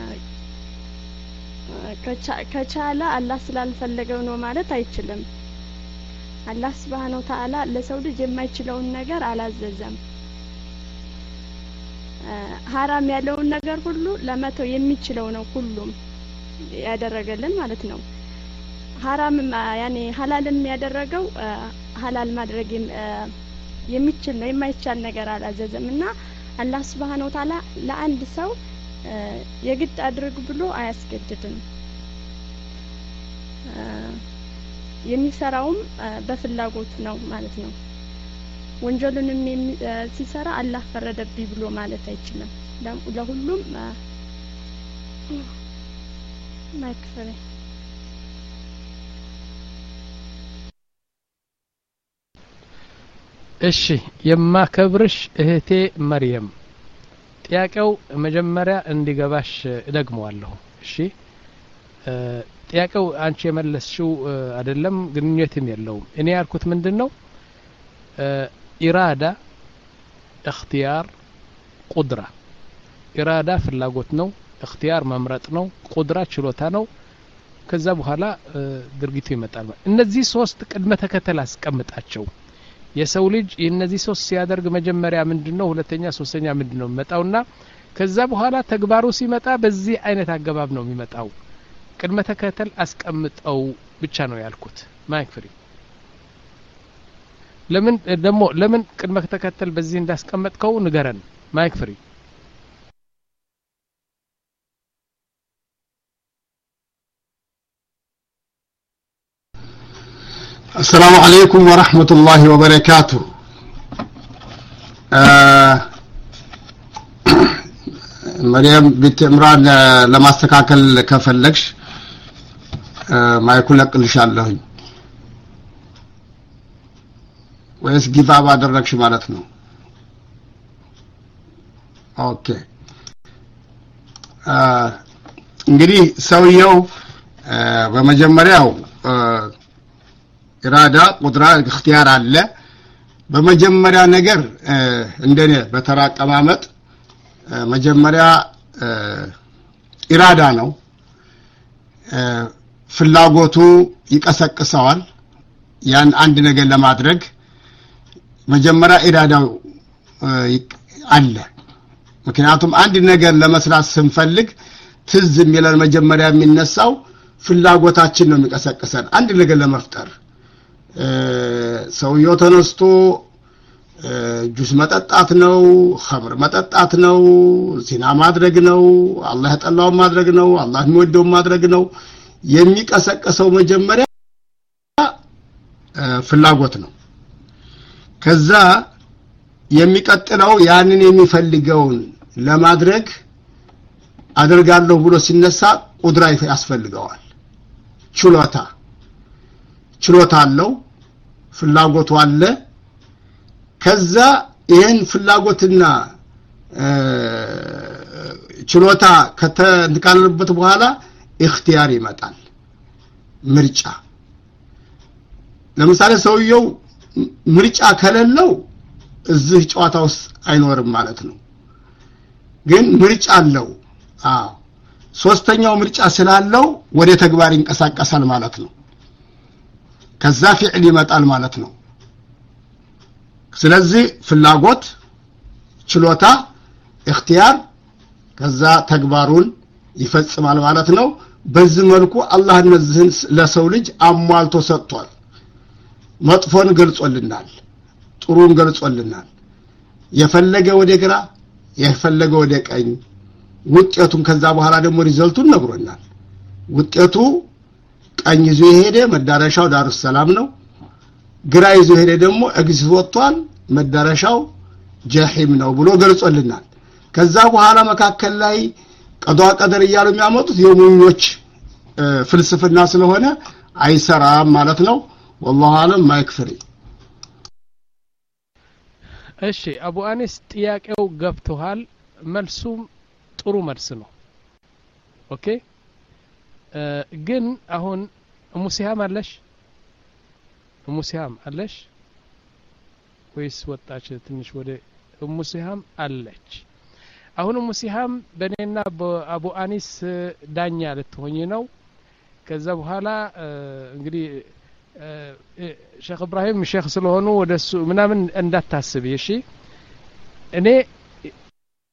[SPEAKER 8] ከቻለ አላህ ስላልፈለገው ነው ማለት አይችልም አላህ Subhanahu Wa Ta'ala ለሰው ልጅ የማይችለውን ነገር አላዘዘም ሐራም ያለውን ነገር ሁሉ ለመተው የሚችለው ነው ሁሉም ያደረገልን ማለት ነው ሐራም ያኔ ሐላልን ያደረገው ሐላል ማድረግ የሚችል ነው የማይቻል ነገር አላዘዘምና አላህ Subhanahu Wa Ta'ala ለአንድ ሰው የግድ አድርግ ብሎ አያስገድድም የሚሰራውም በፍላጎት ነው ማለት ነው ወንጀሉንም ሲሰራ አላህ ፈረደብኝ ብሎ ማለት አይችልም ለሁሉም ማክፈረ
[SPEAKER 2] እሺ የማከብርሽ እህቴ መርየም ጥያቄው መጀመሪያ እንዲገባሽ እደግመዋለሁ እሺ ጥያቄው አንቺ የመለስሽው አይደለም ግንኙነትም የለውም እኔ ያልኩት ምንድነው ኢራዳ اختيار ቁድራ ኢራዳ ፍላጎት ነው اختيار መምረጥ ነው ቁድራ ችሎታ ነው ከዛ በኋላ ድርጊቱ ይመጣል እነዚህ ሶስት ቅድመ ተከተል አስቀምጣቸው የሰው ልጅ እነዚህ ሶስት ሲያደርግ መጀመሪያ ምንድነው ሁለተኛ ሶስተኛ ምንድነው መጣውና ከዛ በኋላ ተግባሩ ሲመጣ በዚህ አይነት አገባብ ነው የሚመጣው ቅድመ ተከተል አስቀምጠው ብቻ ነው ያልኩት ማይክ ፍሪ ለምን ደሞ ለምን ቅድመ ተከተል በዚህ እንዳስቀመጥከው ንገረን ማይክ ፍሪ
[SPEAKER 1] السلام عليكم ورحمة الله وبركاته مريم بنت عمران لما استكاكل كفلكش ما يكون لك إن شاء الله ويس جيفا بعد الركش مالتنا أوكي እንግዲህ ሰውየው በመጀመሪያው ኢራዳ ቁድራ اختيار አለ በመጀመሪያ ነገር እንደኔ በተራቀማመጥ መጀመሪያ ኢራዳ ነው ፍላጎቱ ይቀሰቅሰዋል ያን አንድ ነገር ለማድረግ መጀመሪያ ኢራዳው አለ ምክንያቱም አንድ ነገር ለመስራት ስንፈልግ ትዝ የሚለን መጀመሪያ የሚነሳው ፍላጎታችን ነው የሚቀሰቅሰን አንድ ነገር ለመፍጠር ሰውየው ተነስቶ ጁስ መጠጣት ነው ኸምር መጠጣት ነው ዚና ማድረግ ነው አላህ ተጠላው ማድረግ ነው አላህ የሚወደው ማድረግ ነው የሚቀሰቀሰው መጀመሪያ ፍላጎት ነው ከዛ የሚቀጥለው ያንን የሚፈልገውን ለማድረግ አደርጋለሁ ብሎ ሲነሳ ቁድራ ያስፈልገዋል ችሎታ ችሎታ አለው ፍላጎቱ አለ ከዛ ይሄን ፍላጎትና ችሎታ ከተንቃለበት በኋላ اختيار ይመጣል ምርጫ ለምሳሌ ሰውየው ምርጫ ከሌለው እዚህ ጨዋታ ውስጥ አይኖርም ማለት ነው ግን ምርጫ አለው አዎ ሶስተኛው ምርጫ ስላለው ወደ ተግባር ይንቀሳቀሳል ማለት ነው ከዛ ፍዕል ይመጣል ማለት ነው ስለዚህ ፍላጎት ችሎታ اختيار ከዛ ተግባሩን ይፈጽማል ማለት ነው በዚህ መልኩ አላህ እነዚህን ለሰው ልጅ አሟልቶ ሰጥቷል መጥፎን ገልጾልናል ጥሩን ገልጾልናል የፈለገ ወደ ግራ የፈለገ ወደ ቀኝ ውጤቱን ከዛ በኋላ ደግሞ ሪዘልቱን ነግሮናል ውጤቱ ቀኝ ይዞ ሄደ መዳረሻው ዳሩ ሰላም ነው ግራ ይዞ ሄደ ደግሞ ኤግዚት ወጥቷል መዳረሻው ጀሂም ነው ብሎ ገልጾልናል ከዛ በኋላ መካከል ላይ ቀዷ ቀደር ይያሉ የሚያመጡት የሙኞች ፍልስፍና ስለሆነ አይሰራም ማለት ነው والله አለም ማይክፍሪ
[SPEAKER 2] እሺ አቡ አኒስ ጥያቄው ገብቷል መልሱም ጥሩ መልስ ነው ኦኬ ግን አሁን ሙሲሃም አለሽ ሙሲሃም አለሽ ወይስ ወጣች ትንሽ ወደ ሙሲሃም አለች አሁን ሙሲሃም በኔና በአቡ አኒስ ዳኛ ልትሆኚ ነው ከዛ በኋላ እንግዲህ ሼክ ኢብራሂም ሼክ ስለሆኑ ወደሱ ምናምን እንዳታስብ እሺ እኔ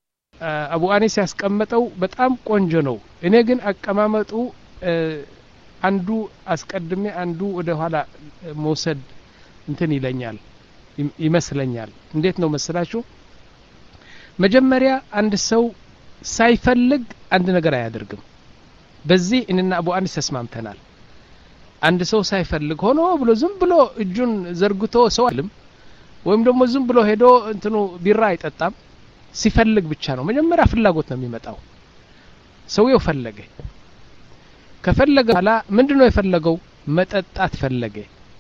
[SPEAKER 2] አቡ አኒስ ያስቀመጠው በጣም ቆንጆ ነው እኔ ግን አቀማመጡ አንዱ አስቀድሜ አንዱ ወደ ኋላ መውሰድ እንትን ይለኛል ይመስለኛል እንዴት ነው መስላችሁ መጀመሪያ አንድ ሰው ሳይፈልግ አንድ ነገር አያደርግም በዚህ እነና አቡ አኒስ ተስማምተናል አንድ ሰው ሳይፈልግ ሆኖ ብሎ ዝም ብሎ እጁን ዘርግቶ ሰው አይልም ወይም ደግሞ ዝም ብሎ ሄዶ እንትኑ ቢራ አይጠጣም ሲፈልግ ብቻ ነው መጀመሪያ ፍላጎት ነው የሚመጣው ሰውየው ፈለገ ከፈለገ ኋላ ምንድነው የፈለገው መጠጣት ፈለገ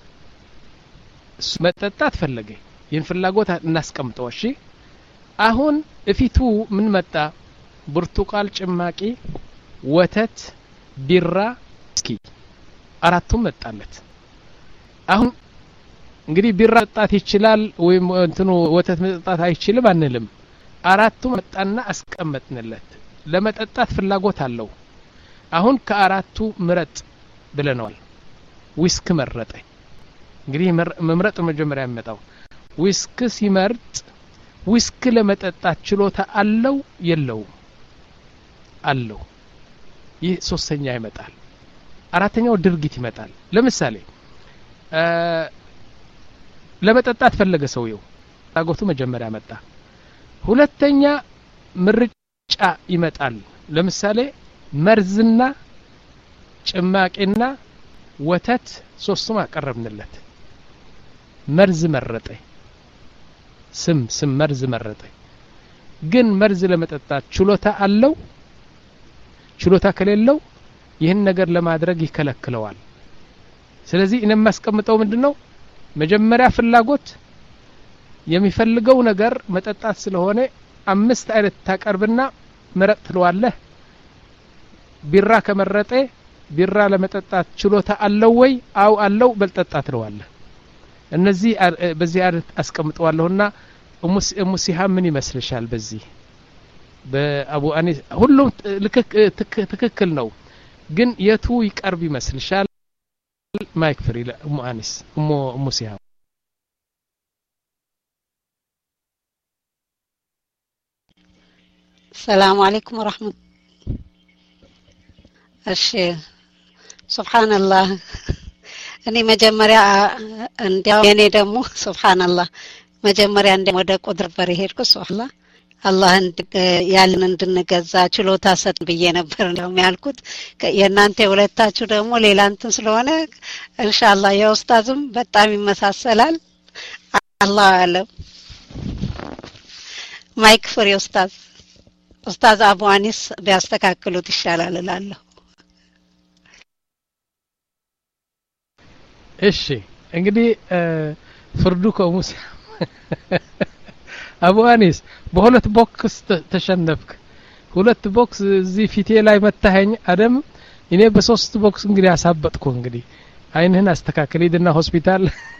[SPEAKER 2] መጠጣት ፈለገ ይህን ፍላጎት እናስቀምጠው እሺ አሁን እፊቱ ምን መጣ ብርቱካን ጭማቂ ወተት ቢራ እስኪ አራቱም መጣለት አሁን እንግዲህ ቢራ መጣት ይችላል ወይም እንትኑ ወተት መጣት አይችልም አንልም አራቱም መጣና አስቀመጥንለት ለመጠጣት ፍላጎት አለው አሁን ከአራቱ ምረጥ ብለናል ዊስክ መረጠ እንግዲህ መምረጥ መጀመሪያ ያመጣው ዊስክ ሲመርጥ ዊስክ ለመጠጣት ችሎታ አለው የለው አለው ይህ ሶስተኛ ይመጣል አራተኛው ድርጊት ይመጣል ለምሳሌ ለመጠጣት ፈለገ ሰውየው ታጎቱ መጀመሪያ መጣ ሁለተኛ ምርጫ ይመጣል ለምሳሌ መርዝና ጭማቂና ወተት ሶስቱም አቀረብንለት መርዝ መረጠ ስም ስም መርዝ መረጠ ግን መርዝ ለመጠጣት ችሎታ አለው ችሎታ ከሌለው ይህን ነገር ለማድረግ ይከለክለዋል ስለዚህ እኔ ማስቀምጠው ምንድነው መጀመሪያ ፍላጎት የሚፈልገው ነገር መጠጣት ስለሆነ አምስት አይነት ታቀርብና መረጥ ትለዋለህ ቢራ ከመረጠ ቢራ ለመጠጣት ችሎታ አለው ወይ አው አለው በልጠጣ ትለዋለህ እነዚህ በዚህ አይነት አስቀምጠዋለሁና ሙሲሃም ምን ይመስልሻል በዚህ በአቡ አኒስ ሁሉም ትክክል ነው ግን የቱ ይቀርብ ይመስልሻል ማይክ ፍሪ ለሙ አኒስ ሙ ሙሲሃም
[SPEAKER 6] السلام عليكم ورحمة እሺ ሱብሃንአላህ እኔ መጀመሪያ እንዲያው እኔ ደግሞ ሱብሃንአላህ መጀመሪያ እንደ ወደ ቁድር በር ሄድኩ ሱብሃንአላህ አላህ ያልን እንድንገዛ ችሎታ ሰጥ ብዬ ነበር እንደው ያልኩት የናንተ ሁለታችሁ ደግሞ ሌላ እንትን ስለሆነ ኢንሻአላህ የኡስታዝም በጣም ይመሳሰላል አላህ አለም ማይክ ፍሪ ኡስታዝ ኡስታዝ አቡ አኒስ ቢያስተካክሉት ይሻላል እላለሁ
[SPEAKER 2] እሺ እንግዲህ ፍርዱ ከሙሳ አቡ አኒስ በሁለት ቦክስ ተሸነፍክ ሁለት ቦክስ እዚህ ፊቴ ላይ መታኸኝ አደም እኔ በሶስት ቦክስ እንግዲህ አሳበጥኩ እንግዲህ አይንህን አስተካክል ሂድና ሆስፒታል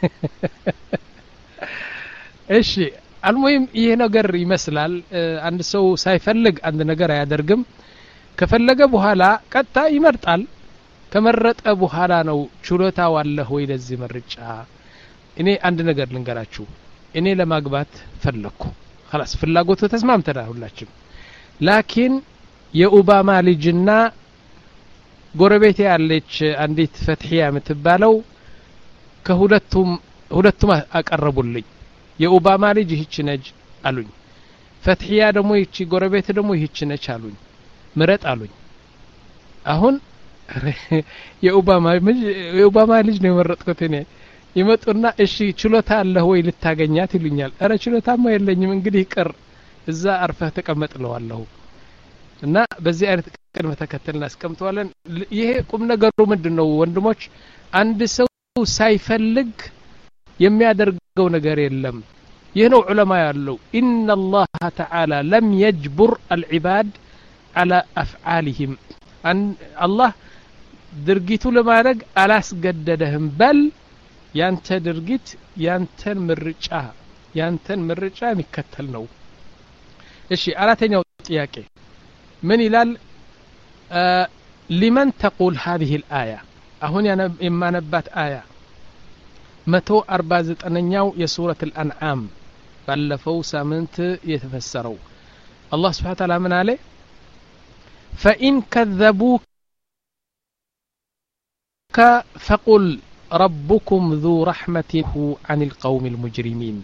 [SPEAKER 2] እሺ አልሙሂም ይሄ ነገር ይመስላል አንድ ሰው ሳይፈልግ አንድ ነገር አያደርግም ከፈለገ በኋላ ቀጣ ይመርጣል ከመረጠ በኋላ ነው ችሎታው አለ ወይ ለዚህ ምርጫ እኔ አንድ ነገር ልንገራችሁ እኔ ለማግባት ፈለኩ خلاص ፍላጎቱ ተስማምተናል ሁላችን ላኪን የኦባማ ልጅና ጎረቤቴ ያለች አንዲት ፈትሂያ የምትባለው ከሁለቱም ሁለቱም አቀረቡልኝ የኦባማ ልጅ ይህች ነች አሉኝ ፈትሂያ ደግሞ ይህች ጎረቤት ደግሞ ይህች ነች አሉኝ ምረጥ አሉኝ አሁን የኦባማ የኦባማ ልጅ ነው የመረጥኩት እኔ ይመጡና እሺ ችሎታ አለ ወይ ልታገኛት ይሉኛል አረ ችሎታማ የለኝም እንግዲህ ቅር እዛ አርፈህ ተቀመጥለዋለሁ እና በዚህ አይነት ቅድመ ተከተልና አስቀምጠዋለን ይሄ ቁም ነገሩ ምንድነው ወንድሞች አንድ ሰው ሳይፈልግ የሚያደርገው ነገር የለም ይህ ነው ዑለማ ያለው ኢነ አላህ ተዓላ ለም يجبر العباد على افعالهم አላህ ድርጊቱ ለማድረግ አላስገደደህም በል ያንተ ድርጊት ያንተን ምርጫ ያንተን ምርጫ የሚከተል ነው እሺ አራተኛው ጥያቄ ምን ይላል لمن تقول هذه الآية አሁን የማነባት አያ መቶ አርባ ዘጠነኛው የሱረት الأنعام ባለፈው ሳምንት የተፈሰረው አላህ Subhanahu Wa Ta'ala ምን አለ فإن كذبوك فقل ربكم ذو رحمة عن القوم المجرمين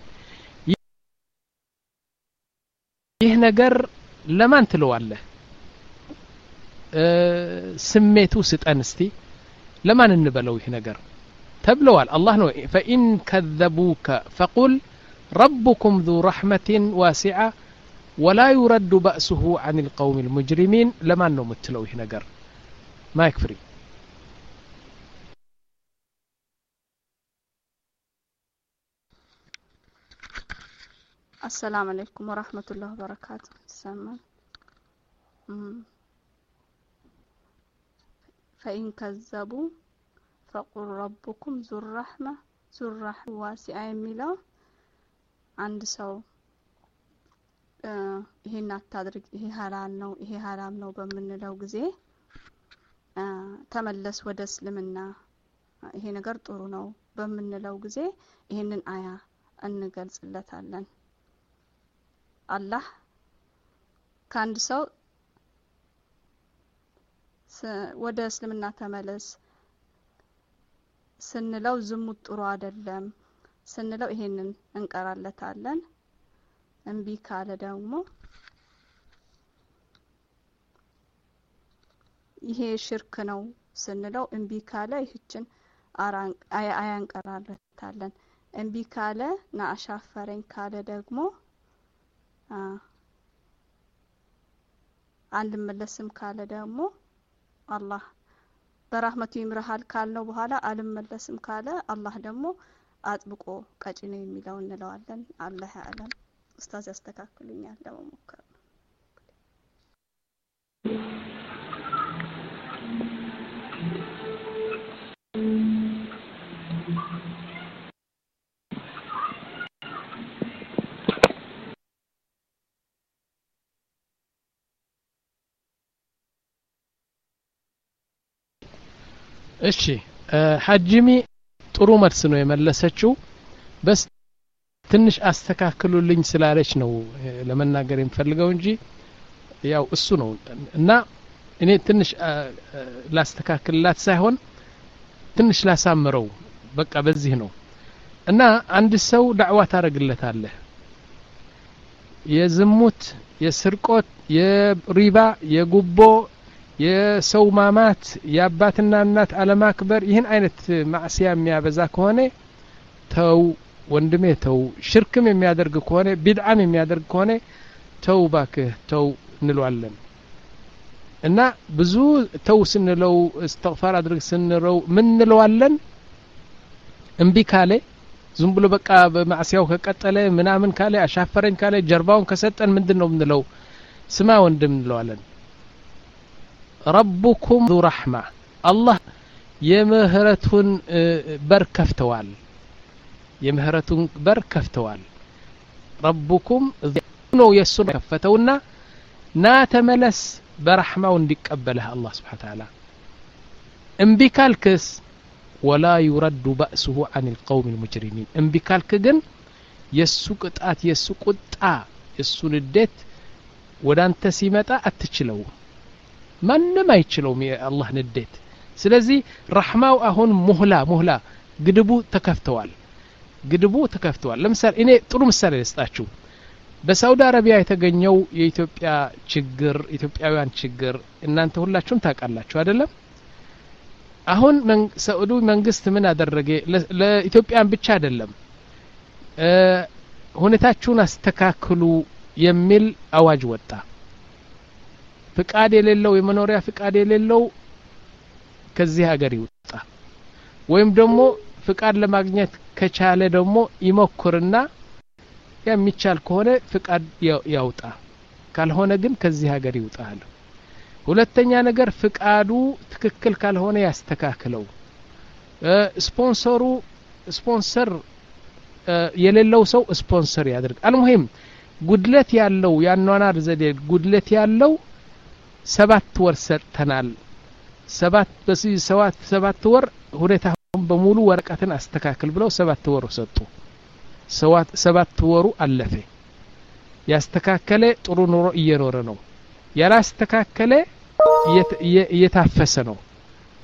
[SPEAKER 2] ይህ ነገር ለማን ትለዋለህ ስሜቱ ስጠን እስቲ ለማን እንበለው ይህ ነገር ተብለዋል አላህ ነው فإن كذبوك فقل ربكم ذو رحمة واسعة ولا يرد بأسه عن القوم المجرمين لمن ነው የምትለው ይህ ነገር ما يكفري
[SPEAKER 8] السلام عليكم ورحمة الله وبركاته سلام فإن كذبوا فقل ربكم ذو الرحمة ذو الرحمة واسعة የሚለው አንድ ሰው ይሄን አታድርግ ይሄ ሐራም ነው ይሄ ሐራም ነው በመንለው ጊዜ ተመለስ ወደ እስልምና ይሄ ነገር ጥሩ ነው በመንለው ጊዜ ይሄንን አያ እንገልጽለታለን አላህ ካንድ ሰው ወደ እስልምና ተመለስ ስንለው ዝሙት ጥሩ አይደለም ስንለው ይሄንን እንቀራለታለን እንቢ ካለ ደግሞ ይሄ ሽርክ ነው ስንለው እንቢ ካለ ይህችን አያ እንቀራለታለን እንቢ ካለ ናአሻፈረኝ ካለ ደግሞ አንድ መለስም ካለ ደግሞ አላህ በራህመቱ ይምርሃል ካልነው በኋላ አልመለስም ካለ አላህ ደግሞ አጥብቆ ቀጭ ነው የሚለው እንለዋለን አላህ ያለም ኡስታዝ ያስተካክሉኛል ለመሞከር
[SPEAKER 2] እሺ ሐጂሚ ጥሩ መልስ ነው የመለሰችው በስ ትንሽ አስተካክሉልኝ ስላለች ነው ለመናገር የምፈልገው እንጂ ያው እሱ ነው እና እኔ ትንሽ ላስተካክልላት ሳይሆን ትንሽ ላሳምረው በቃ በዚህ ነው እና አንድ ሰው ዳዕዋ ታረግለታለህ የዝሙት የስርቆት የሪባ የጉቦ የሰው ማማት የአባትና እናት አለማክበር ይህን አይነት ማዕሲያ የሚያበዛ ከሆነ ተው ወንድሜ ተው ሽርክም የሚያደርግ ከሆነ ቢድዓም የሚያደርግ ከሆነ ተው ባክህ ተው እንለዋለን እና ብዙ ተው ስንለው እስትግፋር አድርግ ስንለው ምን እንለዋለን እንቢ ካለ ዝም ብሎ በቃ በማዕሲያው ከቀጠለ ምናምን ካለ አሻፈረኝ ካለ ጀርባውን ከሰጠን ምንድነው ምንለው ስማ ወንድም እንለዋለን ربكم ذو رحمة الله يمهرتون بركفتوال يمهرتون بركفتوال ربكم ذو يسر كفتونا نا تملس برحمة وندقبلها الله سبحانه وتعالى انبكالكس ولا يرد بأسه عن القوم المجرمين انبكالك جن يسوق قطات يسوق قطا يسو ندت ወዳንተ ሲመጣ አትችለው ማንንም አይችለውም የአላህ ንዴት ስለዚህ ረህማው አሁን ሙህላ ሙህላ ግድቡ ተከፍተዋል ግድቡ ተከፍተዋል ለምሳሌ እኔ ጥሩ ምሳሌ ልስጣችሁ በሳውዲ አረቢያ የተገኘው የኢትዮጵያ ችግር ኢትዮጵያውያን ችግር እናንተ ሁላችሁም ታውቃላችሁ አይደለም አሁን ሳውዲ መንግስት ምን አደረገ ለኢትዮጵያን ብቻ አይደለም ሁኔታችሁን አስተካክሉ የሚል አዋጅ ወጣ ፍቃድ የሌለው የመኖሪያ ፍቃድ የሌለው ከዚህ ሀገር ይወጣ ወይም ደግሞ ፍቃድ ለማግኘት ከቻለ ደግሞ ይሞክርና የሚቻል ከሆነ ፍቃድ ያውጣ ካልሆነ ግን ከዚህ ሀገር ይወጣል ሁለተኛ ነገር ፍቃዱ ትክክል ካልሆነ ያስተካክለው ስፖንሰሩ ስፖንሰር የሌለው ሰው ስፖንሰር ያድርግ አልሙሂም ጉድለት ያለው ያኗናር ዘዴ ጉድለት ያለው ሰባት ወር ሰርተናል ሰባት በዚህ ሰባት ሰባት ወር ሁኔታውን በሙሉ ወረቀትን አስተካክል ብለው ሰባት ወር ሰጡ ሰባት ሰባት ወሩ አለፈ ያስተካከለ ጥሩ ኑሮ እየኖረ ነው ያላስተካከለ እየታፈሰ ነው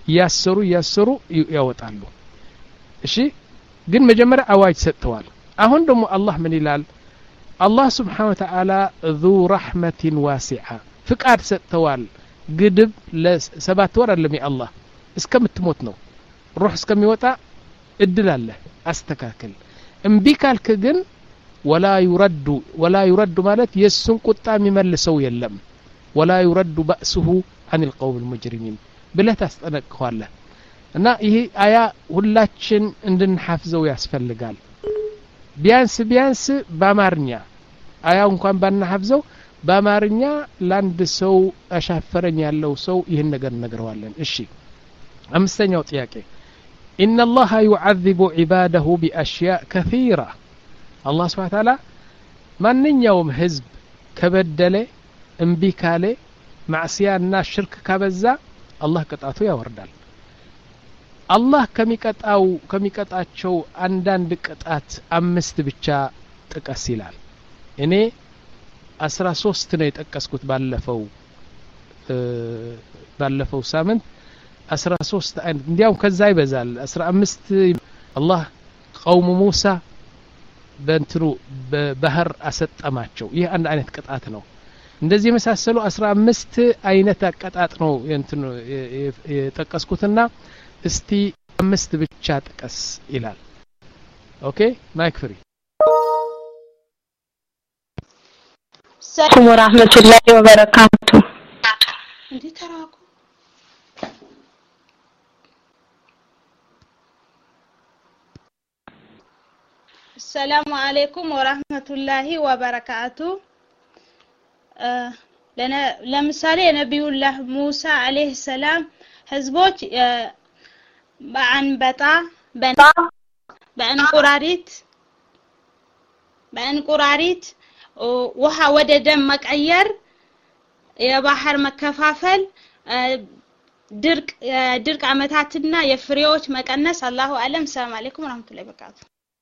[SPEAKER 2] ያሰሩ ያሰሩ ያወጣሉ እሺ ግን መጀመሪያ አዋጅ ሰጥተዋል አሁን ደግሞ አላህ ምን ይላል አላህ Subhanahu Wa Ta'ala ذو رحمة واسعة ፍቃድ ሰጥተዋል ግድብ ለሰባት ወር አለም አላህ እስከምትሞት ነው ሩህ እስከሚወጣ እድል አለ አስተካክል እምቢ ካልክ ግን ولا يرد ولا يرد ማለት የሱን ቁጣ የሚመልሰው የለም ولا يرد بأسه عن القوم المجرمين ብለህ ታስጠነቅቀዋለህ እና ይሄ አያ ሁላችን እንድንሐፍዘው ያስፈልጋል ቢያንስ ቢያንስ በአማርኛ አያው እንኳን ባናሐፍዘው በአማርኛ ላንድ ሰው አሻፈረኝ ያለው ሰው ይሄን ነገር ነገረዋለን እሺ አምስተኛው ጥያቄ إن الله يعذب عباده بأشياء كثيرة الله سبحانه وتعالى ማንኛውም ህዝብ ከበደለ እምቢ ካለ ማዕሲያና ሽርክ ካበዛ አላህ ቅጣቱ ያወርዳል አላህ ከሚቀጣው ከሚቀጣቸው አንዳንድ ቅጣት አምስት ብቻ ጥቀስ ይላል እኔ አስራ ሶስት ነው የጠቀስኩት ባለፈው ባለፈው ሳምንት አስራ ሶስት አይነት እንዲያው ከዛ ይበዛል አስራ አምስት አላህ قوم موسى በእንትሩ በባህር አሰጠማቸው ይህ አንድ አይነት ቅጣት ነው እንደዚህ መሳሰሉ አስራ አምስት አይነት አቀጣጥ ነው እንትን የጠቀስኩትና እስቲ አምስት ብቻ ጥቀስ ይላል ኦኬ ማይክ ፍሪ
[SPEAKER 9] ሰላም ወራህመቱላሂ ወበረካቱ
[SPEAKER 6] እንዴ ተራኩ
[SPEAKER 9] السلام عليكم ورحمة الله وبركاته لنا لمثال نبي الله موسى عليه السلام ህዝቦች በአንበጣ በእንቁራሪት በእንቁራሪት ውሃ ወደ ደም መቀየር የባህር መከፋፈል ድርቅ ድርቅ አመታትና የፍሬዎች መቀነስ አላሁ አለም ሰላም አለይኩም ወራህመቱላሂ ወበረካቱ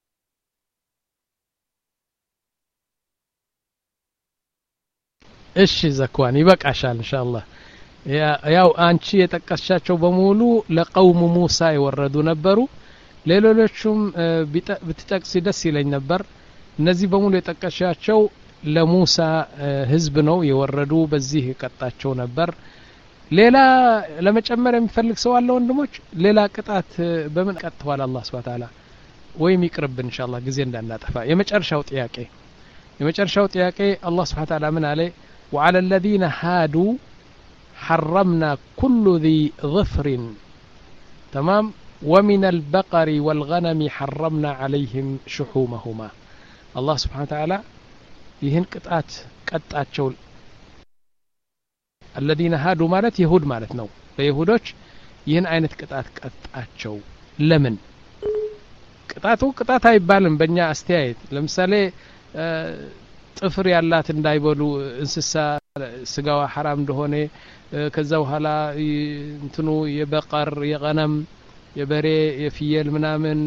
[SPEAKER 2] እሺ ዘክዋን ይበቃሻል ኢንሻአላህ ያው አንቺ የጠቀስሻቸው በሙሉ ለቀውሙ ሙሳ ይወረዱ ነበሩ ሌሎችም ብትጠቅስ ደስ ይለኝ ነበር እነዚህ በሙሉ የጠቀስሻቸው ለሙሳ ህዝብ ነው የወረዱ በዚህ ይቀጣቸው ነበር ሌላ ለመጨመር የሚፈልግ ሰው አለ ወንድሞች ሌላ ቅጣት በምን ቀጥቷል አላህ Subhanahu Wa Ta'ala ወይም ይቅርብን ኢንሻአላህ ጊዜ እንዳናጠፋ የመጨረሻው ጥያቄ የመጨረሻው ጥያቄ አላህ Subhanahu Wa Ta'ala ምን አለ وعلى الذين هادوا حرمنا كل ذي ظفر تمام ومن البقر والغنم حرمنا عليهم شحومهما الله سبحانه وتعالى ይህን ቅጣት ቀጣቸው الذين هادوا ማለት ይሁድ ማለት ነው በይሁዶች ይህን አይነት ቅጣት ቀጣቸው ለምን ቅጣቱ ቅጣት አይባልም በእኛ አስተያየት ለምሳሌ ጥፍር ያላት እንዳይበሉ እንስሳ ስጋዋ حرام እንደሆነ ከዛ በኋላ እንትኑ የበቀር የገነም የበሬ የፍየል ምናምን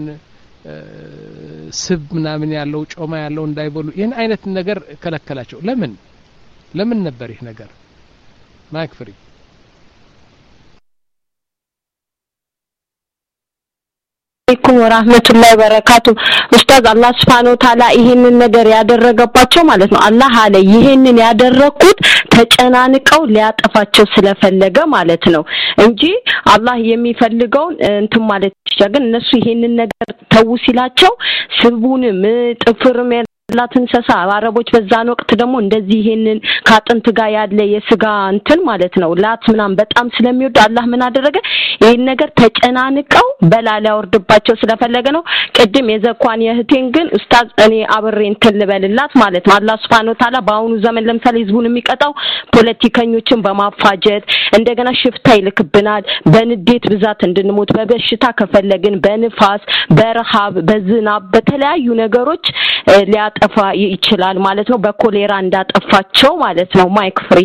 [SPEAKER 2] ስብ ምናምን ያለው ጮማ ያለው እንዳይበሉ ይሄን አይነት ነገር ከለከላቸው ለምን ለምን ነበር ይሄ ነገር ማይክ ፍሪ
[SPEAKER 9] አለይኩም ወራህመቱላሂ ወበረካቱ ኡስታዝ አላህ Subhanahu Wa Ta'ala ይሄንን ነገር ያደረገባቸው ማለት ነው አላህ አለ ይሄንን ያደረኩት ተጨናንቀው ሊያጠፋቸው ስለፈለገ ማለት ነው እንጂ አላህ የሚፈልገው እንትን ማለት ይችላል እነሱ ይሄንን ነገር ተው ሲላቸው ስቡንም ጥፍርም ላትን ሰሳ አረቦች በዛን ወቅት ደግሞ እንደዚህ ይሄንን ካጥንት ጋር ያለ የስጋ እንትን ማለት ነው ላት ምናም በጣም ስለሚወድ አላህ ምን አደረገ ይሄን ነገር ተጨናንቀው በላላ ወርድባቸው ስለፈለገ ነው ቀድም የዘኳን የህቴን ግን ኡስታዝ እኔ አብሬ እንትን ልበልላት ማለት ነው አላህ Subhanahu Wa Ta'ala በአሁኑ ዘመን ለምሳሌ ህዝቡን የሚቀጣው ፖለቲከኞችን በማፋጀት እንደገና ሽፍታ ይልክብናል በንዴት ብዛት እንድንሞት በበሽታ ከፈለግን በንፋስ በረሃብ በዝናብ በተለያዩ ነገሮች ሊያጠፋ ይችላል ማለት ነው በኮሌራ እንዳጠፋቸው ማለት ነው ማይክ ፍሪ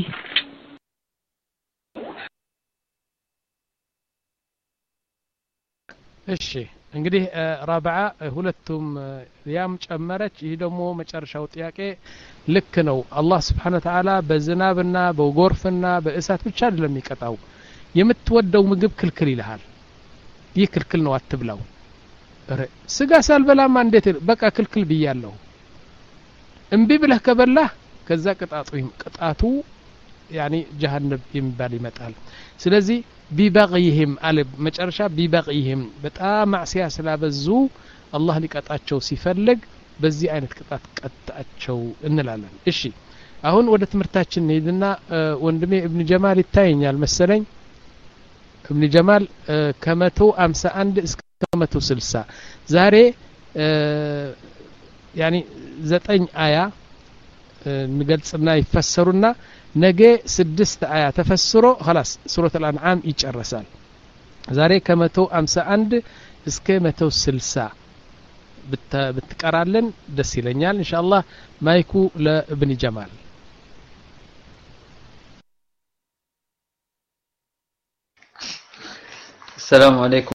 [SPEAKER 2] እሺ እንግዲህ ራብዓ ሁለቱም ያም ጨመረች ይሄ ደግሞ መጨረሻው ጥያቄ ልክ ነው አላህ Subhanahu Wa Ta'ala በዝናብና በጎርፍና በእሳት ብቻ አይደለም የሚቀጣው የምትወደው ምግብ ክልክል ይልሃል ይህ ክልክል ነው አትብላው ስጋ ሳልበላማ እንዴት በቃ ክልክል ብያለሁ እምቢ ብለህ ከበላህ ከዛ ቅጣቱ ቅጣቱ يعني جهنم የሚባል ይመጣል ስለዚህ ቢበغይህም አለ መጨረሻ ቢበغይህም በጣም ማዕሲያ ስላበዙ አላህ ሊቀጣቸው ሲፈልግ በዚህ አይነት ቅጣት ቀጣቸው እንላለን እሺ አሁን ወደ ትምርታችን ሄድና ወንድሜ ኢብኑ ጀማል ይታየኛል መሰለኝ ኢብኑ ጀማል ከመቶ ሃምሳ አንድ እስከ መቶ ስልሳ ዛሬ يعني ዘጠኝ አያ ንገልጽና ይፈሰሩና ነገ ስድስት አያ ተፈስሮ خلاص ሱረቱ الانعام ይጨርሳል ዛሬ ከመቶ ሃምሳ አንድ እስከ መቶ ስልሳ ብትቀራለን ደስ ይለኛል ኢንሻአላህ ማይኩ ለኢብኑ ጀማል
[SPEAKER 10] السلام عليكم